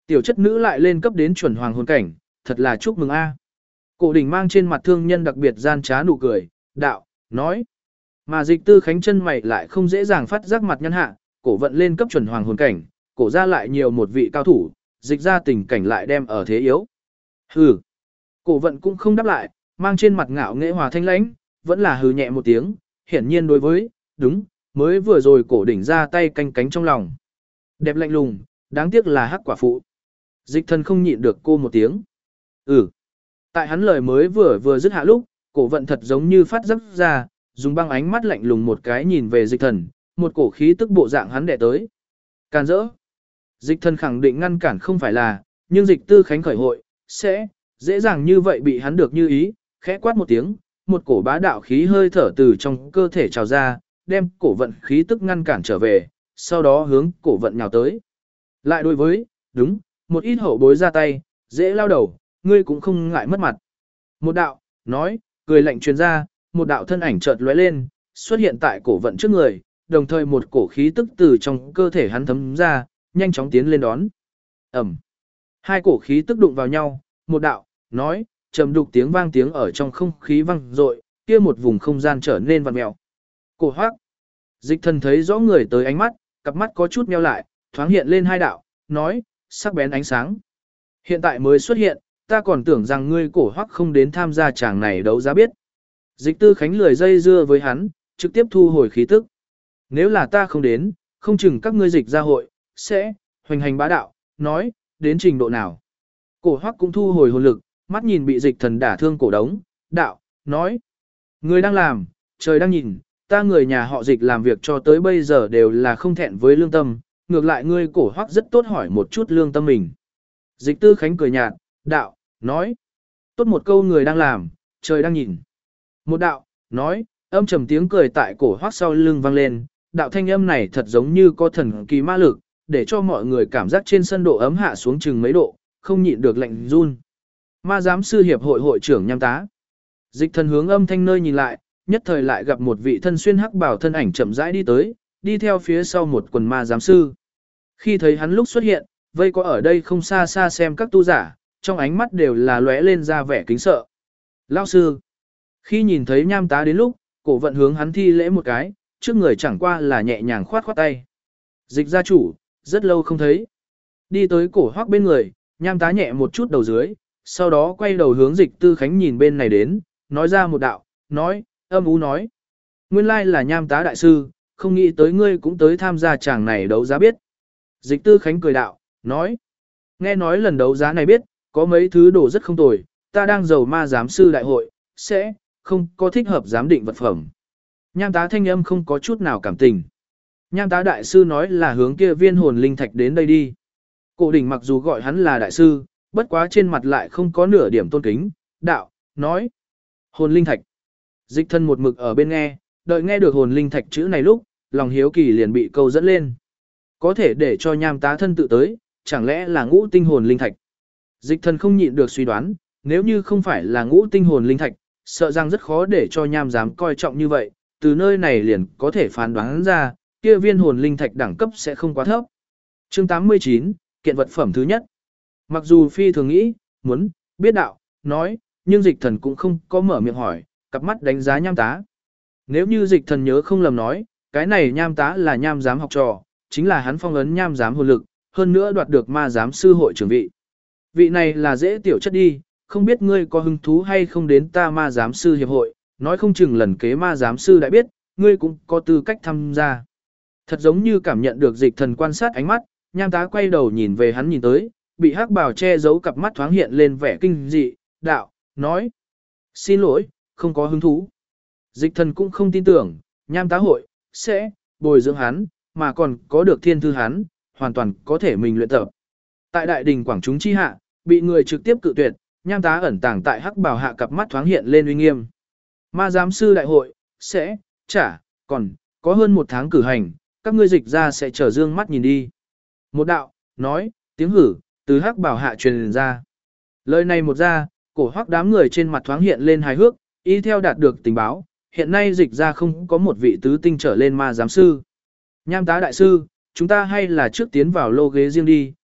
Tiểu chất nữ lại lên cấp đến chuẩn hoàng hồn cảnh, thật là chúc mừng a. Cổ đỉnh mang trên mặt thương nhân đặc biệt gian trá nụ cười, đạo, nói. Mà Dịch Tư Khánh chân mày lại không dễ dàng phát giác mặt nhăn hạ, cổ vận lên cấp chuẩn hoàng hồn cảnh, cổ ra lại nhiều một vị cao thủ, dịch ra tình cảnh lại đem ở thế yếu. Hừ. Cổ vận cũng không đáp lại, mang trên mặt ngạo nghễ hòa thanh lãnh, vẫn là hừ nhẹ một tiếng, hiển nhiên đối với, đúng, mới vừa rồi cổ đỉnh ra tay canh cánh trong lòng. Đẹp lạnh lùng, đáng tiếc là hắc quả phụ. Dịch thần không nhịn được cô một tiếng. Ừ. Tại hắn lời mới vừa dứt hạ lúc, cổ vận thật giống như phát giấc ra, dùng băng ánh mắt lạnh lùng một cái nhìn về dịch thần, một cổ khí tức bộ dạng hắn đẻ tới. Càn rỡ. Dịch thần khẳng định ngăn cản không phải là, nhưng dịch tư khánh khởi hội, sẽ dễ dàng như vậy bị hắn được như ý, khẽ quát một tiếng, một cổ bá đạo khí hơi thở từ trong cơ thể trào ra, đem cổ vận khí tức ngăn cản trở về, sau đó hướng cổ vận nhào tới. Lại đối với, đúng, một ít hậu bối ra tay, dễ lao đầu, ngươi cũng không ngại mất mặt. Một đạo, nói, cười lạnh truyền ra, một đạo thân ảnh chợt lóe lên, xuất hiện tại cổ vận trước người, đồng thời một cổ khí tức từ trong cơ thể hắn thấm ra, nhanh chóng tiến lên đón. Ẩm. Hai cổ khí tức đụng vào nhau, một đạo, nói, trầm đục tiếng ở trong không khí vang dội, kia một vùng không gian trở nên vặn mèo. Cổ Hoắc. Dịch thần thấy rõ người tới ánh mắt, cặp mắt có chút meo lại, thoáng hiện lên hai đạo, nói, sắc bén ánh sáng. Hiện tại mới xuất hiện, ta còn tưởng rằng ngươi Cổ Hoắc không đến tham gia chàng này đấu giá biết. Dịch tư khánh lười dây dưa với hắn, trực tiếp thu hồi khí tức. Nếu là ta không đến, không chừng các ngươi dịch gia hội, sẽ, hoành hành bá đạo, nói, đến trình độ nào. Cổ Hoắc cũng thu hồi hồn lực, mắt nhìn bị dịch thần đả thương cổ đống, đạo, nói. Người đang làm, trời đang nhìn, ta người nhà họ dịch làm việc cho tới bây giờ đều là không thẹn với lương tâm, ngược lại ngươi Cổ Hoắc rất tốt hỏi một chút lương tâm mình. Dịch tư khánh cười nhạt, đạo, nói. Tốt một câu người đang làm, trời đang nhìn. Một đạo, nói, âm trầm tiếng cười tại Cổ Hoắc sau lưng vang lên, đạo thanh âm này thật giống như có thần kỳ ma lực, để cho mọi người cảm giác trên sân độ ấm hạ xuống chừng mấy độ, không nhịn được lạnh run. Ma giám sư hiệp hội hội trưởng Nham Tá. Dịch thần hướng âm thanh nơi nhìn lại, nhất thời lại gặp một vị thân xuyên hắc bảo thân ảnh chậm rãi đi tới, đi theo phía sau một quần ma giám sư. Khi thấy hắn lúc xuất hiện, vây có ở đây không xa xa xem các tu giả, trong ánh mắt đều là lóe lên ra vẻ kính sợ. Lão sư. Khi nhìn thấy Nham Tá đến lúc, cổ vận hướng hắn thi lễ một cái, trước người chẳng qua là nhẹ nhàng khoát khoát tay. Dịch gia chủ, rất lâu không thấy. Đi tới Cổ Hoắc bên người, Nham Tá nhẹ một chút đầu dưới, sau đó quay đầu hướng dịch tư khánh nhìn bên này đến, nói ra một đạo, nói, âm ú nói. Nguyên lai là Nham Tá đại sư, không nghĩ tới ngươi cũng tới tham gia chàng này đấu giá biết. Dịch tư khánh cười đạo, nói, nghe nói lần đấu giá này biết, có mấy thứ đồ rất không tồi, ta đang giàu ma giám sư đại hội, sẽ, không có thích hợp giám định vật phẩm. Nham Tá thanh âm không có chút nào cảm tình. Nham Tá đại sư nói là hướng kia viên hồn linh thạch đến đây đi. Cổ đỉnh mặc dù gọi hắn là đại sư, bất quá trên mặt lại không có nửa điểm tôn kính, đạo, nói. Hồn linh thạch. Dịch thân một mực ở bên nghe, đợi nghe được hồn linh thạch chữ này lúc, lòng hiếu kỳ liền bị câu dẫn lên. Có thể để cho Nham Tá thân tự tới, chẳng lẽ là ngũ tinh hồn linh thạch. Dịch thân không nhịn được suy đoán, nếu như không phải là ngũ tinh hồn linh thạch, sợ rằng rất khó để cho Nham dám coi trọng như vậy, từ nơi này liền có thể phán đoán ra, kia viên hồn linh thạch đẳng cấp sẽ không quá thấp. Chương 89, kiện vật phẩm thứ nhất. Mặc dù phi thường nghĩ, muốn, biết đạo, nói, nhưng dịch thần cũng không có mở miệng hỏi, cặp mắt đánh giá Nham Tá. Nếu như dịch thần nhớ không lầm nói, cái này Nham Tá là Nham giám học trò, chính là hắn phong ấn Nham giám hồn lực, hơn nữa đoạt được ma giám sư hội trưởng vị. Vị này là dễ tiểu chất đi, không biết ngươi có hứng thú hay không đến ta ma giám sư hiệp hội, nói không chừng lần kế ma giám sư đã biết, ngươi cũng có tư cách tham gia. Thật giống như cảm nhận được dịch thần quan sát ánh mắt, Nham Tá quay đầu nhìn về hắn nhìn tới, bị hắc bào che giấu cặp mắt thoáng hiện lên vẻ kinh dị, đạo, nói. Xin lỗi, không có hứng thú. Dịch thần cũng không tin tưởng, Nham Tá hội, sẽ, bồi dưỡng hắn, mà còn có được thiên thư hắn, hoàn toàn có thể mình luyện tập. Tại đại đình quảng chúng chi hạ, bị người trực tiếp cự tuyệt, Nham Tá ẩn tàng tại hắc bào hạ cặp mắt thoáng hiện lên uy nghiêm. Ma giám sư đại hội, sẽ, còn, có hơn một tháng cử hành, các ngươi dịch ra sẽ trở dương mắt nhìn đi. Một đạo, nói, tiếng hử, từ hắc bào hạ truyền ra. Lời này một ra, Cổ Hoắc đám người trên mặt thoáng hiện lên hài hước, y theo đạt được tình báo, hiện nay dịch ra không có một vị tứ tinh trở lên ma giám sư. Nham Tá đại sư, chúng ta hay là trước tiến vào lô ghế riêng đi,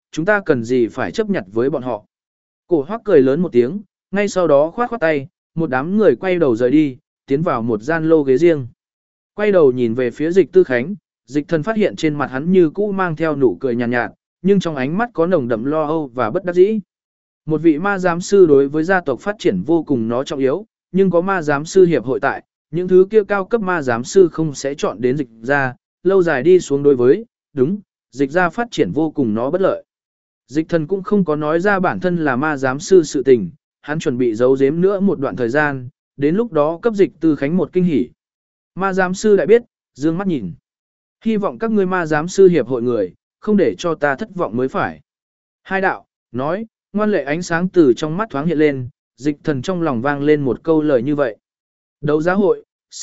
chúng ta cần gì phải chấp nhận với bọn họ. Cổ Hoắc cười lớn một tiếng, ngay sau đó khoát khoát tay, một đám người quay đầu rời đi, tiến vào một gian lô ghế riêng. Quay đầu nhìn về phía Dịch Tư Khánh, Dịch Thần phát hiện trên mặt hắn như cũ mang theo nụ cười nhàn nhạt, nhưng trong ánh mắt có nồng đậm lo âu và bất đắc dĩ. Một vị ma giám sư đối với gia tộc phát triển vô cùng nó trọng yếu, nhưng có ma giám sư hiệp hội tại, những thứ kia cao cấp ma giám sư không sẽ chọn đến Dịch gia, lâu dài đi xuống đối với, đúng, Dịch gia phát triển vô cùng nó bất lợi. Dịch Thần cũng không có nói ra bản thân là ma giám sư sự tình, hắn chuẩn bị giấu giếm nữa một đoạn thời gian, đến lúc đó cấp Dịch Tư Khánh một kinh hỉ. Ma giám sư lại biết, dương mắt nhìn. Hy vọng các ngươi ma giám sư hiệp hội người, không để cho ta thất vọng mới phải. Hai đạo, nói, ngoan lệ ánh sáng từ trong mắt thoáng hiện lên, Dịch Thần trong lòng vang lên một câu lời như vậy. Đấu giá hội,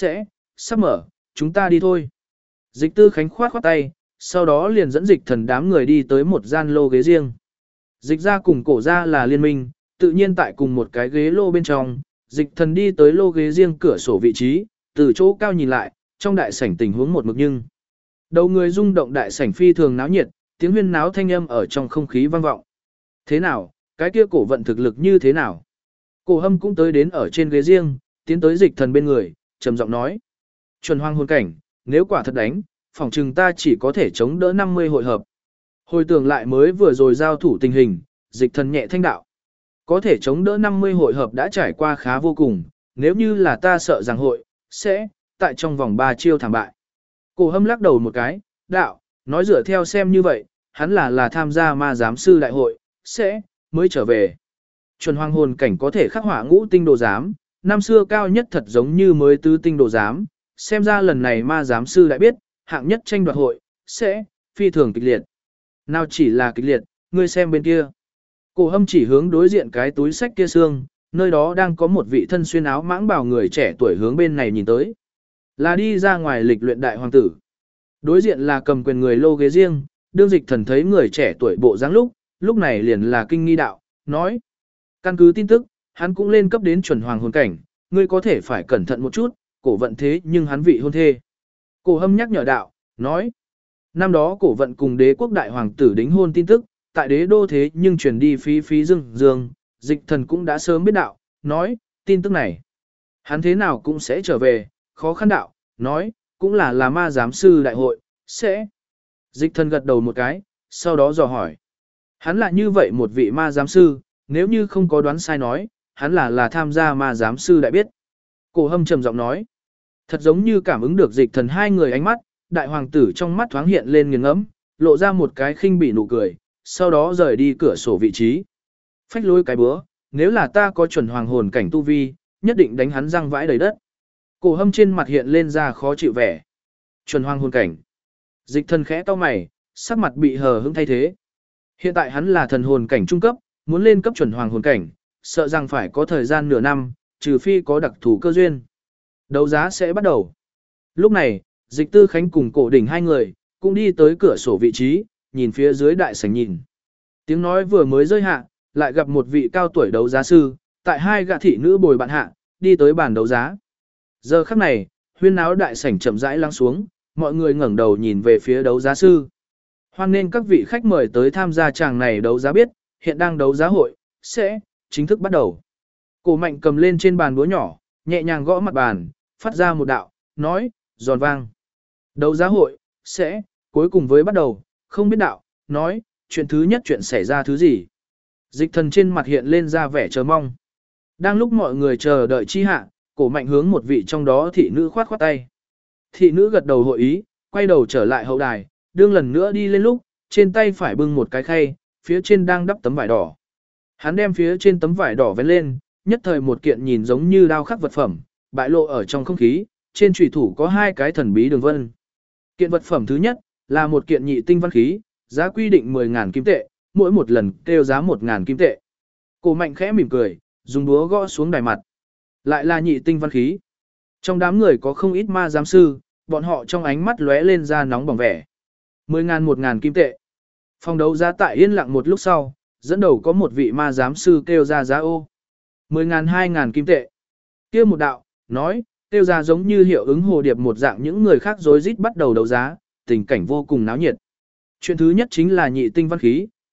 sắp mở, chúng ta đi thôi. Dịch Tư Khánh khoát khoát tay, sau đó liền dẫn Dịch Thần đám người đi tới một gian lô ghế riêng. Dịch gia cùng cổ gia là liên minh, tự nhiên tại cùng một cái ghế lô bên trong, Dịch Thần đi tới lô ghế riêng cửa sổ vị trí, từ chỗ cao nhìn lại, trong đại sảnh tình huống một mực nhưng. Đầu người rung động đại sảnh phi thường náo nhiệt, tiếng huyên náo thanh âm ở trong không khí vang vọng. Thế nào, cái kia cổ vận thực lực như thế nào? Cổ Hâm cũng tới đến ở trên ghế riêng, tiến tới Dịch Thần bên người, trầm giọng nói. Chuẩn hoang hồn cảnh, nếu quả thật đánh, phỏng chừng ta chỉ có thể chống đỡ 50 hội hợp. Hồi tưởng lại mới vừa rồi giao thủ tình hình, Dịch Thần nhẹ thanh đạo. Có thể chống đỡ 50 hội hợp đã trải qua khá vô cùng, nếu như là ta sợ rằng hội, sẽ, tại trong vòng 3 chiêu thảm bại. Cổ Hâm lắc đầu một cái, đạo, nói dựa theo xem như vậy, hắn là tham gia ma giám sư đại hội, sẽ, mới trở về. Chuẩn hoang hồn cảnh có thể khắc họa ngũ tinh đồ giám, năm xưa cao nhất thật giống như mới tứ tinh đồ giám, xem ra lần này ma giám sư đã biết, hạng nhất tranh đoạt hội, sẽ, phi thường kịch liệt. Nào chỉ là kịch liệt, ngươi xem bên kia. Cổ Hâm chỉ hướng đối diện cái túi sách kia xương, nơi đó đang có một vị thân xuyên áo mãng bào người trẻ tuổi hướng bên này nhìn tới. Là đi ra ngoài lịch luyện đại hoàng tử. Đối diện là cầm quyền người lô ghế riêng, đương Dịch Thần thấy người trẻ tuổi bộ dáng lúc này liền là kinh nghi đạo, nói. Căn cứ tin tức, hắn cũng lên cấp đến chuẩn hoàng hồn cảnh, ngươi có thể phải cẩn thận một chút, cổ vận thế nhưng hắn vị hôn thê. Cổ Hâm nhắc nhở đạo, nói. Năm đó cổ vận cùng đế quốc đại hoàng tử đính hôn tin tức, tại đế đô thế nhưng truyền đi phí dương, Dịch Thần cũng đã sớm biết đạo, nói, tin tức này. Hắn thế nào cũng sẽ trở về, khó khăn đạo, nói, cũng là ma giám sư đại hội, sẽ. Dịch Thần gật đầu một cái, sau đó dò hỏi. Hắn là như vậy một vị ma giám sư, nếu như không có đoán sai nói, hắn là tham gia ma giám sư đại biết. Cổ Hâm trầm giọng nói. Thật giống như cảm ứng được Dịch Thần hai người ánh mắt, đại hoàng tử trong mắt thoáng hiện lên nghiền ngẫm, lộ ra một cái khinh bỉ nụ cười, sau đó rời đi cửa sổ vị trí. Phách lối cái bữa, nếu là ta có chuẩn hoàng hồn cảnh tu vi, nhất định đánh hắn răng vãi đầy đất. Cổ Hâm trên mặt hiện lên ra khó chịu vẻ. Chuẩn hoàng hồn cảnh. Dịch Thần khẽ cau mày, sắc mặt bị hờ hững thay thế. Hiện tại hắn là thần hồn cảnh trung cấp, muốn lên cấp chuẩn hoàng hồn cảnh, sợ rằng phải có thời gian nửa năm, trừ phi có đặc thù cơ duyên. Đấu giá sẽ bắt đầu. Lúc này, Dịch Tư Khánh cùng Cổ Đỉnh hai người cũng đi tới cửa sổ vị trí, nhìn phía dưới đại sảnh nhìn. Tiếng nói vừa mới rơi hạ, lại gặp một vị cao tuổi đấu giá sư, tại hai gã thị nữ bồi bạn hạ, đi tới bàn đấu giá. Giờ khắc này, huyên náo đại sảnh chậm rãi lắng xuống, mọi người ngẩng đầu nhìn về phía đấu giá sư. Hoan nên các vị khách mời tới tham gia tràng này đấu giá biết, hiện đang đấu giá hội, sẽ chính thức bắt đầu. Cổ Mạnh cầm lên trên bàn búa nhỏ, nhẹ nhàng gõ mặt bàn, phát ra một đạo, nói, giòn vang. Đấu giá hội, sẽ, cuối cùng với bắt đầu, không biết đạo, nói, chuyện thứ nhất chuyện xảy ra thứ gì. Dịch Thần trên mặt hiện lên ra vẻ chờ mong. Đang lúc mọi người chờ đợi chi hạ, Cổ Mạnh hướng một vị trong đó thị nữ khoát khoát tay. Thị nữ gật đầu hội ý, quay đầu trở lại hậu đài, đương lần nữa đi lên lúc, trên tay phải bưng một cái khay, phía trên đang đắp tấm vải đỏ. Hắn đem phía trên tấm vải đỏ vén lên, nhất thời một kiện nhìn giống như đao khắc vật phẩm, bại lộ ở trong không khí, trên chủy thủ có hai cái thần bí đường vân. Kiện vật phẩm thứ nhất là một kiện nhị tinh văn khí, giá quy định 10.000 kim tệ, mỗi một lần kêu giá 1.000 kim tệ. Cổ Mạnh khẽ mỉm cười, dùng búa gõ xuống đài mặt. Lại là nhị tinh văn khí. Trong đám người có không ít ma giám sư, bọn họ trong ánh mắt lóe lên ra nóng bỏng vẻ. 10.000 1.000 kim tệ. Phòng đấu giá tại yên lặng một lúc sau, dẫn đầu có một vị ma giám sư kêu ra giá ô. 10.000 2.000 kim tệ. Kia một đạo, nói, kêu ra giống như hiệu ứng hồ điệp một dạng những người khác rối rít bắt đầu đấu giá, tình cảnh vô cùng náo nhiệt. Chuyện thứ nhất chính là nhị tinh văn khí,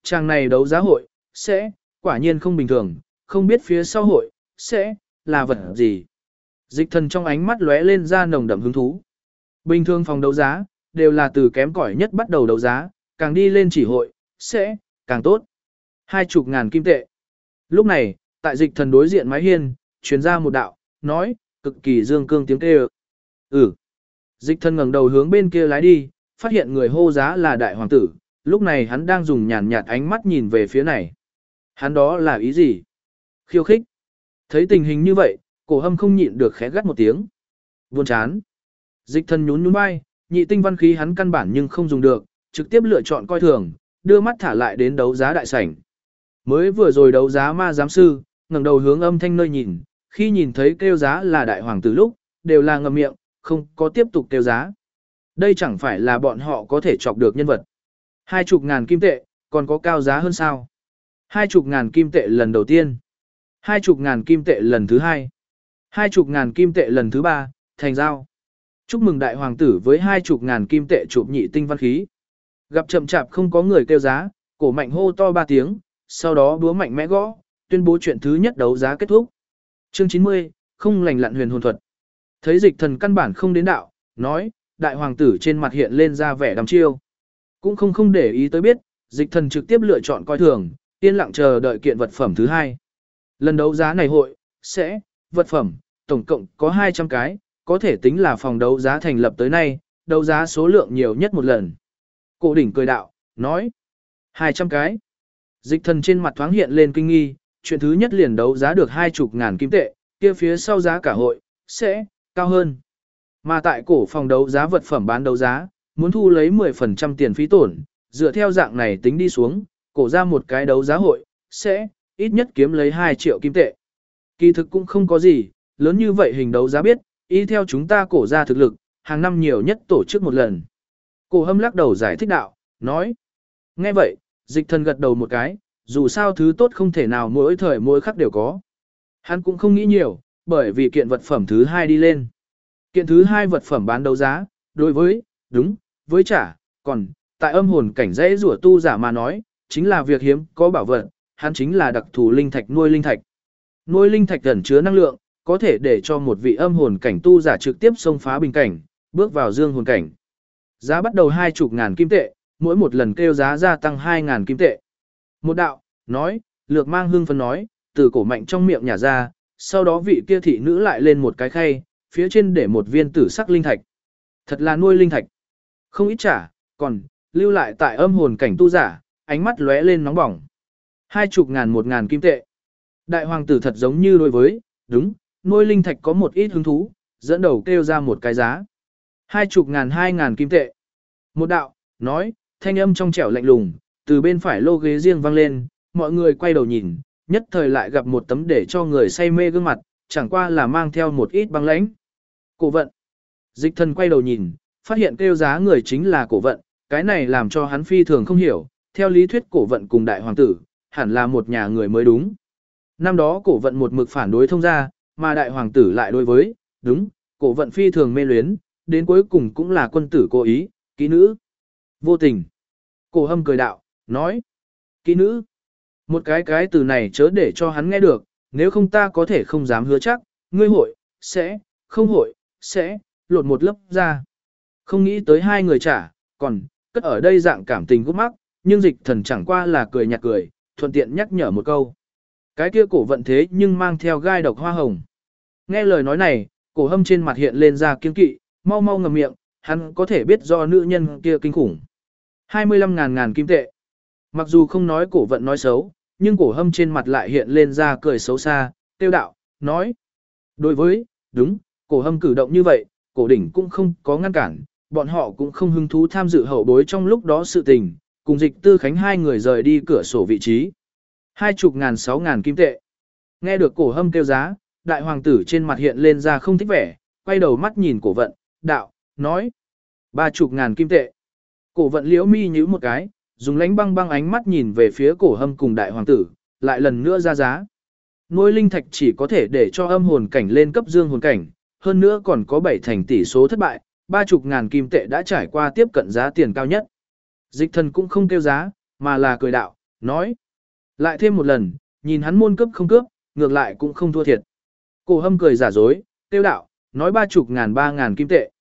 chàng này đấu giá hội, sẽ, quả nhiên không bình thường, không biết phía sau hội, sẽ, là vật gì. Dịch thần trong ánh mắt lóe lên ra nồng đậm hứng thú. Bình thường phòng đấu giá, đều là từ kém cỏi nhất bắt đầu đấu giá, càng đi lên chỉ hội, sẽ, càng tốt. 20.000 kim tệ. Lúc này, tại dịch thần đối diện mái hiên, truyền ra một đạo, nói, cực kỳ dương cương tiếng kêu. Dịch thần ngẩng đầu hướng bên kia lái đi, phát hiện người hô giá là đại hoàng tử, lúc này hắn đang dùng nhàn nhạt ánh mắt nhìn về phía này. Hắn đó là ý gì? Khiêu khích. Thấy tình hình như vậy, Cổ Hâm không nhịn được khẽ gắt một tiếng. Buồn chán. Dịch thần nhún nhún vai, nhị tinh văn khí hắn căn bản nhưng không dùng được, trực tiếp lựa chọn coi thường, đưa mắt thả lại đến đấu giá đại sảnh. Mới vừa rồi đấu giá ma giám sư, ngẩng đầu hướng âm thanh nơi nhìn, khi nhìn thấy kêu giá là đại hoàng tử lúc, đều là ngậm miệng, không có tiếp tục kêu giá. Đây chẳng phải là bọn họ có thể chọc được nhân vật. 20.000 kim tệ, còn có cao giá hơn sao? 20.000 kim tệ lần đầu tiên. 20.000 kim tệ lần thứ hai. 20.000 kim tệ lần thứ ba, thành giao. Chúc mừng đại hoàng tử với 20.000 kim tệ chụp nhị tinh văn khí. Gặp chậm chạp không có người kêu giá, Cổ Mạnh hô to 3 tiếng, sau đó búa mạnh mẽ gõ, tuyên bố chuyện thứ nhất đấu giá kết thúc. Chương 90, không lành lặn huyền hồn thuật. Thấy dịch thần căn bản không đến đạo, nói, đại hoàng tử trên mặt hiện lên ra vẻ đăm chiêu. Cũng không để ý tới biết, dịch thần trực tiếp lựa chọn coi thường, yên lặng chờ đợi kiện vật phẩm thứ hai. Lần đấu giá này hội, sẽ, vật phẩm, tổng cộng có 200 cái, có thể tính là phòng đấu giá thành lập tới nay, đấu giá số lượng nhiều nhất một lần. Cổ đỉnh cười đạo, nói, 200 cái. Dịch thần trên mặt thoáng hiện lên kinh nghi, chuyện thứ nhất liền đấu giá được 20.000 kim tệ, kia phía sau giá cả hội, sẽ, cao hơn. Mà tại cổ phòng đấu giá vật phẩm bán đấu giá, muốn thu lấy 10% tiền phí tổn, dựa theo dạng này tính đi xuống, cổ ra một cái đấu giá hội, sẽ, ít nhất kiếm lấy 2 triệu kim tệ. Kỳ thực cũng không có gì, lớn như vậy hình đấu giá biết, y theo chúng ta cổ ra thực lực, hàng năm nhiều nhất tổ chức một lần. Cổ Hâm lắc đầu giải thích đạo, nói. Nghe vậy, dịch thần gật đầu một cái, dù sao thứ tốt không thể nào mỗi thời mỗi khắc đều có. Hắn cũng không nghĩ nhiều, bởi vì kiện vật phẩm thứ hai đi lên. Kiện thứ hai vật phẩm bán đấu giá, đối với, đúng, với trả, còn, tại âm hồn cảnh dãy rủa tu giả mà nói, chính là việc hiếm có bảo vật, hắn chính là đặc thù linh thạch nuôi linh thạch. Nuôi linh thạch ẩn chứa năng lượng, có thể để cho một vị âm hồn cảnh tu giả trực tiếp xông phá bình cảnh, bước vào dương hồn cảnh. Giá bắt đầu 20.000 kim tệ, mỗi một lần kêu giá gia tăng 2.000 kim tệ. Một đạo, nói, lược mang hương phấn nói, từ Cổ Mạnh trong miệng nhả ra, sau đó vị kia thị nữ lại lên một cái khay, phía trên để một viên tử sắc linh thạch. Thật là nuôi linh thạch. Không ít trả, còn, lưu lại tại âm hồn cảnh tu giả, ánh mắt lóe lên nóng bỏng. 20.000 1.000 kim tệ. Đại hoàng tử thật giống như đối với, đúng, nuôi linh thạch có một ít hứng thú, dẫn đầu kêu ra một cái giá. 20.000 2.000 kim tệ. Một đạo, nói, thanh âm trong trẻo lạnh lùng, từ bên phải lô ghế riêng vang lên, mọi người quay đầu nhìn, nhất thời lại gặp một tấm để cho người say mê gương mặt, chẳng qua là mang theo một ít băng lãnh. Cổ Vận. Dịch thần quay đầu nhìn, phát hiện kêu giá người chính là Cổ Vận, cái này làm cho hắn phi thường không hiểu, theo lý thuyết Cổ Vận cùng đại hoàng tử, hẳn là một nhà người mới đúng. Năm đó Cổ Vận một mực phản đối thông gia, mà đại hoàng tử lại đối với, đúng, Cổ Vận phi thường mê luyến, đến cuối cùng cũng là quân tử cố ý, kỹ nữ. Vô tình. Cổ Hâm cười đạo, nói, kỹ nữ. Một cái từ này chớ để cho hắn nghe được, nếu không ta có thể không dám hứa chắc, ngươi hội, sẽ, không hội, sẽ, lột một lớp ra. Không nghĩ tới hai người trả, còn, cất ở đây dạng cảm tình gút mắc, nhưng dịch thần chẳng qua là cười nhạt cười, thuận tiện nhắc nhở một câu. Cái kia Cổ Vận thế nhưng mang theo gai độc hoa hồng. Nghe lời nói này, Cổ Hâm trên mặt hiện lên ra kiên kỵ, mau mau ngậm miệng, hắn có thể biết do nữ nhân kia kinh khủng. 25.000 kim tệ. Mặc dù không nói Cổ Vận nói xấu, nhưng Cổ Hâm trên mặt lại hiện lên ra cười xấu xa, tiêu đạo, nói. Đối với, đúng, Cổ Hâm cử động như vậy, Cổ Đỉnh cũng không có ngăn cản, bọn họ cũng không hứng thú tham dự hậu bối trong lúc đó sự tình, cùng Dịch Tư Khánh hai người rời đi cửa sổ vị trí. 20.000 6.000 kim tệ. Nghe được Cổ Hâm kêu giá, đại hoàng tử trên mặt hiện lên ra không thích vẻ, quay đầu mắt nhìn Cổ Vận, đạo, nói. 30.000 kim tệ. Cổ Vận liễu mi nhíu một cái, dùng lánh băng băng ánh mắt nhìn về phía Cổ Hâm cùng đại hoàng tử, lại lần nữa ra giá. Nuôi linh thạch chỉ có thể để cho âm hồn cảnh lên cấp dương hồn cảnh, hơn nữa còn có 7 thành tỷ số thất bại, 30.000 kim tệ đã trải qua tiếp cận giá tiền cao nhất. Dịch thần cũng không kêu giá, mà là cười đạo, Nói, lại thêm một lần, nhìn hắn môn cướp không cướp, ngược lại cũng không thua thiệt. Cổ hâm cười giả dối, tiêu đạo, nói 30.000 kim tệ.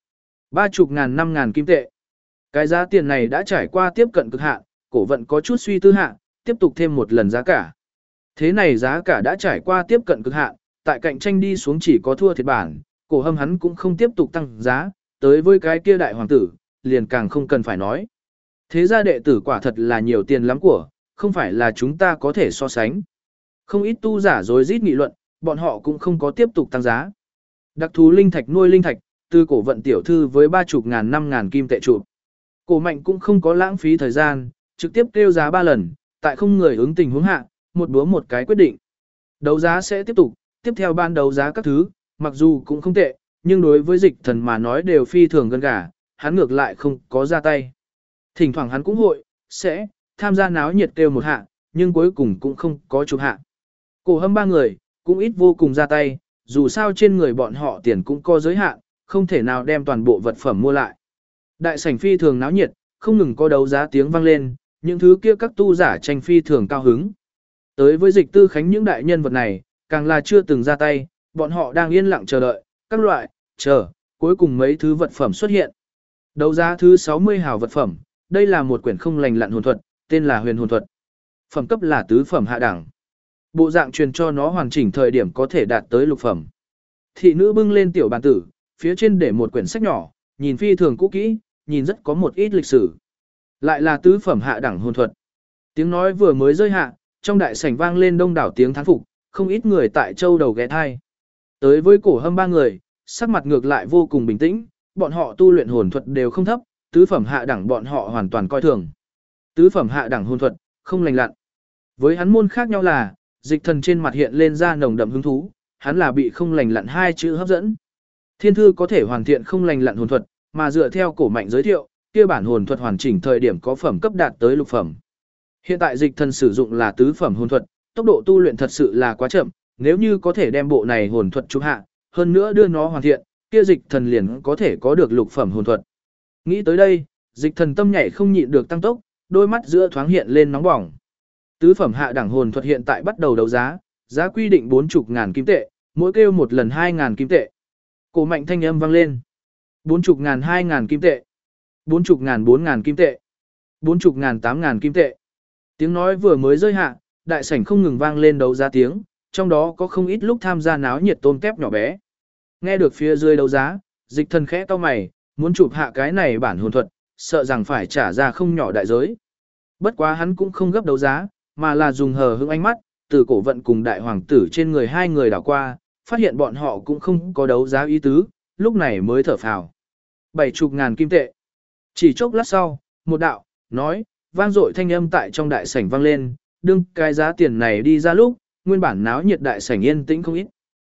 30.000 kim tệ. Cái giá tiền này đã trải qua tiếp cận cực hạn, cổ vận có chút suy tư hạ, tiếp tục thêm một lần giá cả. Thế này giá cả đã trải qua tiếp cận cực hạn, tại cạnh tranh đi xuống chỉ có thua thiệt bản, cổ hâm hắn cũng không tiếp tục tăng giá, tới với cái kia đại hoàng tử, liền càng không cần phải nói. Thế gia đệ tử quả thật là nhiều tiền lắm của, không phải là chúng ta có thể so sánh. Không ít tu giả rối rít nghị luận, bọn họ cũng không có tiếp tục tăng giá. Đặc thú linh thạch nuôi linh thạch, từ cổ vận tiểu thư với 30.000 kim tệ trụ. Cổ mạnh cũng không có lãng phí thời gian, trực tiếp kêu giá 3 lần, tại không người ứng tình huống hạ, một búa một cái quyết định. Đấu giá sẽ tiếp tục, tiếp theo ban đấu giá các thứ, mặc dù cũng không tệ, nhưng đối với dịch thần mà nói đều phi thường gần gà, hắn ngược lại không có ra tay. Thỉnh thoảng hắn cũng sẽ tham gia náo nhiệt kêu một hạ, nhưng cuối cùng cũng không có chụp hạ. Cổ hâm 3 người, cũng ít vô cùng ra tay, dù sao trên người bọn họ tiền cũng có giới hạn, không thể nào đem toàn bộ vật phẩm mua lại. Đại sảnh phi thường náo nhiệt, không ngừng có đấu giá tiếng vang lên, những thứ kia các tu giả tranh phi thường cao hứng. Tới với dịch tư khánh những đại nhân vật này, càng là chưa từng ra tay, bọn họ đang yên lặng chờ đợi, các loại, cuối cùng mấy thứ vật phẩm xuất hiện. Đấu giá thứ 60 hào vật phẩm, đây là một quyển không lành lặn hồn thuật, tên là huyền hồn thuật. Phẩm cấp là tứ phẩm hạ đẳng. Bộ dạng truyền cho nó hoàn chỉnh thời điểm có thể đạt tới lục phẩm. Thị nữ bưng lên tiểu bàn tử, phía trên để một quyển sách nhỏ, nhìn phi thường cũ kỹ, nhìn rất có một ít lịch sử. Lại là tứ phẩm hạ đẳng hồn thuật. Tiếng nói vừa mới rơi hạ, trong đại sảnh vang lên đông đảo tiếng thán phục, không ít người tại châu đầu ghé thai. Tới với cổ hâm 3 người, sắc mặt ngược lại vô cùng bình tĩnh, bọn họ tu luyện hồn thuật đều không thấp, tứ phẩm hạ đẳng bọn họ hoàn toàn coi thường. Tứ phẩm hạ đẳng hồn thuật, không lành lặn. Với hắn môn khác nhau là, dịch thần trên mặt hiện lên ra nồng đậm hứng thú, hắn là bị không lành lặn 2 chữ hấp dẫn. Thiên thư có thể hoàn thiện không lành lặn hồn thuật, mà dựa theo cổ mạnh giới thiệu, kia bản hồn thuật hoàn chỉnh thời điểm có phẩm cấp đạt tới lục phẩm. Hiện tại dịch thần sử dụng là tứ phẩm hồn thuật, tốc độ tu luyện thật sự là quá chậm, nếu như có thể đem bộ này hồn thuật chụp hạ, hơn nữa đưa nó hoàn thiện, kia dịch thần liền có thể có được lục phẩm hồn thuật. Nghĩ tới đây, dịch thần tâm nhảy không nhịn được tăng tốc, đôi mắt giữa thoáng hiện lên nóng bỏng. Tứ phẩm hạ đẳng hồn thuật hiện tại bắt đầu đấu giá, giá quy định 40.000 kim tệ, mỗi kêu một lần 2.000 kim tệ. Cổ mạnh thanh âm vang lên. 40.000 2.000 kim tệ. 40.000 4.000 kim tệ. 40.000 8.000 kim tệ. Tiếng nói vừa mới rơi hạ, đại sảnh không ngừng vang lên đấu giá tiếng, trong đó có không ít lúc tham gia náo nhiệt tôm tép nhỏ bé. Nghe được phía dưới đấu giá, dịch thần khẽ cau mày, muốn chụp hạ cái này bản hồn thuật, sợ rằng phải trả ra không nhỏ đại giới. Bất quá hắn cũng không gấp đấu giá, mà là dùng hờ hững ánh mắt, từ cổ vận cùng đại hoàng tử trên người 2 người đảo qua, phát hiện bọn họ cũng không có đấu giá ý tứ, lúc này mới thở phào. 70.000 kim tệ. Chỉ chốc lát sau, một đạo, nói, vang dội thanh âm tại trong đại sảnh vang lên, đương cái giá tiền này đi ra lúc, nguyên bản náo nhiệt đại sảnh yên tĩnh không ít.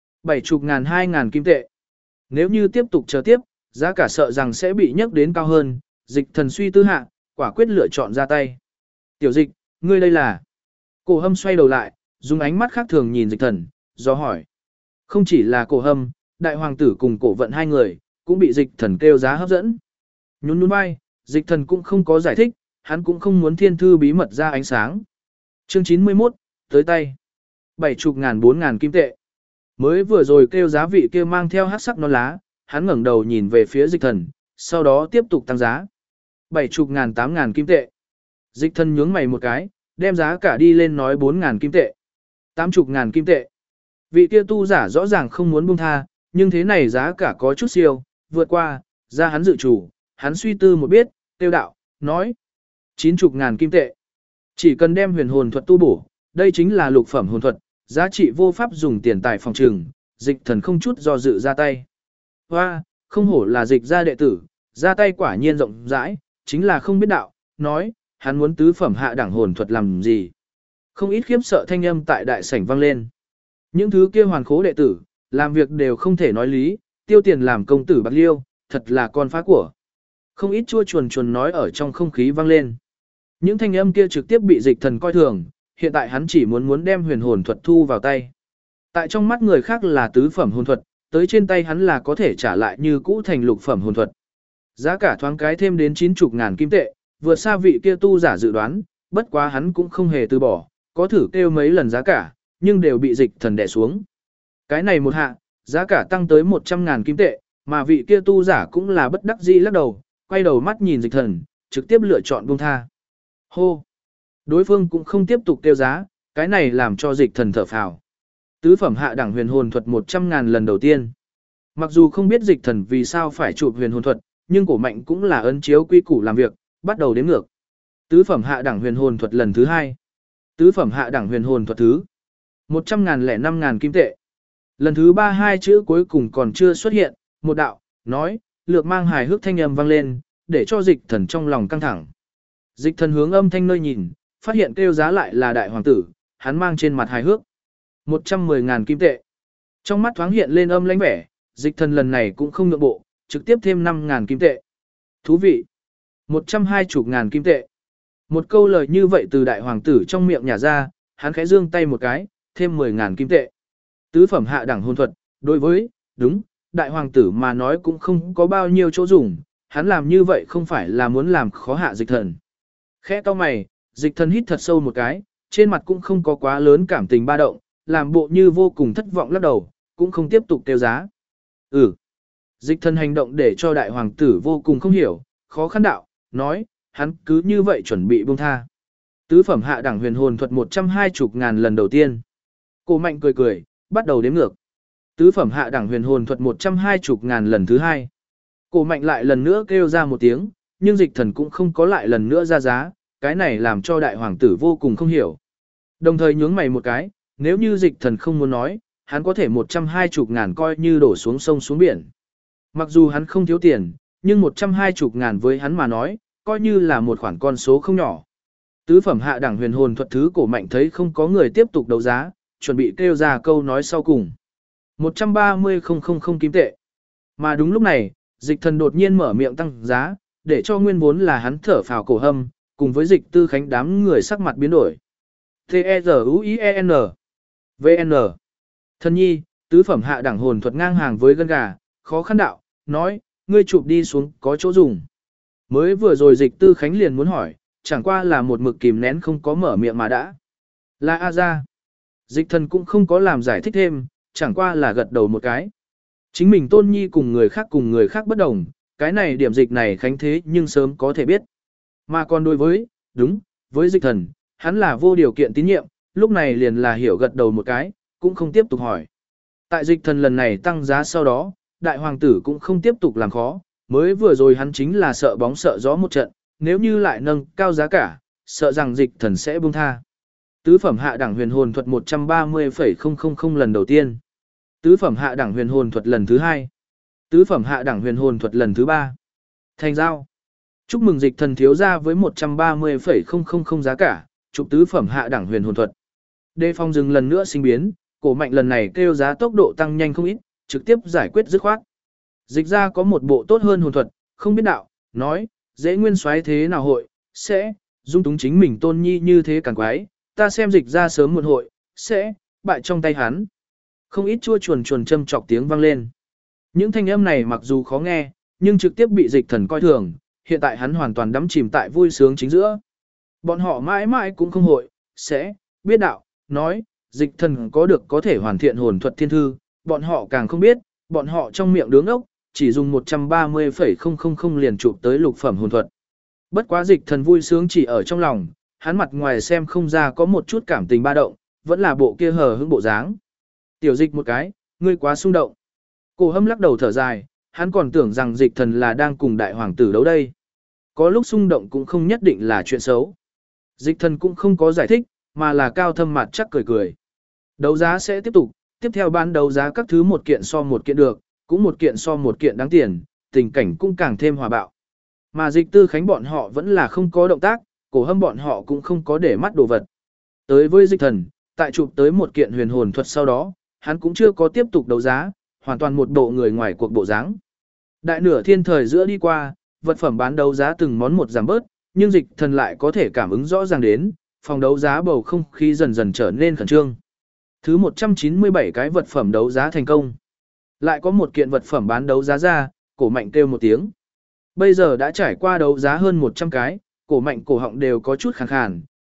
70.000 2.000 kim tệ. Nếu như tiếp tục chờ tiếp, giá cả sợ rằng sẽ bị nhấc đến cao hơn, dịch thần suy tư hạ, quả quyết lựa chọn ra tay. Tiểu dịch, ngươi đây là... Cổ hâm xoay đầu lại, dùng ánh mắt khác thường nhìn dịch thần, do hỏi. Không chỉ là cổ hâm, đại hoàng tử cùng cổ vận 2 người, cũng bị dịch thần kêu giá hấp dẫn. Nhún nhún vai, dịch thần cũng không có giải thích, hắn cũng không muốn thiên thư bí mật ra ánh sáng. Chương 91, tới tay. 70.000 4.000 kim tệ. Mới vừa rồi kêu giá vị kia mang theo hắc sắc non lá, hắn ngẩng đầu nhìn về phía dịch thần, sau đó tiếp tục tăng giá. 70.000 8.000 kim tệ. Dịch thần nhướng mày một cái, đem giá cả đi lên nói 4.000 kim tệ. 80.000 kim tệ. Vị kia tu giả rõ ràng không muốn buông tha, nhưng thế này giá cả có chút siêu, vượt qua, ra hắn dự chủ, hắn suy tư một biết, tiêu đạo, nói. 90.000 kim tệ. Chỉ cần đem huyền hồn thuật tu bổ, đây chính là lục phẩm hồn thuật, giá trị vô pháp dùng tiền tài phòng trừng, dịch thần không chút do dự ra tay. Hoa, không hổ là dịch gia đệ tử, ra tay quả nhiên rộng rãi, chính là không biết đạo, nói, hắn muốn tứ phẩm hạ đẳng hồn thuật làm gì. Không ít khiếp sợ thanh âm tại đại sảnh vang lên. Những thứ kia hoàn khố đệ tử, làm việc đều không thể nói lý, tiêu tiền làm công tử bạc liêu, thật là con phá của. Không ít chua chuồn chuồn nói ở trong không khí vang lên. Những thanh âm kia trực tiếp bị dịch thần coi thường, hiện tại hắn chỉ muốn đem huyền hồn thuật thu vào tay. Tại trong mắt người khác là tứ phẩm hồn thuật, tới trên tay hắn là có thể trả lại như cũ thành lục phẩm hồn thuật. Giá cả thoáng cái thêm đến 90.000 kim tệ, vượt xa vị kia tu giả dự đoán, Bất quá hắn cũng không hề từ bỏ, có thử kêu mấy lần giá cả, nhưng đều bị dịch thần đè xuống. Cái này một hạ, giá cả tăng tới 100.000 kim tệ, mà vị kia tu giả cũng là bất đắc dĩ lắc đầu, quay đầu mắt nhìn dịch thần, trực tiếp lựa chọn buông tha. Hô! Đối phương cũng không tiếp tục kêu giá, cái này làm cho dịch thần thở phào. Tứ phẩm hạ đẳng huyền hồn thuật 100.000 lần đầu tiên. Mặc dù không biết dịch thần vì sao phải chụp huyền hồn thuật, nhưng cổ mạnh cũng là ấn chiếu quy củ làm việc, bắt đầu đếm ngược. Tứ phẩm hạ đẳng huyền hồn thuật lần thứ 2. Tứ phẩm hạ đẳng huyền hồn thuật thứ 100.005.000 kim tệ. Lần thứ 3 hai chữ cuối cùng còn chưa xuất hiện, một đạo, nói, lược mang hài hước thanh âm vang lên, để cho dịch thần trong lòng căng thẳng. Dịch thần hướng âm thanh nơi nhìn, phát hiện kêu giá lại là đại hoàng tử, hắn mang trên mặt hài hước. 110.000 kim tệ. Trong mắt thoáng hiện lên âm lãnh vẻ, dịch thần lần này cũng không nhượng bộ, trực tiếp thêm 5.000 kim tệ. Thú vị. 120.000 kim tệ. Một câu lời như vậy từ đại hoàng tử trong miệng nhả ra, hắn khẽ giương tay một cái, thêm 10.000 kim tệ. Tứ phẩm hạ đẳng hồn thuật, đối với, đúng, đại hoàng tử mà nói cũng không có bao nhiêu chỗ dùng, hắn làm như vậy không phải là muốn làm khó hạ dịch thần. Khẽ cau mày, dịch thần hít thật sâu một cái, trên mặt cũng không có quá lớn cảm tình ba động, làm bộ như vô cùng thất vọng lắc đầu, cũng không tiếp tục kêu giá. Dịch thần hành động để cho đại hoàng tử vô cùng không hiểu, khó khăn đạo, nói, hắn cứ như vậy chuẩn bị buông tha. Tứ phẩm hạ đẳng huyền hồn thuật 120.000 lần đầu tiên. Cổ mạnh cười cười, bắt đầu đếm ngược. Tứ phẩm hạ đẳng huyền hồn thuật 120.000 lần thứ 2. Cổ mạnh lại lần nữa kêu ra một tiếng, nhưng dịch thần cũng không có lại lần nữa ra giá, cái này làm cho đại hoàng tử vô cùng không hiểu. Đồng thời nhướng mày một cái, nếu như dịch thần không muốn nói, hắn có thể 120.000 coi như đổ xuống sông xuống biển. Mặc dù hắn không thiếu tiền, nhưng 120.000 với hắn mà nói, coi như là một khoản con số không nhỏ. Tứ phẩm hạ đẳng huyền hồn thuật thứ cổ mạnh thấy không có người tiếp tục đấu giá, chuẩn bị kêu ra câu nói sau cùng. 130.000 kim tệ. Mà đúng lúc này, dịch thần đột nhiên mở miệng tăng giá, để cho nguyên vốn là hắn thở phào cổ hâm, cùng với dịch tư khánh đám người sắc mặt biến đổi. T-E-Z-U-I-E-N V-N Thân nhi, tứ phẩm hạ đẳng hồn thuật ngang hàng với gân gà, khó khăn đạo, nói, ngươi chụp đi xuống có chỗ dùng. Mới vừa rồi dịch tư khánh liền muốn hỏi, chẳng qua là một mực kìm nén không có mở miệng mà đã. Là A ra. Dịch thần cũng không có làm giải thích thêm, chẳng qua là gật đầu một cái. Chính mình tôn nhi cùng người khác bất đồng, cái này điểm dịch này khánh thế nhưng sớm có thể biết. Mà còn đối với, đúng, với dịch thần, hắn là vô điều kiện tín nhiệm, lúc này liền là hiểu gật đầu một cái, cũng không tiếp tục hỏi. Tại dịch thần lần này tăng giá sau đó, đại hoàng tử cũng không tiếp tục làm khó, mới vừa rồi hắn chính là sợ bóng sợ gió một trận, nếu như lại nâng cao giá cả, sợ rằng dịch thần sẽ buông tha. Tứ phẩm hạ đẳng huyền hồn thuật 130.000 lần đầu tiên. Tứ phẩm hạ đẳng huyền hồn thuật lần thứ 2. Tứ phẩm hạ đẳng huyền hồn thuật lần thứ 3. Thành giao. Chúc mừng dịch thần thiếu gia với 130.000 giá cả, chụp tứ phẩm hạ đẳng huyền hồn thuật. Đề phòng dừng lần nữa sinh biến, cổ mạnh lần này kêu giá tốc độ tăng nhanh không ít, trực tiếp giải quyết dứt khoát. Dịch ra có một bộ tốt hơn hồn thuật, không biết đạo, nói, dễ nguyên soái thế nào hội, sẽ, dung túng chính mình tôn nhi như thế càng quái, ta xem dịch ra sớm một hội, sẽ, bại trong tay hắn. Không ít chua chuồn chuồn châm chọc tiếng vang lên. Những thanh âm này mặc dù khó nghe, nhưng trực tiếp bị dịch thần coi thường, hiện tại hắn hoàn toàn đắm chìm tại vui sướng chính giữa. Bọn họ mãi mãi cũng không hội, sẽ, biết đạo, nói, dịch thần có được có thể hoàn thiện hồn thuật thiên thư, bọn họ càng không biết, bọn họ trong miệng đứng ốc, chỉ dùng 130.000 liền chụp tới lục phẩm hồn thuật. Bất quá dịch thần vui sướng chỉ ở trong lòng, hắn mặt ngoài xem không ra có một chút cảm tình ba động, vẫn là bộ kia hờ hững bộ dáng. Tiểu dịch một cái, ngươi quá xung động. Cổ hâm lắc đầu thở dài, hắn còn tưởng rằng dịch thần là đang cùng đại hoàng tử đấu đây. Có lúc xung động cũng không nhất định là chuyện xấu. Dịch thần cũng không có giải thích, mà là cao thâm mặt chắc cười cười. Đấu giá sẽ tiếp tục, tiếp theo bán đấu giá các thứ một kiện so một kiện được, cũng một kiện so một kiện đáng tiền, tình cảnh cũng càng thêm hòa bạo. Mà dịch tư khánh bọn họ vẫn là không có động tác, cổ hâm bọn họ cũng không có để mắt đồ vật. Tới với dịch thần, tại chụp tới một kiện huyền hồn thuật sau đó, hắn cũng chưa có tiếp tục đấu giá, hoàn toàn một bộ người ngoài cuộc bộ dáng. Đại nửa thiên thời giữa đi qua, vật phẩm bán đấu giá từng món một giảm bớt, nhưng dịch thần lại có thể cảm ứng rõ ràng đến, phòng đấu giá bầu không khí dần dần trở nên khẩn trương. Thứ 197 cái vật phẩm đấu giá thành công. Lại có một kiện vật phẩm bán đấu giá ra, cổ mạnh kêu một tiếng. Bây giờ đã trải qua đấu giá hơn 100 cái, cổ mạnh cổ họng đều có chút khàn khàn,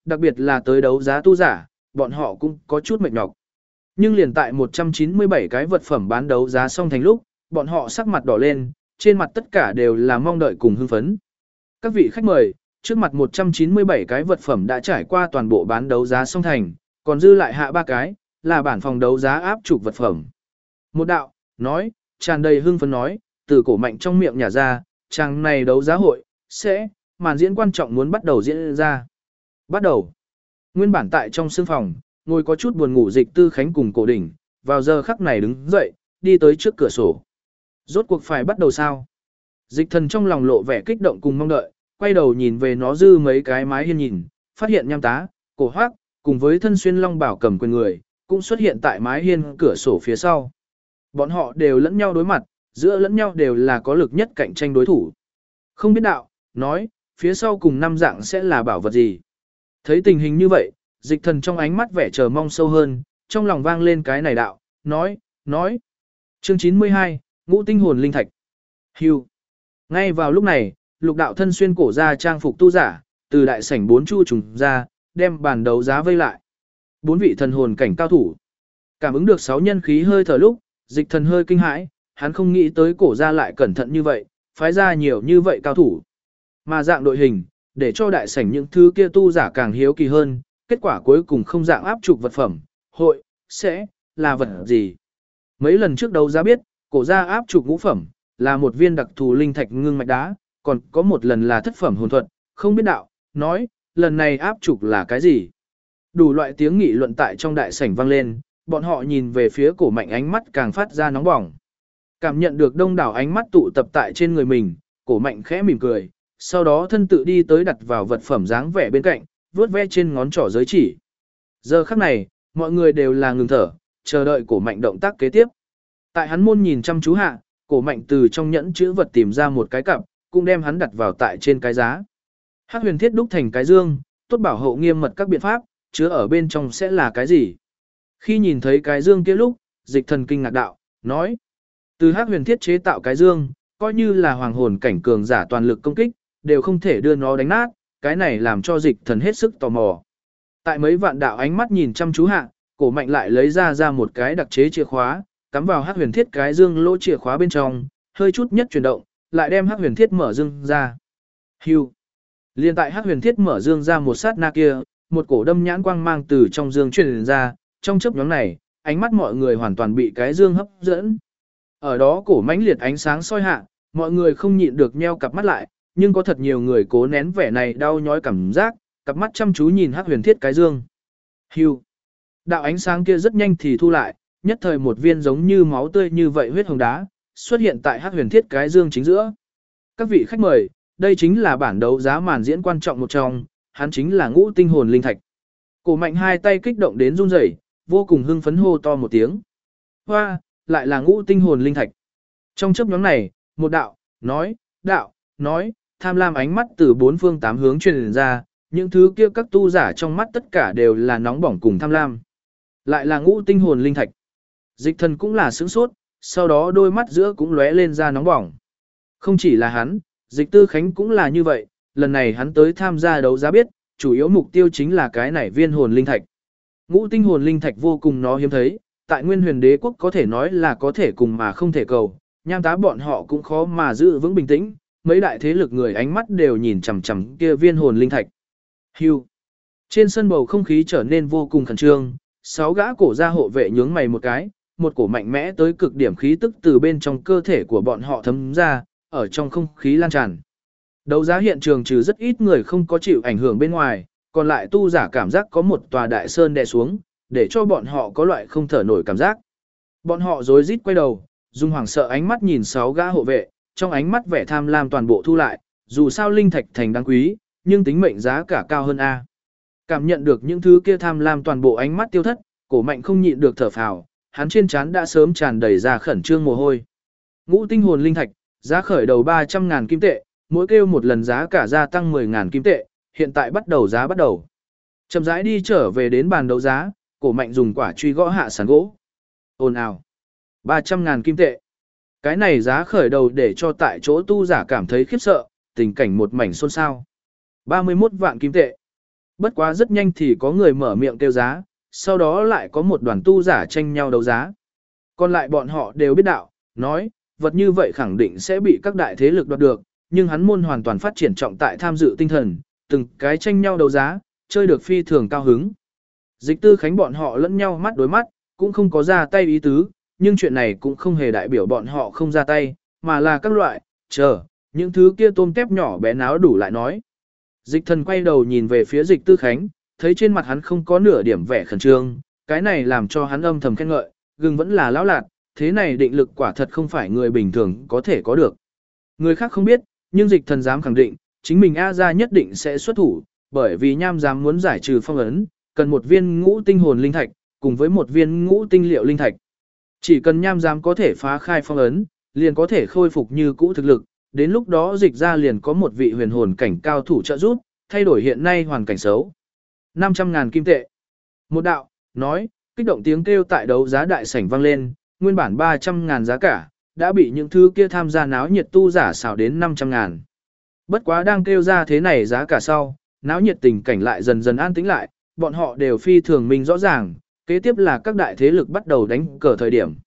đặc biệt là tới đấu giá tu giả, bọn họ cũng có chút mệt nhọc. Nhưng liền tại 197 cái vật phẩm bán đấu giá xong thành lúc, bọn họ sắc mặt đỏ lên, trên mặt tất cả đều là mong đợi cùng hưng phấn. Các vị khách mời, trước mặt 197 cái vật phẩm đã trải qua toàn bộ bán đấu giá xong thành, còn dư lại hạ 3 cái, là bản phòng đấu giá áp trục vật phẩm. Một đạo, nói, tràn đầy hưng phấn nói, từ cổ mạnh trong miệng nhả ra, chàng này đấu giá hội, sẽ, màn diễn quan trọng muốn bắt đầu diễn ra. Bắt đầu. Nguyên bản tại trong sương phòng, ngồi có chút buồn ngủ Dịch Tư Khánh cùng Cổ Đỉnh, vào giờ khắc này đứng dậy, đi tới trước cửa sổ. Rốt cuộc phải bắt đầu sao? Dịch Thần trong lòng lộ vẻ kích động cùng mong đợi, quay đầu nhìn về nó dư mấy cái mái hiên nhìn, phát hiện Nham Tá, Cổ Hoác, cùng với thân xuyên long bảo cầm quyền người, cũng xuất hiện tại mái hiên cửa sổ phía sau. Bọn họ đều lẫn nhau đối mặt, giữa lẫn nhau đều là có lực nhất cạnh tranh đối thủ. Không biết đạo, nói, phía sau cùng năm dạng sẽ là bảo vật gì. Thấy tình hình như vậy, Dịch Thần trong ánh mắt vẻ chờ mong sâu hơn, trong lòng vang lên cái này đạo, nói. Chương 92, Ngũ Tinh Hồn Linh Thạch. Hưu. Ngay vào lúc này, Lục đạo thân xuyên cổ ra trang phục tu giả, từ đại sảnh 4 chu trùng ra, đem bàn đấu giá vây lại. 4 vị thần hồn cảnh cao thủ. Cảm ứng được 6 nhân khí hơi thở lúc, Dịch Thần hơi kinh hãi, hắn không nghĩ tới cổ ra lại cẩn thận như vậy, phái ra nhiều như vậy cao thủ. Mà dạng đội hình, để cho đại sảnh những thứ kia tu giả càng hiếu kỳ hơn, kết quả cuối cùng không dạng áp trục vật phẩm, hội, sẽ, là vật gì. Mấy lần trước đấu giá biết, cổ ra áp trục ngũ phẩm, là một viên đặc thù linh thạch ngưng mạch đá, còn có một lần là thất phẩm hồn thuật, không biết đạo, nói, lần này áp trục là cái gì. Đủ loại tiếng nghị luận tại trong đại sảnh vang lên, bọn họ nhìn về phía cổ mạnh ánh mắt càng phát ra nóng bỏng. Cảm nhận được đông đảo ánh mắt tụ tập tại trên người mình, cổ mạnh khẽ mỉm cười, sau đó thân tự đi tới đặt vào vật phẩm dáng vẻ bên cạnh, vuốt ve trên ngón trỏ giới chỉ. Giờ khắc này, mọi người đều là ngừng thở, chờ đợi cổ mạnh động tác kế tiếp. Tại hắn môn nhìn chăm chú hạ, cổ mạnh từ trong nhẫn chữ vật tìm ra một cái cặp, cũng đem hắn đặt vào tại trên cái giá. Hắc huyền thiết đúc thành cái dương, tốt bảo hộ nghiêm mật các biện pháp, chứa ở bên trong sẽ là cái gì. Khi nhìn thấy cái dương kia lúc, Dịch Thần kinh ngạc đạo, nói. Từ hắc huyền thiết chế tạo cái dương, coi như là hoàng hồn cảnh cường giả toàn lực công kích, đều không thể đưa nó đánh nát, cái này làm cho Dịch Thần hết sức tò mò. Tại mấy vạn đạo ánh mắt nhìn chăm chú hạ, cổ mạnh lại lấy ra một cái đặc chế chìa khóa, cắm vào hắc huyền thiết cái dương lỗ chìa khóa bên trong, hơi chút nhất chuyển động, lại đem hắc huyền thiết mở dương ra. Hưu. Liên tại hắc huyền thiết mở dương ra một sát na kia, một cổ đâm nhãn quang mang từ trong dương truyền ra, trong chớp nhoáng này, ánh mắt mọi người hoàn toàn bị cái dương hấp dẫn. Ở đó cổ mãnh liệt ánh sáng soi hạ, mọi người không nhịn được nheo cặp mắt lại, nhưng có thật nhiều người cố nén vẻ này đau nhói cảm giác, cặp mắt chăm chú nhìn hắc huyền thiết cái dương. Hưu. Đạo ánh sáng kia rất nhanh thì thu lại, nhất thời một viên giống như máu tươi như vậy huyết hồng đá, xuất hiện tại hắc huyền thiết cái dương chính giữa. Các vị khách mời, đây chính là bản đấu giá màn diễn quan trọng một trong, hắn chính là Ngũ Tinh Hồn Linh Thạch. Cổ mạnh hai tay kích động đến run rẩy, vô cùng hưng phấn hô to một tiếng. Hoa, lại là Ngũ Tinh Hồn Linh Thạch. Trong chớp nhoáng này, một đạo, nói, tham lam ánh mắt từ bốn phương tám hướng truyền ra, những thứ kia các tu giả trong mắt tất cả đều là nóng bỏng cùng tham lam. Lại là Ngũ Tinh Hồn Linh Thạch. Dịch Thần cũng là sửng sốt, sau đó đôi mắt giữa cũng lóe lên ra nóng bỏng. Không chỉ là hắn, Dịch Tư Khánh cũng là như vậy, lần này hắn tới tham gia đấu giá biết, chủ yếu mục tiêu chính là cái này viên hồn linh thạch. Ngũ Tinh Hồn Linh Thạch vô cùng nó hiếm thấy, tại Nguyên Huyền Đế quốc có thể nói là có thể cùng mà không thể cầu, Nham Tá bọn họ cũng khó mà giữ vững bình tĩnh, mấy đại thế lực người ánh mắt đều nhìn chằm chằm kia viên hồn linh thạch. Hưu. Trên sân bầu không khí trở nên vô cùng khẩn trương, 6 gã cổ gia hộ vệ nhướng mày một cái, một cổ mạnh mẽ tới cực điểm khí tức từ bên trong cơ thể của bọn họ thấm ra, ở trong không khí lan tràn. Đấu giá hiện trường trừ rất ít người không có chịu ảnh hưởng bên ngoài, còn lại tu giả cảm giác có một tòa đại sơn đè xuống, để cho bọn họ có loại không thở nổi cảm giác. Bọn họ rối rít quay đầu, dùng hoảng sợ ánh mắt nhìn 6 gã hộ vệ, trong ánh mắt vẻ tham lam toàn bộ thu lại, dù sao linh thạch thành đáng quý, nhưng tính mệnh giá cả cao hơn a. Cảm nhận được những thứ kia tham lam toàn bộ ánh mắt tiêu thất, cổ mạnh không nhịn được thở phào, hắn trên trán đã sớm tràn đầy ra khẩn trương mồ hôi. Ngũ Tinh Hồn Linh Thạch, giá khởi đầu 300.000 kim tệ, mỗi kêu một lần giá cả gia tăng 10.000 kim tệ, hiện tại bắt đầu giá bắt đầu. Chậm rãi đi trở về đến bàn đấu giá, cổ mạnh dùng quả truy gõ hạ sàn gỗ. Ồn ào. 300.000 kim tệ. Cái này giá khởi đầu để cho tại chỗ tu giả cảm thấy khiếp sợ, tình cảnh một mảnh xôn xao. 31 vạn kim tệ. Bất quá rất nhanh thì có người mở miệng kêu giá, sau đó lại có một đoàn tu giả tranh nhau đấu giá. Còn lại bọn họ đều biết đạo, nói, vật như vậy khẳng định sẽ bị các đại thế lực đoạt được, nhưng hắn môn hoàn toàn phát triển trọng tại tham dự tinh thần, từng cái tranh nhau đấu giá, chơi được phi thường cao hứng. Dịch Tư Khánh bọn họ lẫn nhau mắt đối mắt, cũng không có ra tay ý tứ, nhưng chuyện này cũng không hề đại biểu bọn họ không ra tay, mà là các loại, những thứ kia tôm tép nhỏ bé náo đủ lại nói. Dịch Thần quay đầu nhìn về phía Dịch Tư Khánh, thấy trên mặt hắn không có nửa điểm vẻ khẩn trương, cái này làm cho hắn âm thầm khen ngợi, gừng vẫn là lão lạt, thế này định lực quả thật không phải người bình thường có thể có được. Người khác không biết, nhưng Dịch Thần dám khẳng định, chính mình A gia nhất định sẽ xuất thủ, bởi vì Nham dám muốn giải trừ phong ấn, cần một viên ngũ tinh hồn linh thạch, cùng với một viên ngũ tinh liệu linh thạch. Chỉ cần Nham dám có thể phá khai phong ấn, liền có thể khôi phục như cũ thực lực, đến lúc đó Dịch ra liền có một vị huyền hồn cảnh cao thủ trợ giúp, thay đổi hiện nay hoàn cảnh xấu. 500.000 kim tệ. Một đạo, nói, kích động tiếng kêu tại đấu giá đại sảnh vang lên, nguyên bản 300.000 giá cả, đã bị những thứ kia tham gia náo nhiệt tu giả xào đến 500.000. Bất quá đang kêu ra thế này giá cả sau, náo nhiệt tình cảnh lại dần dần an tĩnh lại, bọn họ đều phi thường minh rõ ràng, kế tiếp là các đại thế lực bắt đầu đánh cờ thời điểm.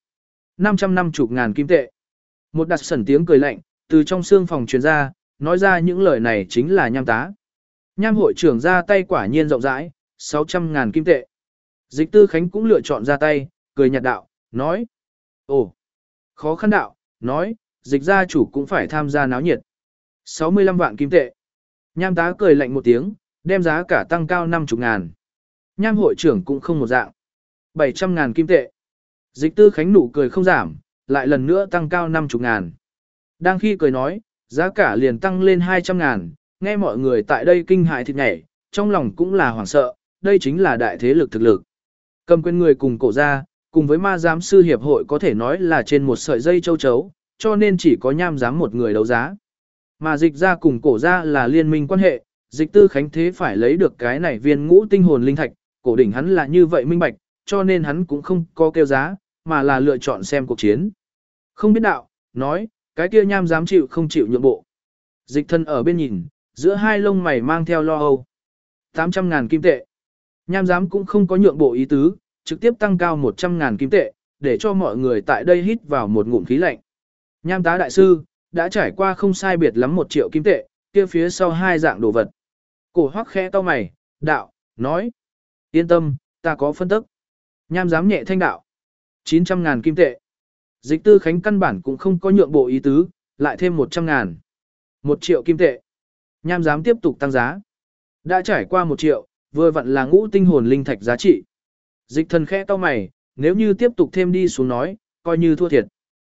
550.000 kim tệ. Một đặt sẩn tiếng cười lạnh, từ trong xương phòng truyền ra, nói ra những lời này chính là Nham tá. Nham hội trưởng ra tay quả nhiên rộng rãi, 600.000 kim tệ. Dịch Tư Khánh cũng lựa chọn ra tay, cười nhạt đạo, nói. Ồ, khó khăn đạo, nói, dịch gia chủ cũng phải tham gia náo nhiệt. 65 vạn kim tệ. Nham tá cười lạnh một tiếng, đem giá cả tăng cao 50.000. Nham hội trưởng cũng không một dạng. 700.000 kim tệ. Dịch Tư Khánh nụ cười không giảm, lại lần nữa tăng cao 50.000. Đang khi cười nói, giá cả liền tăng lên 200.000, nghe mọi người tại đây kinh hại thịt nhảy, trong lòng cũng là hoảng sợ, đây chính là đại thế lực thực lực. Cầm quyền người cùng cổ ra, cùng với ma giám sư hiệp hội có thể nói là trên một sợi dây châu chấu, cho nên chỉ có Nham giám một người đấu giá. Mà dịch ra cùng cổ ra là liên minh quan hệ, dịch Tư Khánh thế phải lấy được cái này viên ngũ tinh hồn linh thạch, cổ đỉnh hắn là như vậy minh bạch, cho nên hắn cũng không có kêu giá, mà là lựa chọn xem cuộc chiến. Không biết đạo, nói, cái kia Nham dám chịu không chịu nhượng bộ. Dịch thân ở bên nhìn, giữa hai lông mày mang theo lo âu. 800.000 kim tệ. Nham dám cũng không có nhượng bộ ý tứ, trực tiếp tăng cao 100.000 kim tệ, để cho mọi người tại đây hít vào một ngụm khí lạnh. Nham tá đại sư, đã trải qua không sai biệt lắm 1 triệu kim tệ, kia phía sau hai dạng đồ vật. Cổ hoắc khẽ to mày, đạo, nói. Yên tâm, ta có phân tức. Nham dám nhẹ thanh đạo. 900.000 kim tệ. Dịch Tư Khánh căn bản cũng không có nhượng bộ ý tứ, lại thêm 100.000. 1 triệu kim tệ. Nham dám tiếp tục tăng giá. Đã trải qua 1 triệu, vừa vặn là ngũ tinh hồn linh thạch giá trị. Dịch thần khẽ to mày, nếu như tiếp tục thêm đi xuống nói, coi như thua thiệt.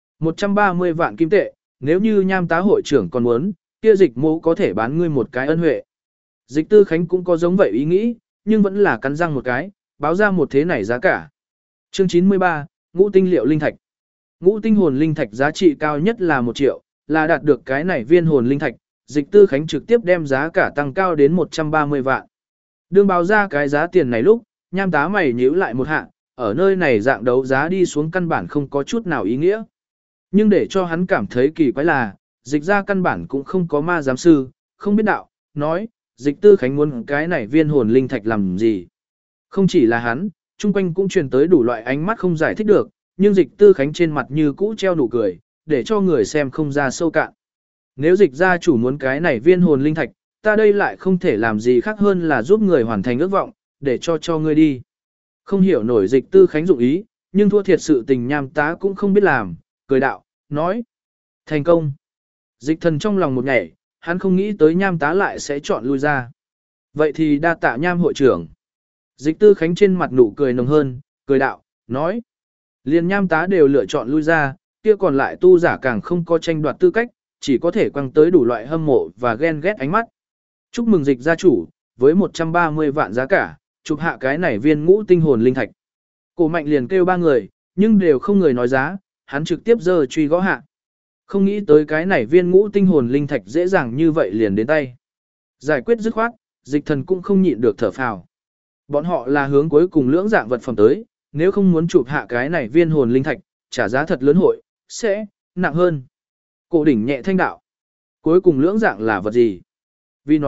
130 vạn kim tệ, nếu như Nham tá hội trưởng còn muốn, kia dịch mô có thể bán ngươi một cái ân huệ. Dịch Tư Khánh cũng có giống vậy ý nghĩ, nhưng vẫn là cắn răng một cái, báo ra một thế này giá cả. Chương 93, ngũ tinh liệu linh thạch. Ngũ tinh hồn linh thạch giá trị cao nhất là 1 triệu, là đạt được cái này viên hồn linh thạch, Dịch Tư Khánh trực tiếp đem giá cả tăng cao đến 130 vạn. Đương báo ra cái giá tiền này lúc, Nham tá mày nhíu lại một hạ, ở nơi này dạng đấu giá đi xuống căn bản không có chút nào ý nghĩa. Nhưng để cho hắn cảm thấy kỳ quái là, dịch ra căn bản cũng không có ma giám sư, không biết đạo, nói, Dịch Tư Khánh muốn cái này viên hồn linh thạch làm gì. Không chỉ là hắn, chung quanh cũng truyền tới đủ loại ánh mắt không giải thích được, nhưng Dịch Tư Khánh trên mặt như cũ treo nụ cười, để cho người xem không ra sâu cạn. Nếu dịch gia chủ muốn cái này viên hồn linh thạch, ta đây lại không thể làm gì khác hơn là giúp người hoàn thành ước vọng, để cho ngươi đi. Không hiểu nổi Dịch Tư Khánh dụng ý, nhưng thua thiệt sự tình Nham tá cũng không biết làm, cười đạo, nói. Thành công. Dịch thần trong lòng một ngày, hắn không nghĩ tới Nham tá lại sẽ chọn lui ra. Vậy thì đa tạ Nham hội trưởng. Dịch Tư Khánh trên mặt nụ cười nồng hơn, cười đạo, nói. Liền Nham tá đều lựa chọn lui ra, kia còn lại tu giả càng không có tranh đoạt tư cách, chỉ có thể quăng tới đủ loại hâm mộ và ghen ghét ánh mắt. Chúc mừng dịch gia chủ, với 130 vạn giá cả, chụp hạ cái này viên ngũ tinh hồn linh thạch. Cổ Mạnh liền kêu 3 người, nhưng đều không người nói giá, hắn trực tiếp giơ truy gõ hạ. Không nghĩ tới cái này viên ngũ tinh hồn linh thạch dễ dàng như vậy liền đến tay. Giải quyết dứt khoát, dịch thần cũng không nhịn được thở phào. Bọn họ là hướng cuối cùng lưỡng dạng vật phẩm tới, nếu không muốn chụp hạ cái này viên hồn linh thạch, trả giá thật lớn hội, sẽ nặng hơn. Cổ đỉnh nhẹ thanh đạo. Cuối cùng lưỡng dạng là vật gì? Vì nó,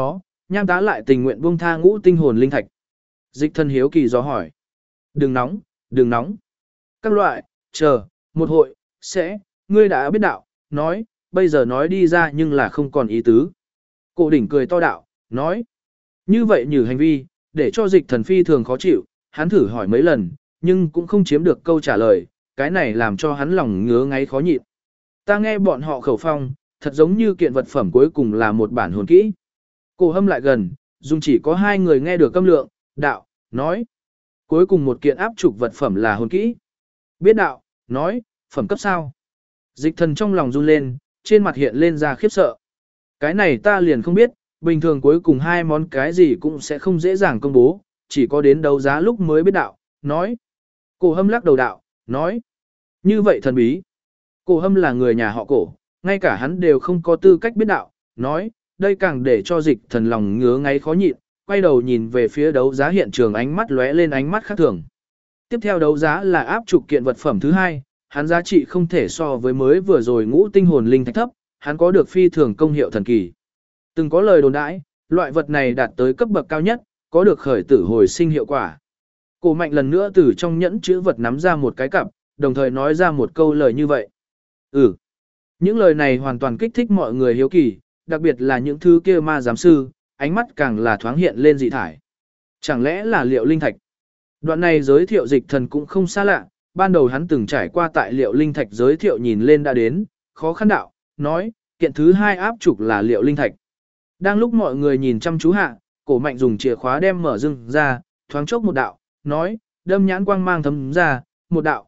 Nham tá lại tình nguyện buông tha ngũ tinh hồn linh thạch. Dịch thần hiếu kỳ do hỏi. Đừng nóng, đừng nóng. Các loại, chờ, một hội, sẽ, ngươi đã biết đạo, nói, bây giờ nói đi ra nhưng là không còn ý tứ. Cổ đỉnh cười to đạo, nói. Như vậy như hành vi, để cho dịch thần phi thường khó chịu, hắn thử hỏi mấy lần, nhưng cũng không chiếm được câu trả lời, cái này làm cho hắn lòng ngứa ngáy khó nhịn. Ta nghe bọn họ khẩu phong, thật giống như kiện vật phẩm cuối cùng là một bản hồn kỹ. Cổ hâm lại gần, dùng chỉ có hai người nghe được câm lượng, đạo, nói. Cuối cùng một kiện áp trục vật phẩm là hồn kỹ. Biết đạo, nói, phẩm cấp sao. Dịch thần trong lòng run lên, trên mặt hiện lên ra khiếp sợ. Cái này ta liền không biết, bình thường cuối cùng hai món cái gì cũng sẽ không dễ dàng công bố, chỉ có đến đấu giá lúc mới biết đạo, nói. Cổ hâm lắc đầu đạo, nói. Như vậy thần bí. Cổ hâm là người nhà họ cổ, ngay cả hắn đều không có tư cách biết đạo, nói, đây càng để cho dịch thần lòng ngứa ngáy khó nhịn, quay đầu nhìn về phía đấu giá hiện trường ánh mắt lóe lên ánh mắt khác thường. Tiếp theo đấu giá là áp trục kiện vật phẩm thứ hai, hắn giá trị không thể so với mới vừa rồi ngũ tinh hồn linh thạch thấp, hắn có được phi thường công hiệu thần kỳ. Từng có lời đồn đãi, loại vật này đạt tới cấp bậc cao nhất, có được khởi tử hồi sinh hiệu quả. Cổ Mạnh lần nữa từ trong nhẫn chữ vật nắm ra một cái cặp, đồng thời nói ra một câu lời như vậy. Những lời này hoàn toàn kích thích mọi người hiếu kỳ, đặc biệt là những thứ kia ma giám sư, ánh mắt càng là thoáng hiện lên dị thải. Chẳng lẽ là liệu linh thạch? Đoạn này giới thiệu dịch thần cũng không xa lạ, ban đầu hắn từng trải qua tại liệu linh thạch giới thiệu nhìn lên đã đến, khó khăn đạo, nói, kiện thứ hai áp trục là liệu linh thạch. Đang lúc mọi người nhìn chăm chú hạ, Cổ Mạnh dùng chìa khóa đem mở rừng ra, thoáng chốc một đạo, nói, đâm nhãn quang mang thấm ra, một đạo,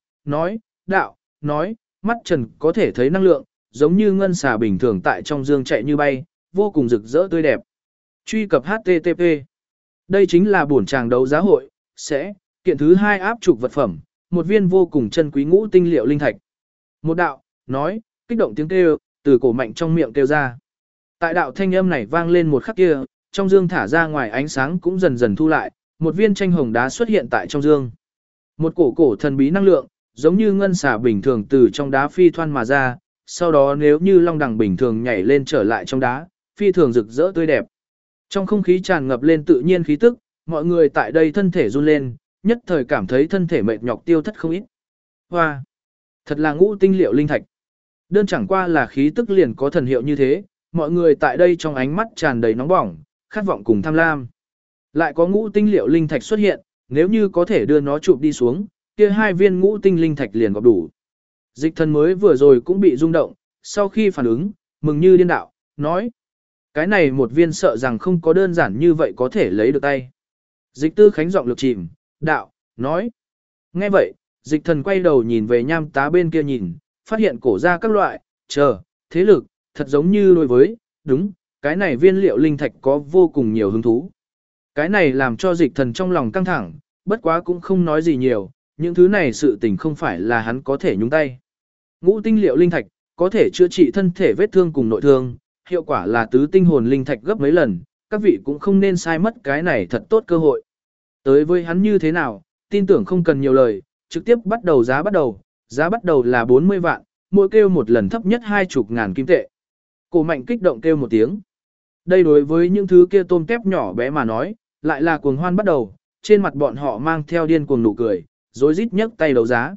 nói, mắt trần có thể thấy năng lượng, giống như ngân xà bình thường tại trong dương chạy như bay, vô cùng rực rỡ tươi đẹp. Truy cập HTTP. Đây chính là bổn tràng đấu giá hội, sẽ, kiện thứ hai áp trục vật phẩm, một viên vô cùng chân quý ngũ tinh liệu linh thạch. Một đạo, nói, kích động tiếng kêu, từ Cổ Mạnh trong miệng kêu ra. Tại đạo thanh âm này vang lên một khắc kia, trong dương thả ra ngoài ánh sáng cũng dần dần thu lại, một viên tranh hồng đá xuất hiện tại trong dương. Một cổ thần bí năng lượng, giống như ngân xà bình thường từ trong đá phi thoăn mà ra, sau đó nếu như long đằng bình thường nhảy lên trở lại trong đá, phi thường rực rỡ tươi đẹp. Trong không khí tràn ngập lên tự nhiên khí tức, mọi người tại đây thân thể run lên, nhất thời cảm thấy thân thể mệt nhọc tiêu thất không ít. Hoa! Thật là ngũ tinh liệu linh thạch. Đơn chẳng qua là khí tức liền có thần hiệu như thế, mọi người tại đây trong ánh mắt tràn đầy nóng bỏng, khát vọng cùng tham lam. Lại có ngũ tinh liệu linh thạch xuất hiện, nếu như có thể đưa nó chụp đi xuống, kia hai viên ngũ tinh linh thạch liền góp đủ. Dịch thần mới vừa rồi cũng bị rung động, sau khi phản ứng, mừng như điên đạo, nói. Cái này một viên sợ rằng không có đơn giản như vậy có thể lấy được tay. Dịch tư khánh giọng lực chìm, đạo, nói. Nghe vậy, dịch thần quay đầu nhìn về nham tá bên kia nhìn, phát hiện cổ ra các loại, thế lực, thật giống như đối với, đúng, cái này viên liệu linh thạch có vô cùng nhiều hứng thú. Cái này làm cho dịch thần trong lòng căng thẳng, bất quá cũng không nói gì nhiều, những thứ này sự tình không phải là hắn có thể nhúng tay. Ngũ tinh liệu linh thạch, có thể chữa trị thân thể vết thương cùng nội thương, hiệu quả là tứ tinh hồn linh thạch gấp mấy lần, các vị cũng không nên sai mất cái này thật tốt cơ hội. Tới với hắn như thế nào, tin tưởng không cần nhiều lời, trực tiếp bắt đầu giá bắt đầu là 40 vạn, mỗi kêu một lần thấp nhất 20.000 kim tệ. Cổ Mạnh kích động kêu một tiếng. Đây đối với những thứ kia tôm tép nhỏ bé mà nói, lại là cuồng hoan bắt đầu, trên mặt bọn họ mang theo điên cuồng nụ cười, rối rít nhấc tay đấu giá.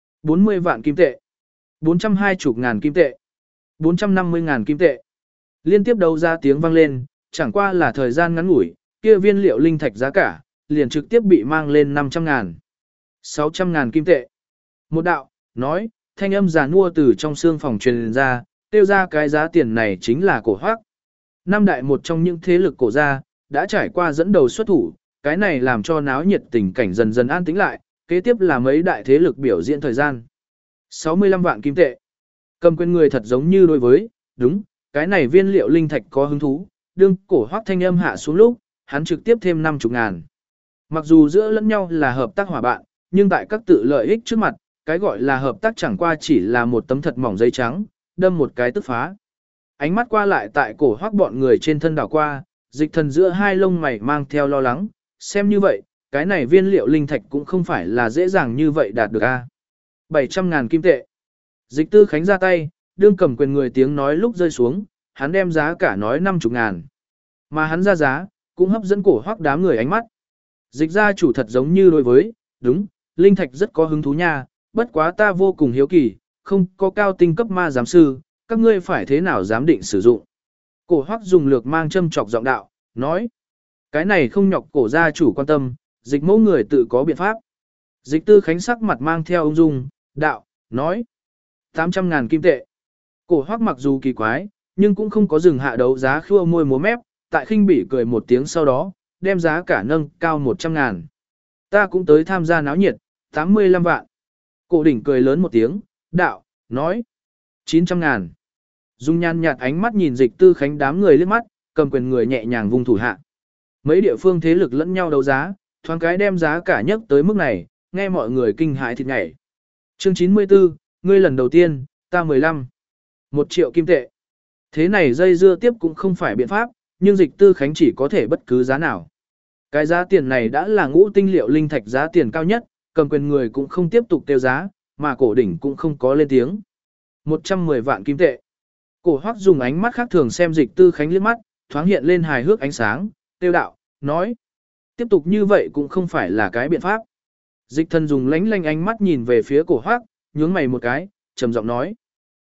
40 vạn kim tệ, 420.000 kim tệ, 450.000 kim tệ. Liên tiếp đấu giá tiếng vang lên, chẳng qua là thời gian ngắn ngủi, kia viên liệu linh thạch giá cả, liền trực tiếp bị mang lên 500.000, 600.000 kim tệ. Một đạo, nói, thanh âm giàn mua từ trong xương phòng truyền ra, tiêu ra cái giá tiền này chính là Cổ Hoác. Năm đại một trong những thế lực cổ gia, đã trải qua dẫn đầu xuất thủ, cái này làm cho náo nhiệt tình cảnh dần dần an tĩnh lại, kế tiếp là mấy đại thế lực biểu diễn thời gian. 65 vạn kim tệ. Cầm quyền người thật giống như đối với, đúng, cái này viên liệu linh thạch có hứng thú, đương Cổ Hoác thanh âm hạ xuống lúc, hắn trực tiếp thêm 50.000. Mặc dù giữa lẫn nhau là hợp tác hòa bạn, nhưng tại các tự lợi ích trước mặt, cái gọi là hợp tác chẳng qua chỉ là một tấm thật mỏng giấy trắng, đâm một cái tức phá. Ánh mắt qua lại tại Cổ Hoác bọn người trên thân đảo qua, dịch thần giữa hai lông mày mang theo lo lắng, xem như vậy, cái này viên liệu linh thạch cũng không phải là dễ dàng như vậy đạt được a. 700.000 kim tệ. Dịch tư khánh ra tay, đương cầm quyền người tiếng nói lúc rơi xuống, hắn đem giá cả nói 50.000. Mà hắn ra giá, cũng hấp dẫn cổ hoắc đám người ánh mắt. Dịch gia chủ thật giống như đối với, đúng, linh thạch rất có hứng thú nha, bất quá ta vô cùng hiếu kỳ, không có cao tinh cấp ma giám sư, các ngươi phải thế nào giám định sử dụng. Cổ hoắc dùng lược mang châm chọc giọng đạo, nói, cái này không nhọc cổ gia chủ quan tâm, dịch mẫu người tự có biện pháp. Dịch tư khánh sắc mặt mang theo ung dung, đạo, nói, 800.000 kim tệ. Cổ hoắc mặc dù kỳ quái, nhưng cũng không có dừng hạ đấu giá khua môi múa mép, tại khinh bỉ cười một tiếng sau đó, đem giá cả nâng cao 100.000. Ta cũng tới tham gia náo nhiệt, 85 vạn. Cổ đỉnh cười lớn một tiếng, đạo, nói, 900.000. Dung nhan nhạt ánh mắt nhìn dịch tư khánh đám người liếc mắt, cầm quyền người nhẹ nhàng vung thủ hạ. Mấy địa phương thế lực lẫn nhau đấu giá, thoáng cái đem giá cả nhất tới mức này, nghe mọi người kinh hãi thịt nhảy. Chương 94, ngươi lần đầu tiên, ta 15. 1 triệu kim tệ. Thế này dây dưa tiếp cũng không phải biện pháp, nhưng dịch tư khánh chỉ có thể bất cứ giá nào. Cái giá tiền này đã là ngũ tinh liệu linh thạch giá tiền cao nhất, cầm quyền người cũng không tiếp tục tiêu giá, mà cổ đỉnh cũng không có lên tiếng. 110 vạn kim tệ. Cổ hoắc dùng ánh mắt khác thường xem dịch tư khánh liếc mắt, thoáng hiện lên hài hước ánh sáng, tiêu đạo, nói. Tiếp tục như vậy cũng không phải là cái biện pháp. Dịch thần dùng lánh lanh ánh mắt nhìn về phía cổ hoắc, nhướng mày một cái, trầm giọng nói.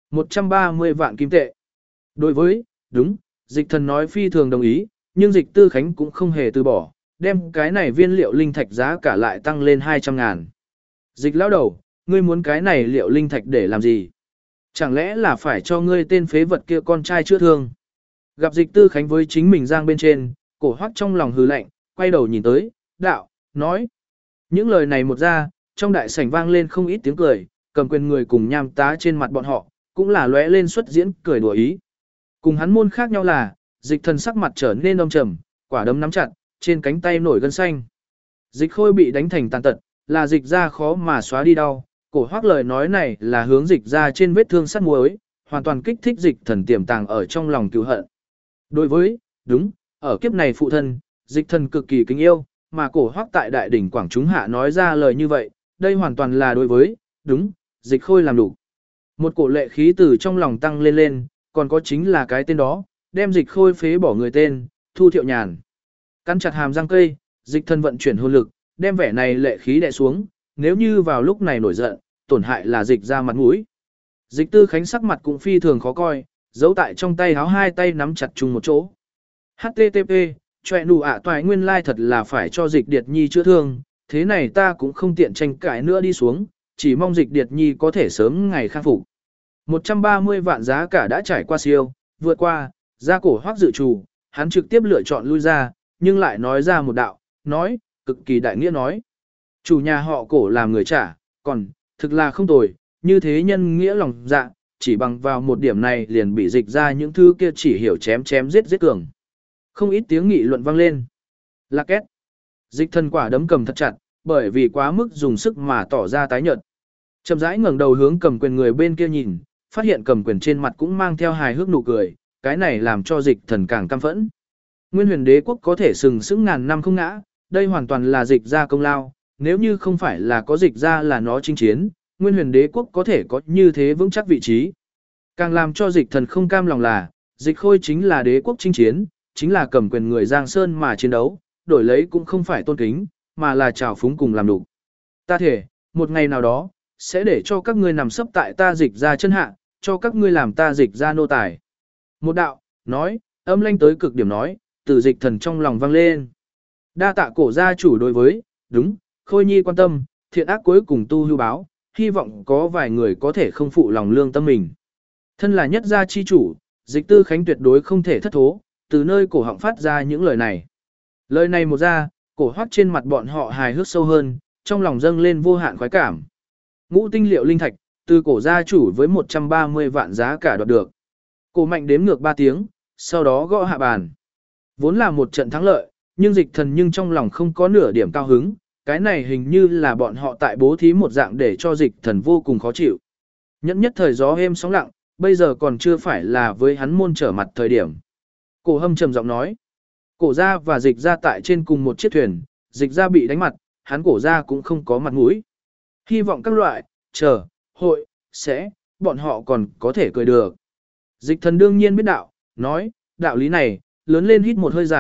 130 vạn kim tệ. Đối với, đúng, dịch thần nói phi thường đồng ý, nhưng dịch tư khánh cũng không hề từ bỏ, đem cái này viên liệu linh thạch giá cả lại tăng lên 200.000. Dịch lão đầu, ngươi muốn cái này liệu linh thạch để làm gì? Chẳng lẽ là phải cho ngươi tên phế vật kia con trai chữa thương? Gặp dịch tư khánh với chính mình giang bên trên, cổ hoắc trong lòng hừ lạnh, quay đầu nhìn tới, đạo, nói. Những lời này một ra, trong đại sảnh vang lên không ít tiếng cười, cầm quyền người cùng nham tá trên mặt bọn họ, cũng là lóe lên xuất diễn cười đùa ý. Cùng hắn môn khác nhau là, dịch thần sắc mặt trở nên âm trầm, quả đấm nắm chặt, trên cánh tay nổi gân xanh. Dịch khôi bị đánh thành tàn tật, là dịch ra khó mà xóa đi đau, cổ hoắc lời nói này là hướng dịch ra trên vết thương sắt muối, hoàn toàn kích thích dịch thần tiềm tàng ở trong lòng cứu hận. Đối với, đúng, ở kiếp này phụ thân, dịch thần cực kỳ kính yêu, mà cổ hoắc tại đại đỉnh quảng chúng hạ nói ra lời như vậy, đây hoàn toàn là đối với, đúng, dịch khôi làm đủ. Một cổ lệ khí từ trong lòng tăng lên lên, còn có chính là cái tên đó, đem dịch khôi phế bỏ người tên, Thu Thiệu Nhàn. Cắn chặt hàm răng cây, dịch thần vận chuyển hồn lực, đem vẻ này lệ khí đè xuống, nếu như vào lúc này nổi giận, tổn hại là dịch ra mặt mũi. Dịch tư khánh sắc mặt cũng phi thường khó coi, giấu tại trong tay háo hai tay nắm chặt chung một chỗ. HTTP, chọe nụ ạ toài nguyên lai thật là phải cho dịch điệt nhi chữa thương, thế này ta cũng không tiện tranh cãi nữa đi xuống, chỉ mong dịch điệt nhi có thể sớm ngày khang phục. 130 vạn giá cả đã trải qua siêu, vượt qua, ra cổ hoắc dự trù, hắn trực tiếp lựa chọn lui ra, nhưng lại nói ra một đạo, nói, cực kỳ đại nghĩa nói. Chủ nhà họ cổ làm người trả, còn, thực là không tồi, như thế nhân nghĩa lòng dạ, chỉ bằng vào một điểm này liền bị dịch ra những thứ kia chỉ hiểu chém chém giết giết cường. Không ít tiếng nghị luận vang lên. Lạc két. Dịch thần quả đấm cầm thật chặt, bởi vì quá mức dùng sức mà tỏ ra tái nhợt. Chậm rãi ngẩng đầu hướng cầm quyền người bên kia nhìn, phát hiện cầm quyền trên mặt cũng mang theo hài hước nụ cười, cái này làm cho dịch thần càng căm phẫn. Nguyên huyền đế quốc có thể sừng sững ngàn năm không ngã, đây hoàn toàn là dịch ra công lao, nếu như không phải là có dịch ra là nó chinh chiến, nguyên huyền đế quốc có thể có như thế vững chắc vị trí. Càng làm cho dịch thần không cam lòng là, dịch khôi chính là đế quốc chinh chiến, chính là cầm quyền người Giang Sơn mà chiến đấu, đổi lấy cũng không phải tôn kính, mà là trào phúng cùng làm đủ. Ta thể, một ngày nào đó, sẽ để cho các ngươi nằm sấp tại ta dịch ra chân hạ, cho các ngươi làm ta dịch ra nô tài. Một đạo, nói, âm lanh tới cực điểm nói, từ dịch thần trong lòng vang lên. Đa tạ cổ gia chủ đối với, đúng, khôi nhi quan tâm, thiện ác cuối cùng tu hưu báo, hy vọng có vài người có thể không phụ lòng lương tâm mình. Thân là nhất gia chi chủ, dịch tư khánh tuyệt đối không thể thất thố, từ nơi cổ họng phát ra những lời này. Lời này một ra, cổ hoắc trên mặt bọn họ hài hước sâu hơn, trong lòng dâng lên vô hạn khoái cảm. Ngũ tinh liệu linh thạch, từ cổ gia chủ với 130 vạn giá cả đoạt được. Cổ mạnh đếm ngược 3 tiếng, sau đó gõ hạ bàn. Vốn là một trận thắng lợi, nhưng dịch thần nhưng trong lòng không có nửa điểm cao hứng, cái này hình như là bọn họ tại bố thí một dạng để cho dịch thần vô cùng khó chịu. Nhẫn nhất thời gió êm sóng lặng, bây giờ còn chưa phải là với hắn môn trở mặt thời điểm. Cổ hâm trầm giọng nói, cổ gia và dịch gia tại trên cùng một chiếc thuyền, dịch gia bị đánh mặt, hắn cổ gia cũng không có mặt mũi. Hy vọng các loại, chờ, hội, sẽ, bọn họ còn có thể cười được. Dịch thần đương nhiên biết đạo, nói, đạo lý này, lớn lên hít một hơi dài,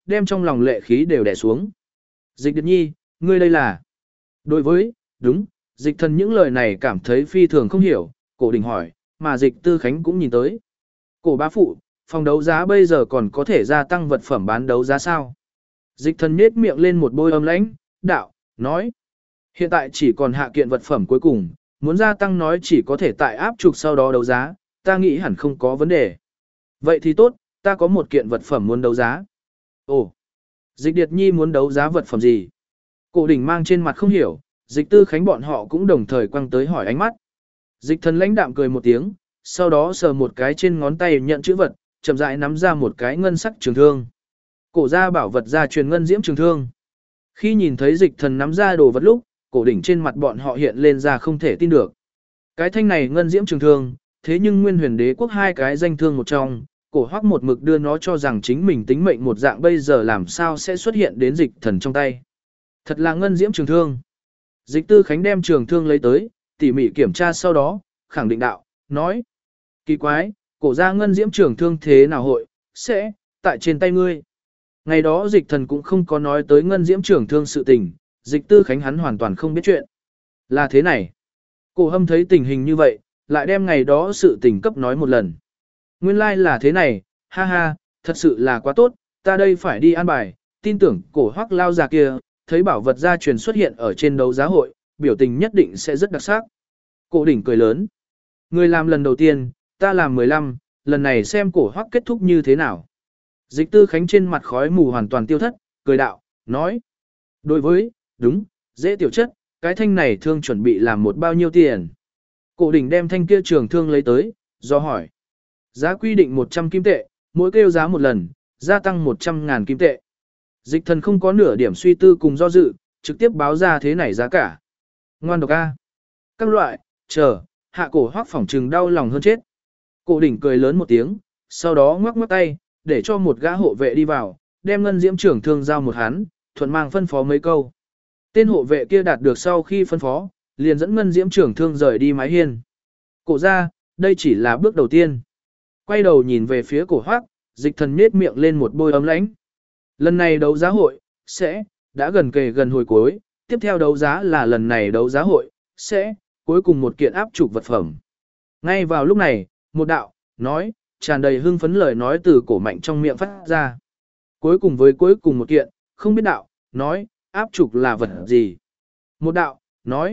đem trong lòng lệ khí đều đè xuống. Dịch Điệt Nhi, ngươi đây là... Đối với, đúng, dịch thần những lời này cảm thấy phi thường không hiểu, cổ đình hỏi, mà dịch tư khánh cũng nhìn tới. Cổ bá phụ, phòng đấu giá bây giờ còn có thể gia tăng vật phẩm bán đấu giá sao? Dịch thần nết miệng lên một bôi âm lãnh, đạo, nói. Hiện tại chỉ còn hạ kiện vật phẩm cuối cùng, muốn gia tăng nói chỉ có thể tại áp trục sau đó đấu giá, ta nghĩ hẳn không có vấn đề. Vậy thì tốt, ta có một kiện vật phẩm muốn đấu giá. Ồ, dịch điệt nhi muốn đấu giá vật phẩm gì? Cổ đỉnh mang trên mặt không hiểu, dịch tư khánh bọn họ cũng đồng thời quăng tới hỏi ánh mắt. Dịch thần lãnh đạm cười một tiếng, sau đó sờ một cái trên ngón tay nhận chữ vật, chậm rãi nắm ra một cái ngân sắc trường thương. Cổ gia bảo vật gia truyền ngân diễm trường thương. Khi nhìn thấy dịch thần nắm ra đồ vật lúc, cổ đỉnh trên mặt bọn họ hiện lên ra không thể tin được. Cái thanh này ngân diễm trường thương, thế nhưng nguyên huyền đế quốc hai cái danh thương một trong, cổ hoắc một mực đưa nó cho rằng chính mình tính mệnh một dạng bây giờ làm sao sẽ xuất hiện đến dịch thần trong tay. Thật là ngân diễm trường thương. Dịch tư khánh đem trường thương lấy tới, tỉ mỉ kiểm tra sau đó, khẳng định đạo, nói. Kỳ quái, cổ gia ngân diễm trường thương thế nào hội, sẽ, tại trên tay ngươi. Ngày đó dịch thần cũng không có nói tới ngân diễm trường thương sự tình, dịch tư khánh hắn hoàn toàn không biết chuyện. Là thế này. Cổ hâm thấy tình hình như vậy, lại đem ngày đó sự tình cấp nói một lần. Nguyên lai like là thế này, ha ha, thật sự là quá tốt, ta đây phải đi an bài, tin tưởng cổ hoắc lao già kia, thấy bảo vật gia truyền xuất hiện ở trên đấu giá hội, biểu tình nhất định sẽ rất đặc sắc. Cổ đỉnh cười lớn. Người làm lần đầu tiên, ta làm 15, lần này xem cổ hoắc kết thúc như thế nào. Dịch tư khánh trên mặt khói mù hoàn toàn tiêu thất, cười đạo, nói. Đối với, đúng, dễ tiểu chất, cái thanh này thương chuẩn bị làm một bao nhiêu tiền. Cổ đỉnh đem thanh kia trường thương lấy tới, do hỏi. Giá quy định 100 kim tệ, mỗi kêu giá một lần, gia tăng 100.000 kim tệ. Dịch thần không có nửa điểm suy tư cùng do dự, trực tiếp báo ra thế này giá cả. Ngoan độc A. Các loại, chờ, hạ cổ hoắc phỏng trừng đau lòng hơn chết. Cổ đỉnh cười lớn một tiếng, sau đó ngoắc ngoắc tay, để cho một gã hộ vệ đi vào, đem ngân diễm trưởng thương giao một hắn, thuận mang phân phó mấy câu. Tên hộ vệ kia đạt được sau khi phân phó, liền dẫn ngân diễm trưởng thương rời đi mái hiên. Cổ ra, đây chỉ là bước đầu tiên. Quay đầu nhìn về phía cổ hoắc, dịch thần nết miệng lên một bôi ấm lãnh. Lần này đấu giá hội, sẽ, đã gần kề gần hồi cuối, tiếp theo đấu giá là lần này đấu giá hội, sẽ, cuối cùng một kiện áp trục vật phẩm. Ngay vào lúc này, một đạo, nói, tràn đầy hưng phấn lời nói từ cổ mạnh trong miệng phát ra. Cuối cùng với cuối cùng một kiện, không biết đạo, nói, áp trục là vật gì. Một đạo,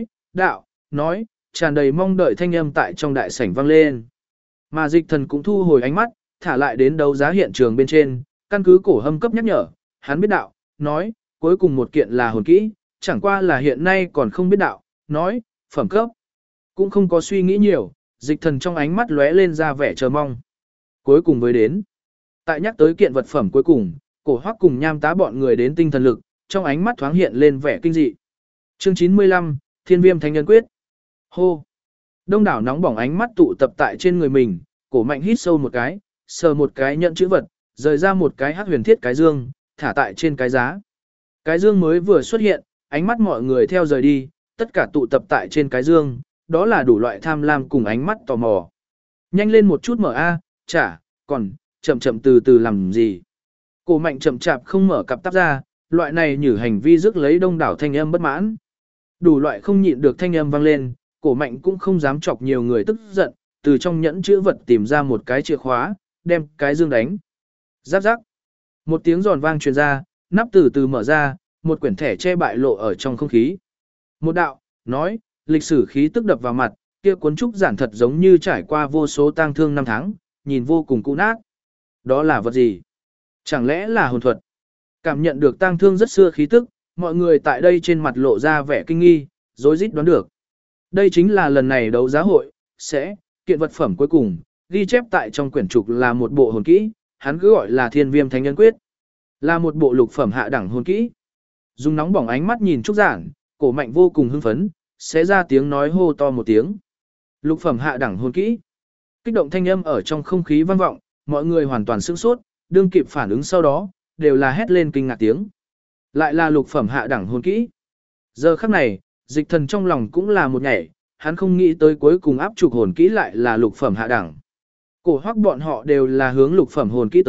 nói, tràn đầy mong đợi thanh âm tại trong đại sảnh vang lên. Mà dịch thần cũng thu hồi ánh mắt, thả lại đến đấu giá hiện trường bên trên, căn cứ cổ hâm cấp nhắc nhở, hắn biết đạo, nói, cuối cùng một kiện là hồn kỹ, chẳng qua là hiện nay còn không biết đạo, nói, phẩm cấp. Cũng không có suy nghĩ nhiều, dịch thần trong ánh mắt lóe lên ra vẻ chờ mong. Cuối cùng với đến. Tại nhắc tới kiện vật phẩm cuối cùng, cổ hoắc cùng nham tá bọn người đến tinh thần lực, trong ánh mắt thoáng hiện lên vẻ kinh dị. Chương 95, Thiên Viêm Thánh Nhân Quyết. Hô. Đông đảo nóng bỏng ánh mắt tụ tập tại trên người mình, cổ mạnh hít sâu một cái, sờ một cái nhận chữ vật, rời ra một cái hắc huyền thiết cái dương, thả tại trên cái giá. Cái dương mới vừa xuất hiện, ánh mắt mọi người theo rời đi, tất cả tụ tập tại trên cái dương, đó là đủ loại tham lam cùng ánh mắt tò mò. Nhanh lên một chút mở a, còn, chậm chậm từ từ làm gì. Cổ mạnh chậm chạp không mở cặp tắp ra, loại này nhử hành vi rước lấy đông đảo thanh âm bất mãn. Đủ loại không nhịn được thanh âm vang lên, cổ mạnh cũng không dám chọc nhiều người tức giận, từ trong nhẫn chữ vật tìm ra một cái chìa khóa, đem cái dương đánh. Giáp giáp. Một tiếng giòn vang truyền ra, nắp từ từ mở ra, một quyển thẻ che bại lộ ở trong không khí. Một đạo, nói, lịch sử khí tức đập vào mặt, kia cuốn trúc giản thật giống như trải qua vô số tang thương năm tháng, nhìn vô cùng cũ nát. Đó là vật gì? Chẳng lẽ là hồn thuật? Cảm nhận được tang thương rất xưa khí tức, mọi người tại đây trên mặt lộ ra vẻ kinh nghi, rối rít đoán được. Đây chính là lần này đấu giá hội, sẽ, kiện vật phẩm cuối cùng, ghi chép tại trong quyển trục là một bộ hồn kỹ, hắn cứ gọi là Thiên Viêm Thánh Nhân Quyết. Là một bộ lục phẩm hạ đẳng hồn kỹ. Dùng nóng bỏng ánh mắt nhìn trúc giản, cổ mạnh vô cùng hưng phấn, sẽ ra tiếng nói hô to một tiếng. Lục phẩm hạ đẳng hồn kỹ. Kích động thanh âm ở trong không khí vang vọng, mọi người hoàn toàn sửng sốt, đương kịp phản ứng sau đó, đều là hét lên kinh ngạc tiếng. Lại là lục phẩm hạ đẳng hồn kỹ. Giờ khắc này, dịch thần trong lòng cũng là một nhảy, hắn không nghĩ tới cuối cùng áp trục hồn kỹ lại là lục phẩm hạ đẳng. Cổ hoắc bọn họ đều là hướng lục phẩm hồn kỹ tới,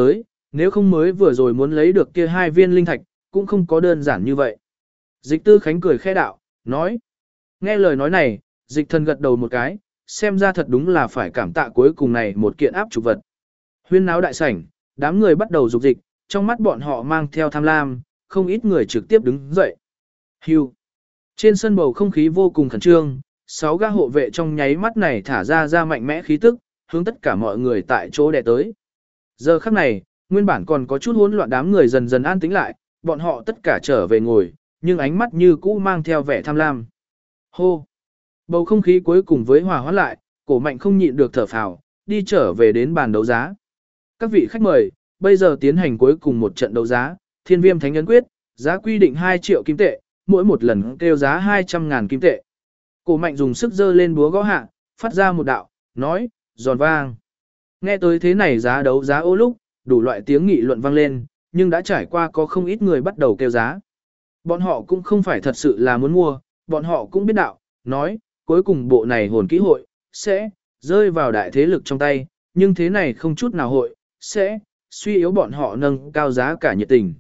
nếu không mới vừa rồi muốn lấy được kia 2 viên linh thạch, cũng không có đơn giản như vậy. Dịch Tư Khánh cười khẽ đạo, nói. Nghe lời nói này, dịch thần gật đầu một cái, xem ra thật đúng là phải cảm tạ cuối cùng này một kiện áp trục vật. Huyên náo đại sảnh, đám người bắt đầu dục dịch, trong mắt bọn họ mang theo tham lam, không ít người trực tiếp đứng dậy. Hưu. Trên sân bầu không khí vô cùng khẩn trương, 6 gã hộ vệ trong nháy mắt này thả ra mạnh mẽ khí tức, hướng tất cả mọi người tại chỗ đè tới. Giờ khắc này, nguyên bản còn có chút hỗn loạn đám người dần dần an tĩnh lại, bọn họ tất cả trở về ngồi, nhưng ánh mắt như cũ mang theo vẻ tham lam. Hô! Bầu không khí cuối cùng với hòa hoãn lại, Cổ Mạnh không nhịn được thở phào, đi trở về đến bàn đấu giá. Các vị khách mời, bây giờ tiến hành cuối cùng một trận đấu giá, Thiên Viêm Thánh Ấn Quyết, giá quy định 2 triệu kim tệ, mỗi một lần kêu giá 200.000 kim tệ. Cổ Mạnh dùng sức giơ lên búa gõ hạ, phát ra một đạo, nói, giòn vang. Nghe tới thế này giá đấu giá ô lúc, đủ loại tiếng nghị luận vang lên, nhưng đã trải qua có không ít người bắt đầu kêu giá. Bọn họ cũng không phải thật sự là muốn mua, bọn họ cũng biết đạo, nói, cuối cùng bộ này hồn kỹ hội, sẽ rơi vào đại thế lực trong tay, nhưng thế này không chút nào hội, sẽ suy yếu bọn họ nâng cao giá cả nhiệt tình.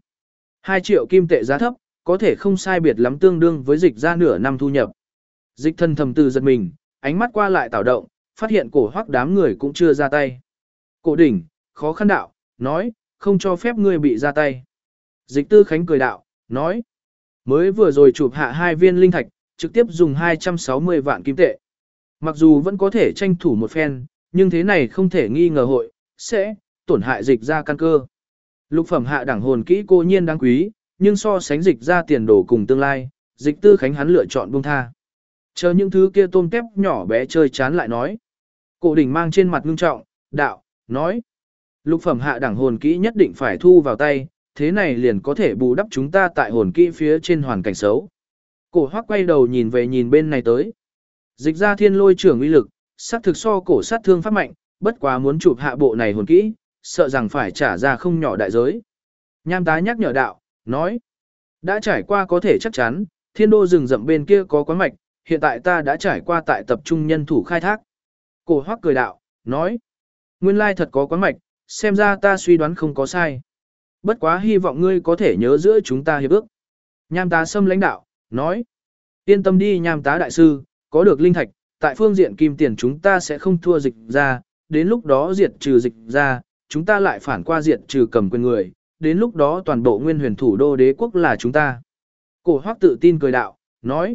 2 triệu kim tệ giá thấp, có thể không sai biệt lắm tương đương với dịch ra nửa năm thu nhập. Dịch thân thầm từ giật mình, ánh mắt qua lại tảo động, phát hiện Cổ Hoắc đám người cũng chưa ra tay. Cổ Đỉnh, khó khăn đạo, nói, không cho phép ngươi bị ra tay. Dịch Tư Khánh cười đạo, nói, mới vừa rồi chụp hạ 2 viên linh thạch, trực tiếp dùng 260 vạn kim tệ. Mặc dù vẫn có thể tranh thủ một phen, nhưng thế này không thể nghi ngờ hội, sẽ tổn hại dịch ra căn cơ. Lục phẩm hạ đẳng hồn kỹ cô nhiên đáng quý, nhưng so sánh dịch ra tiền đồ cùng tương lai, Dịch Tư Khánh hắn lựa chọn buông tha. Chờ những thứ kia tôm tép nhỏ bé chơi chán lại nói. Cổ Đỉnh mang trên mặt ngưng trọng, đạo, nói. Lục phẩm hạ đẳng hồn kỹ nhất định phải thu vào tay, thế này liền có thể bù đắp chúng ta tại hồn kỹ phía trên hoàn cảnh xấu. Cổ Hoắc quay đầu nhìn về nhìn bên này tới. Dịch ra thiên lôi trưởng uy lực, sát thực so cổ sát thương pháp mạnh, bất quá muốn chụp hạ bộ này hồn kỹ, sợ rằng phải trả ra không nhỏ đại giới. Nham tá nhắc nhở đạo, nói. Đã trải qua có thể chắc chắn, thiên đô rừng rậm bên kia có quán mạch, hiện tại ta đã trải qua tại tập trung nhân thủ khai thác. Cổ Hoắc cười đạo, nói. Nguyên lai thật có quán mạch, xem ra ta suy đoán không có sai. Bất quá hy vọng ngươi có thể nhớ giữa chúng ta hiệp ước. Nham tá xâm lãnh đạo, nói. Yên tâm đi Nham tá đại sư, có được linh thạch, tại phương diện kim tiền chúng ta sẽ không thua dịch ra, đến lúc đó diệt trừ dịch ra, chúng ta lại phản qua diệt trừ cầm quyền người, đến lúc đó toàn bộ nguyên huyền thủ đô đế quốc là chúng ta. Cổ Hoắc tự tin cười đạo, nói.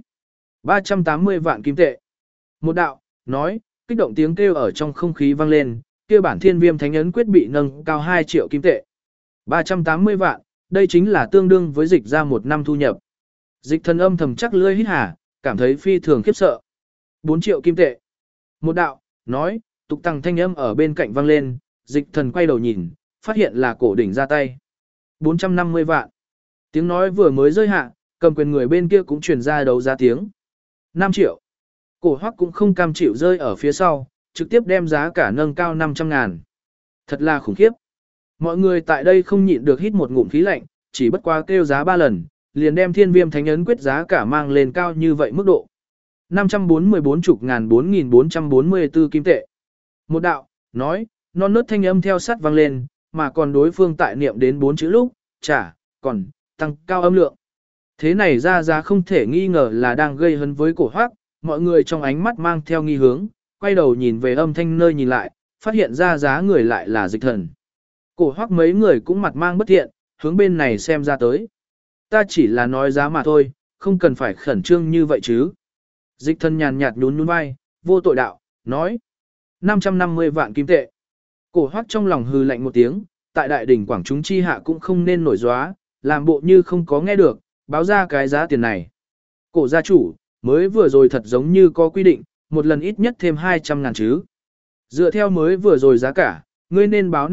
380 vạn kim tệ. Một đạo, nói, kích động tiếng kêu ở trong không khí vang lên, kia bản Thiên Viêm Thánh Ấn Quyết bị nâng cao 2 triệu kim tệ. 380 vạn, đây chính là tương đương với dịch ra 1 năm thu nhập. Dịch thần âm thầm chắc lưỡi hít hà, cảm thấy phi thường khiếp sợ. 4 triệu kim tệ. Một đạo, nói, tục tăng thanh âm ở bên cạnh vang lên, dịch thần quay đầu nhìn, phát hiện là Cổ Đỉnh ra tay. 450 vạn. Tiếng nói vừa mới rơi hạ, cầm quyền người bên kia cũng truyền ra đấu giá tiếng. 5 triệu. Cổ Hoắc cũng không cam chịu rơi ở phía sau, trực tiếp đem giá cả nâng cao 500.000. Thật là khủng khiếp. Mọi người tại đây không nhịn được hít một ngụm khí lạnh, chỉ bất quá kêu giá 3 lần, liền đem Thiên Viêm Thánh Ấn Quyết giá cả mang lên cao như vậy mức độ. 544.444 kim tệ. Một đạo, nói, non nớt thanh âm theo sát vang lên, mà còn đối phương tại niệm đến 4 chữ lúc, còn, tăng cao âm lượng. Thế này ra giá không thể nghi ngờ là đang gây hấn với Cổ Hoắc, mọi người trong ánh mắt mang theo nghi hướng, quay đầu nhìn về âm thanh nơi nhìn lại, phát hiện ra giá người lại là Dịch Thần. Cổ Hoắc mấy người cũng mặt mang bất thiện, hướng bên này xem ra tới. Ta chỉ là nói giá mà thôi, không cần phải khẩn trương như vậy chứ. Dịch Thần nhàn nhạt nhún nhún vai, vô tội đạo, nói. 550 vạn kim tệ. Cổ Hoắc trong lòng hừ lạnh một tiếng, tại đại đỉnh quảng chúng chi hạ cũng không nên nổi gióa, làm bộ như không có nghe được, báo ra cái giá tiền này. Cổ gia chủ, mới vừa rồi thật giống như có quy định, một lần ít nhất thêm 200.000 chứ. Dựa theo mới vừa rồi giá cả, ngươi nên báo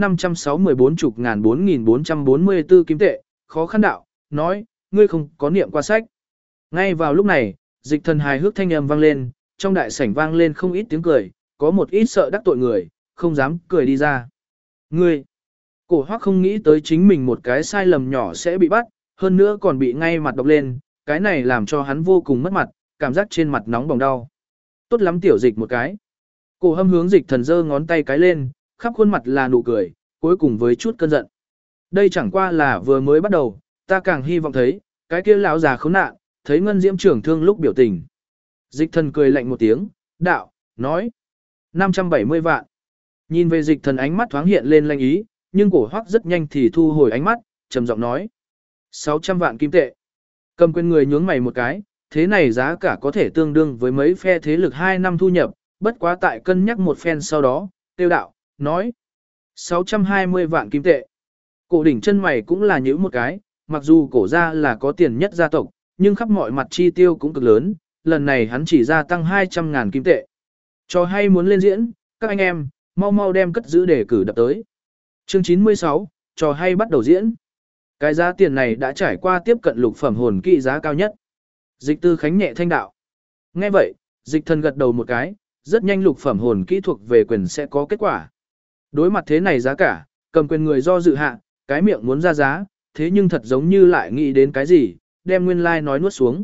564.444 kim tệ, khó khăn đạo, nói, ngươi không có niệm qua sách. Ngay vào lúc này, Dịch Thần hài hước thanh âm vang lên, trong đại sảnh vang lên không ít tiếng cười, có một ít sợ đắc tội người, không dám cười đi ra. Ngươi, Cổ Hoắc không nghĩ tới chính mình một cái sai lầm nhỏ sẽ bị bắt, hơn nữa còn bị ngay mặt độc lên, cái này làm cho hắn vô cùng mất mặt, cảm giác trên mặt nóng bỏng đau. Tốt lắm tiểu Dịch một cái. Cổ Hâm hướng Dịch Thần giơ ngón tay cái lên, khắp khuôn mặt là nụ cười, cuối cùng với chút cơn giận. Đây chẳng qua là vừa mới bắt đầu, ta càng hy vọng thấy, cái kia lão già khốn nạn, thấy ngân diễm trưởng thương lúc biểu tình. Dịch thần cười lạnh một tiếng, đạo, nói. 570 vạn. Nhìn về dịch thần ánh mắt thoáng hiện lên lanh ý, nhưng cổ hoắc rất nhanh thì thu hồi ánh mắt, trầm giọng nói. 600 vạn kim tệ. Cầm quyền người nhướng mày một cái, thế này giá cả có thể tương đương với mấy phe thế lực 2 năm thu nhập, bất quá tại cân nhắc một phen sau đó, tiêu đạo, nói. 620 vạn kim tệ. Cổ đỉnh chân mày cũng là nhíu một cái, mặc dù cổ gia là có tiền nhất gia tộc, nhưng khắp mọi mặt chi tiêu cũng cực lớn, lần này hắn chỉ gia tăng 200.000 kim tệ. Cho hay muốn lên diễn, các anh em, mau mau đem cất giữ để cử đập tới. Chương 96, trò hay bắt đầu diễn. Cái giá tiền này đã trải qua tiếp cận lục phẩm hồn kỵ giá cao nhất. Dịch Tư Khánh nhẹ thanh đạo. Nghe vậy, dịch thần gật đầu một cái, rất nhanh lục phẩm hồn kỹ thuộc về quyền sẽ có kết quả. Đối mặt thế này giá cả, cầm quyền người do dự hạ, cái miệng muốn ra giá, thế nhưng thật giống như lại nghĩ đến cái gì, đem nguyên lai like nói nuốt xuống.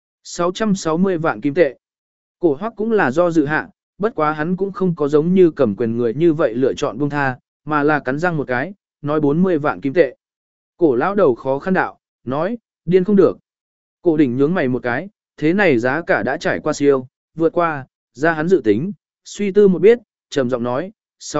660 vạn kim tệ. Cổ hoắc cũng là do dự hạ, bất quá hắn cũng không có giống như cầm quyền người như vậy lựa chọn buông tha, mà là cắn răng một cái, nói 40 vạn kim tệ. Cổ lão đầu khó khăn đạo, nói, điên không được. Cổ đỉnh nhướng mày một cái, thế này giá cả đã trải qua siêu, vượt qua, ra hắn dự tính, suy tư một biết, trầm giọng nói,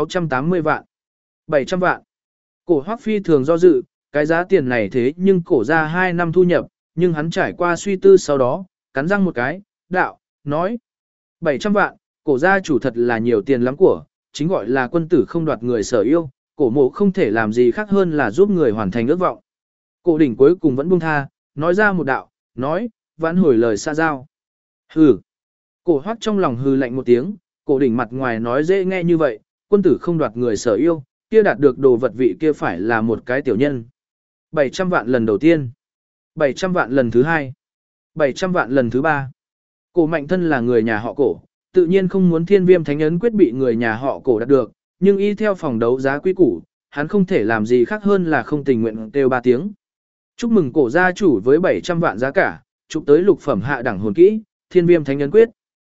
680 vạn, 700 vạn. Cổ hoắc phi thường do dự, cái giá tiền này thế nhưng cổ ra 2 năm thu nhập, nhưng hắn trải qua suy tư sau đó, cắn răng một cái, đạo, nói, 700 vạn, cổ gia chủ thật là nhiều tiền lắm của, chính gọi là quân tử không đoạt người sở yêu, cổ mộ không thể làm gì khác hơn là giúp người hoàn thành ước vọng. Cổ đỉnh cuối cùng vẫn buông tha, nói ra một đạo, nói, vãn hồi lời xa giao. Hừ. Cổ hoắc trong lòng hừ lạnh một tiếng, cổ đỉnh mặt ngoài nói dễ nghe như vậy, quân tử không đoạt người sở yêu, kia đạt được đồ vật vị kia phải là một cái tiểu nhân. 700 vạn lần đầu tiên, 700 vạn lần thứ hai, 700 vạn lần thứ ba. Cổ mạnh thân là người nhà họ cổ, tự nhiên không muốn thiên viêm thánh ấn quyết bị người nhà họ cổ đạt được, nhưng y theo phòng đấu giá quy củ, hắn không thể làm gì khác hơn là không tình nguyện kêu 3 tiếng. Chúc mừng cổ gia chủ với 700 vạn giá cả, chụp tới lục phẩm hạ đẳng hồn kỹ, thiên viêm thánh ấn quyết.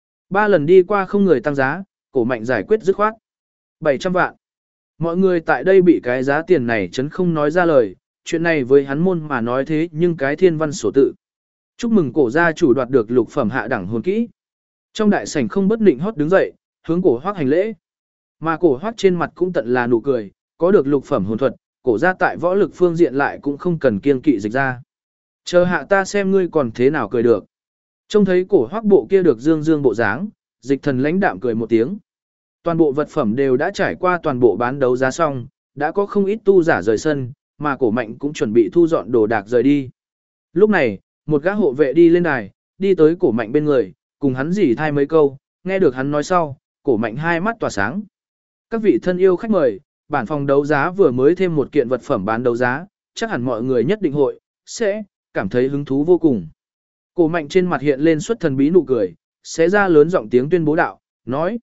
3 lần đi qua không người tăng giá, cổ mạnh giải quyết dứt khoát. 700 vạn. Mọi người tại đây bị cái giá tiền này chấn không nói ra lời, chuyện này với hắn môn mà nói thế nhưng cái thiên văn sổ tự. Chúc mừng cổ gia chủ đoạt được lục phẩm hạ đẳng hồn kỹ. Trong đại sảnh không bất định hót đứng dậy, hướng cổ hoắc hành lễ. Mà cổ hoắc trên mặt cũng tận là nụ cười, có được lục phẩm hồn thuật, cổ gia tại võ lực phương diện lại cũng không cần kiêng kỵ dịch ra. Chờ hạ ta xem ngươi còn thế nào cười được. Trông thấy cổ hoắc bộ kia được dương dương bộ dáng, dịch thần lãnh đạm cười một tiếng. Toàn bộ vật phẩm đều đã trải qua toàn bộ bán đấu giá xong, đã có không ít tu giả rời sân, mà cổ mạnh cũng chuẩn bị thu dọn đồ đạc rời đi. Lúc này, một gã hộ vệ đi lên đài, đi tới cổ mạnh bên người, cùng hắn dỉ thai mấy câu, nghe được hắn nói sau, cổ mạnh hai mắt tỏa sáng. Các vị thân yêu khách mời, bản phòng đấu giá vừa mới thêm một kiện vật phẩm bán đấu giá, chắc hẳn mọi người nhất định sẽ cảm thấy hứng thú vô cùng. Cổ mạnh trên mặt hiện lên xuất thần bí nụ cười, xé ra lớn giọng tiếng tuyên bố đạo, nói.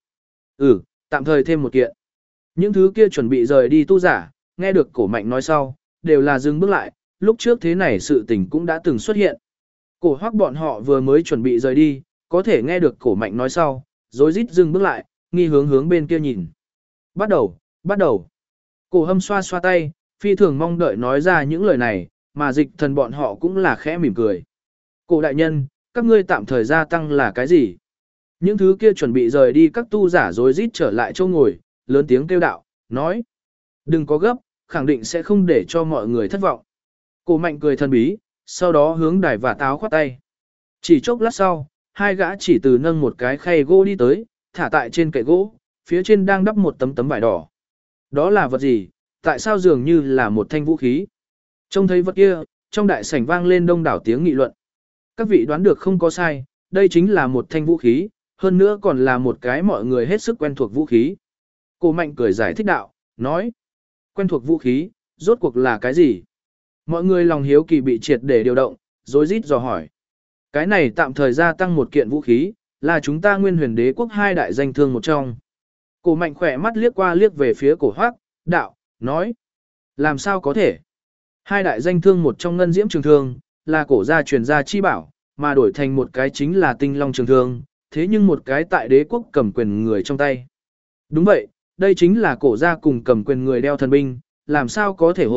Tạm thời thêm một kiện. Những thứ kia chuẩn bị rời đi tu giả, nghe được cổ mạnh nói sau, đều là dừng bước lại, lúc trước thế này sự tình cũng đã từng xuất hiện. Cổ hoắc bọn họ vừa mới chuẩn bị rời đi, có thể nghe được cổ mạnh nói sau, rối rít dừng bước lại, nghi hướng bên kia nhìn. Bắt đầu. Cổ hâm xoa xoa tay, phi thường mong đợi nói ra những lời này, mà dịch thần bọn họ cũng là khẽ mỉm cười. Cổ đại nhân, các ngươi tạm thời gia tăng là cái gì? Những thứ kia chuẩn bị rời đi các tu giả rối rít trở lại chỗ ngồi, lớn tiếng kêu đạo, nói. Đừng có gấp, khẳng định sẽ không để cho mọi người thất vọng. Cổ mạnh cười thần bí, sau đó hướng đài và táo khoát tay. Chỉ chốc lát sau, hai gã chỉ từ nâng một cái khay gỗ đi tới, thả tại trên kệ gỗ, phía trên đang đắp một tấm vải đỏ. Đó là vật gì? Tại sao dường như là một thanh vũ khí? Trông thấy vật kia, trong đại sảnh vang lên đông đảo tiếng nghị luận. Các vị đoán được không có sai, đây chính là một thanh vũ khí, hơn nữa còn là một cái mọi người hết sức quen thuộc vũ khí. Cổ mạnh cười giải thích đạo, nói. Quen thuộc vũ khí, rốt cuộc là cái gì? Mọi người lòng hiếu kỳ bị triệt để điều động, rối rít dò hỏi. Cái này tạm thời gia tăng một kiện vũ khí, là chúng ta Nguyên Huyền Đế quốc hai đại danh thương một trong. Cổ mạnh khỏe mắt liếc qua liếc về phía cổ hoắc, đạo, nói. Làm sao có thể? Hai đại danh thương một trong ngân diễm trường thương, là cổ gia truyền gia chi bảo, mà đổi thành một cái chính là tinh long trường thương, thế nhưng một cái tại đế quốc cầm quyền người trong tay. Đúng vậy, đây chính là cổ gia cùng cầm quyền người đeo thần binh, làm sao có thể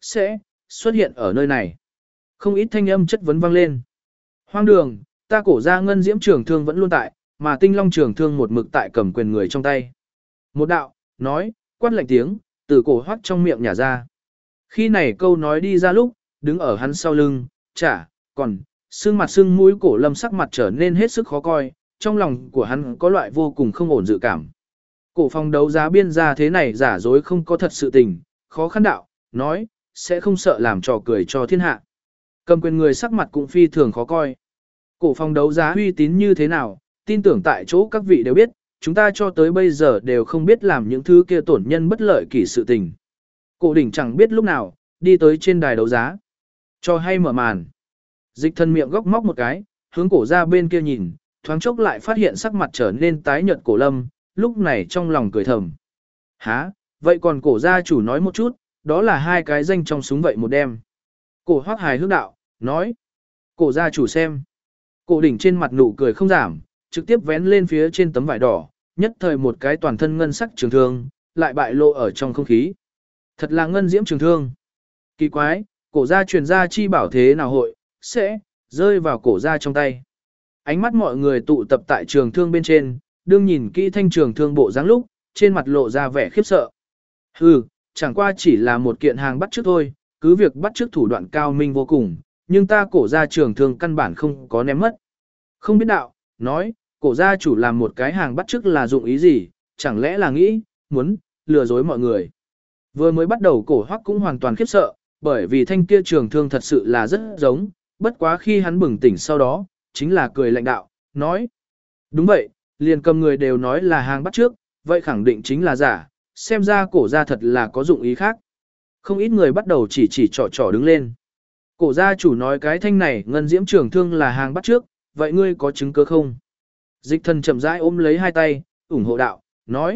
sẽ xuất hiện ở nơi này. Không ít thanh âm chất vấn vang lên. Hoang đường, ta cổ ra ngân diễm trường thương vẫn luôn tại, mà tinh long trường thương một mực tại cầm quyền người trong tay. Một đạo, nói, quát lạnh tiếng, từ cổ hoắc trong miệng nhả ra. Khi này câu nói đi ra lúc, đứng ở hắn sau lưng, còn, sưng mặt sưng mũi cổ lâm sắc mặt trở nên hết sức khó coi, trong lòng của hắn có loại vô cùng không ổn dự cảm. Cổ phòng đấu giá biên ra thế này giả dối không có thật sự tình, khó khăn đạo, nói, sẽ không sợ làm trò cười cho thiên hạ. Cầm quyền người sắc mặt cũng phi thường khó coi. Cổ phòng đấu giá uy tín như thế nào, tin tưởng tại chỗ các vị đều biết, chúng ta cho tới bây giờ đều không biết làm những thứ kia tổn nhân bất lợi kỷ sự tình. Cổ đỉnh chẳng biết lúc nào, đi tới trên đài đấu giá. Cho hay mở màn. Dịch thần miệng góc móc một cái, hướng cổ ra bên kia nhìn, thoáng chốc lại phát hiện sắc mặt trở nên tái nhợt cổ lâm, lúc này trong lòng cười thầm. Hả, vậy còn cổ gia chủ nói một chút, đó là hai cái danh trong súng vậy một đêm. Cổ hoắc hài hước đạo, nói. Cổ gia chủ xem. Cổ đỉnh trên mặt nụ cười không giảm, trực tiếp vén lên phía trên tấm vải đỏ, nhất thời một cái toàn thân ngân sắc trường thương, lại bại lộ ở trong không khí. Thật là ngân diễm trường thương. Kỳ quái, cổ gia truyền gia chi bảo thế nào hội, sẽ rơi vào cổ gia trong tay. Ánh mắt mọi người tụ tập tại trường thương bên trên, đương nhìn kỹ thanh trường thương bộ dáng lúc, trên mặt lộ ra vẻ khiếp sợ. Hừ, chẳng qua chỉ là một kiện hàng bắt chước thôi, cứ việc bắt chước thủ đoạn cao minh vô cùng, nhưng ta cổ gia trường thương căn bản không có ném mất. Không biết đạo, nói, cổ gia chủ làm một cái hàng bắt chước là dụng ý gì, chẳng lẽ là nghĩ, muốn, lừa dối mọi người. Vừa mới bắt đầu cổ hoắc cũng hoàn toàn khiếp sợ, bởi vì thanh kia trường thương thật sự là rất giống, bất quá khi hắn bừng tỉnh sau đó, chính là cười lạnh đạo, nói. Đúng vậy, liền cầm người đều nói là hàng bắt chước, vậy khẳng định chính là giả, xem ra cổ gia thật là có dụng ý khác. Không ít người bắt đầu chỉ trò đứng lên. Cổ gia chủ nói cái thanh này ngân diễm trường thương là hàng bắt chước, vậy ngươi có chứng cứ không? Dịch thần chậm rãi ôm lấy hai tay, ủng hộ đạo, nói.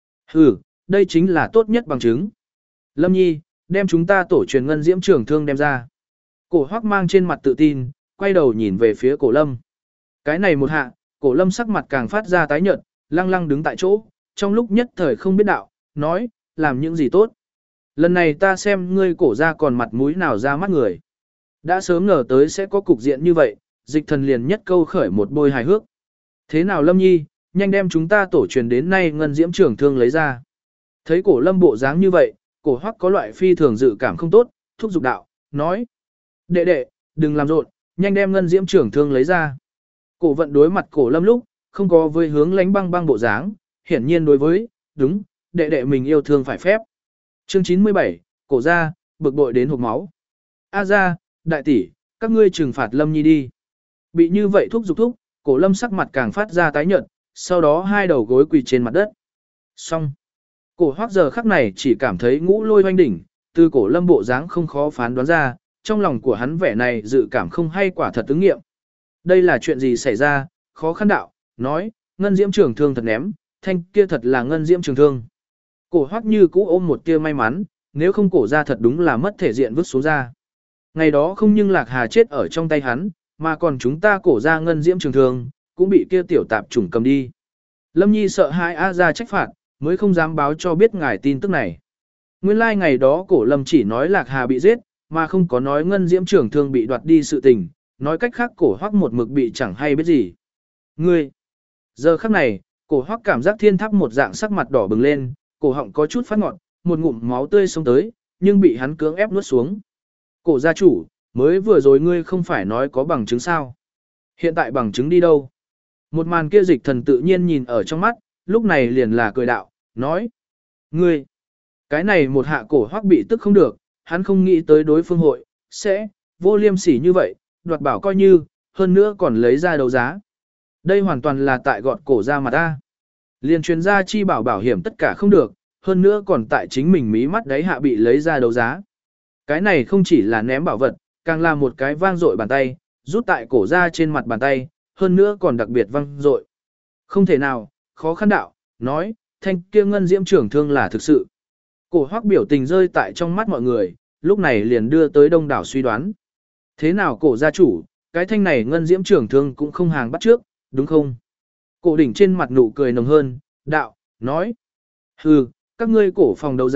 Đây chính là tốt nhất bằng chứng. Lâm Nhi, đem chúng ta tổ truyền ngân diễm trường thương đem ra. Cổ hoắc mang trên mặt tự tin, quay đầu nhìn về phía cổ lâm. Cái này một hạ, cổ lâm sắc mặt càng phát ra tái nhợt, lăng lăng đứng tại chỗ, trong lúc nhất thời không biết đạo, nói, làm những gì tốt. Lần này ta xem ngươi cổ ra còn mặt mũi nào ra mắt người. Đã sớm ngờ tới sẽ có cục diện như vậy, dịch thần liền nhất câu khởi một bôi hài hước. Thế nào Lâm Nhi, nhanh đem chúng ta tổ truyền đến nay ngân diễm trường thương lấy ra. Thấy cổ lâm bộ dáng như vậy, cổ hoắc có loại phi thường dự cảm không tốt, thúc giục đạo, nói. Đệ đệ, đừng làm rộn, nhanh đem ngân diễm trường thương lấy ra. Cổ vận đối mặt cổ lâm lúc, không có với hướng lánh băng băng bộ dáng, hiển nhiên đối với, đúng, đệ đệ mình yêu thương phải phép. Chương 97, cổ ra, bực bội đến hộc máu. A ra, đại tỷ, các ngươi trừng phạt Lâm Nhi đi. Bị như vậy thúc giục thúc, cổ lâm sắc mặt càng phát ra tái nhợt, sau đó hai đầu gối quỳ trên mặt đất. Xong. Cổ hoắc giờ khắc này chỉ cảm thấy ngũ lôi hoanh đỉnh, từ cổ lâm bộ dáng không khó phán đoán ra, trong lòng của hắn vẻ này dự cảm không hay quả thật ứng nghiệm. Đây là chuyện gì xảy ra, khó khăn đạo, nói, ngân diễm trường thương thật ném, thanh kia thật là ngân diễm trường thương. Cổ hoắc như cũ ôm một tia may mắn, nếu không cổ ra thật đúng là mất thể diện vứt xuống ra. Ngày đó không nhưng Lạc Hà chết ở trong tay hắn, mà còn chúng ta cổ ra ngân diễm trường thương, cũng bị kia tiểu tạp chủng cầm đi. Lâm Nhi sợ hãi A ra trách phạt, mới không dám báo cho biết ngài tin tức này. Nguyên lai ngày đó cổ Lâm chỉ nói Lạc Hà bị giết, mà không có nói ngân diễm trường thương bị đoạt đi sự tình, nói cách khác cổ hoắc một mực bị chẳng hay biết gì. Ngươi! Giờ khắc này, cổ hoắc cảm giác thiên tháp một dạng sắc mặt đỏ bừng lên, cổ họng có chút phát ngọt, một ngụm máu tươi xông tới, nhưng bị hắn cưỡng ép nuốt xuống. Cổ gia chủ, mới vừa rồi ngươi không phải nói có bằng chứng sao? Hiện tại bằng chứng đi đâu? Một màn kia dịch thần tự nhiên nhìn ở trong mắt, lúc này liền là cười đạo, nói. Ngươi! Cái này một hạ cổ hoắc bị tức không được, hắn không nghĩ tới đối phương hội, sẽ, vô liêm sỉ như vậy, đoạt bảo coi như, hơn nữa còn lấy ra đấu giá. Đây hoàn toàn là tại gọt cổ ra mà ta. Liền truyền gia chi bảo bảo hiểm tất cả không được, hơn nữa còn tại chính mình mí mắt đấy hạ bị lấy ra đấu giá. Cái này không chỉ là ném bảo vật, càng là một cái vang dội bàn tay, rút tại cổ ra trên mặt bàn tay, hơn nữa còn đặc biệt vang dội. Không thể nào, khó khăn đạo, nói, thanh kia ngân diễm trưởng thương là thực sự. Cổ hoắc biểu tình rơi tại trong mắt mọi người, lúc này liền đưa tới đông đảo suy đoán. Thế nào cổ gia chủ, cái thanh này ngân diễm trưởng thương cũng không hàng bắt trước, đúng không? Cổ đỉnh trên mặt nụ cười nồng hơn, đạo, nói. Các ngươi cổ phòng đấu giá,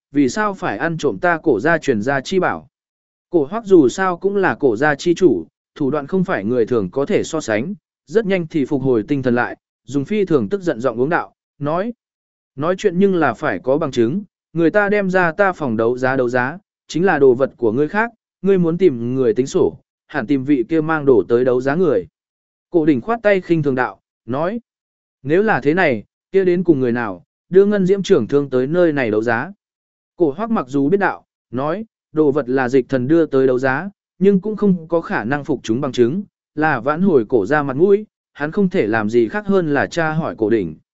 vì sao phải ăn trộm ta cổ gia truyền gia chi bảo. Cổ Hoắc dù sao cũng là cổ gia chi chủ, thủ đoạn không phải người thường có thể so sánh, rất nhanh thì phục hồi tinh thần lại, dùng phi thường tức giận giọng uống đạo, nói chuyện nhưng là phải có bằng chứng, người ta đem ra ta phòng đấu giá, chính là đồ vật của ngươi khác, ngươi muốn tìm người tính sổ, hẳn tìm vị kia mang đồ tới đấu giá người. Cổ đỉnh khoát tay khinh thường đạo, nói, nếu là thế này, kia đến cùng người nào, đưa ngân diễm trưởng thương tới nơi này đấu giá. Cổ Hoắc mặc dù biết đạo, nói, đồ vật là dịch thần đưa tới đấu giá, nhưng cũng không có khả năng phục chúng bằng chứng, là vãn hồi cổ ra mặt mũi, hắn không thể làm gì khác hơn là tra hỏi cổ đỉnh.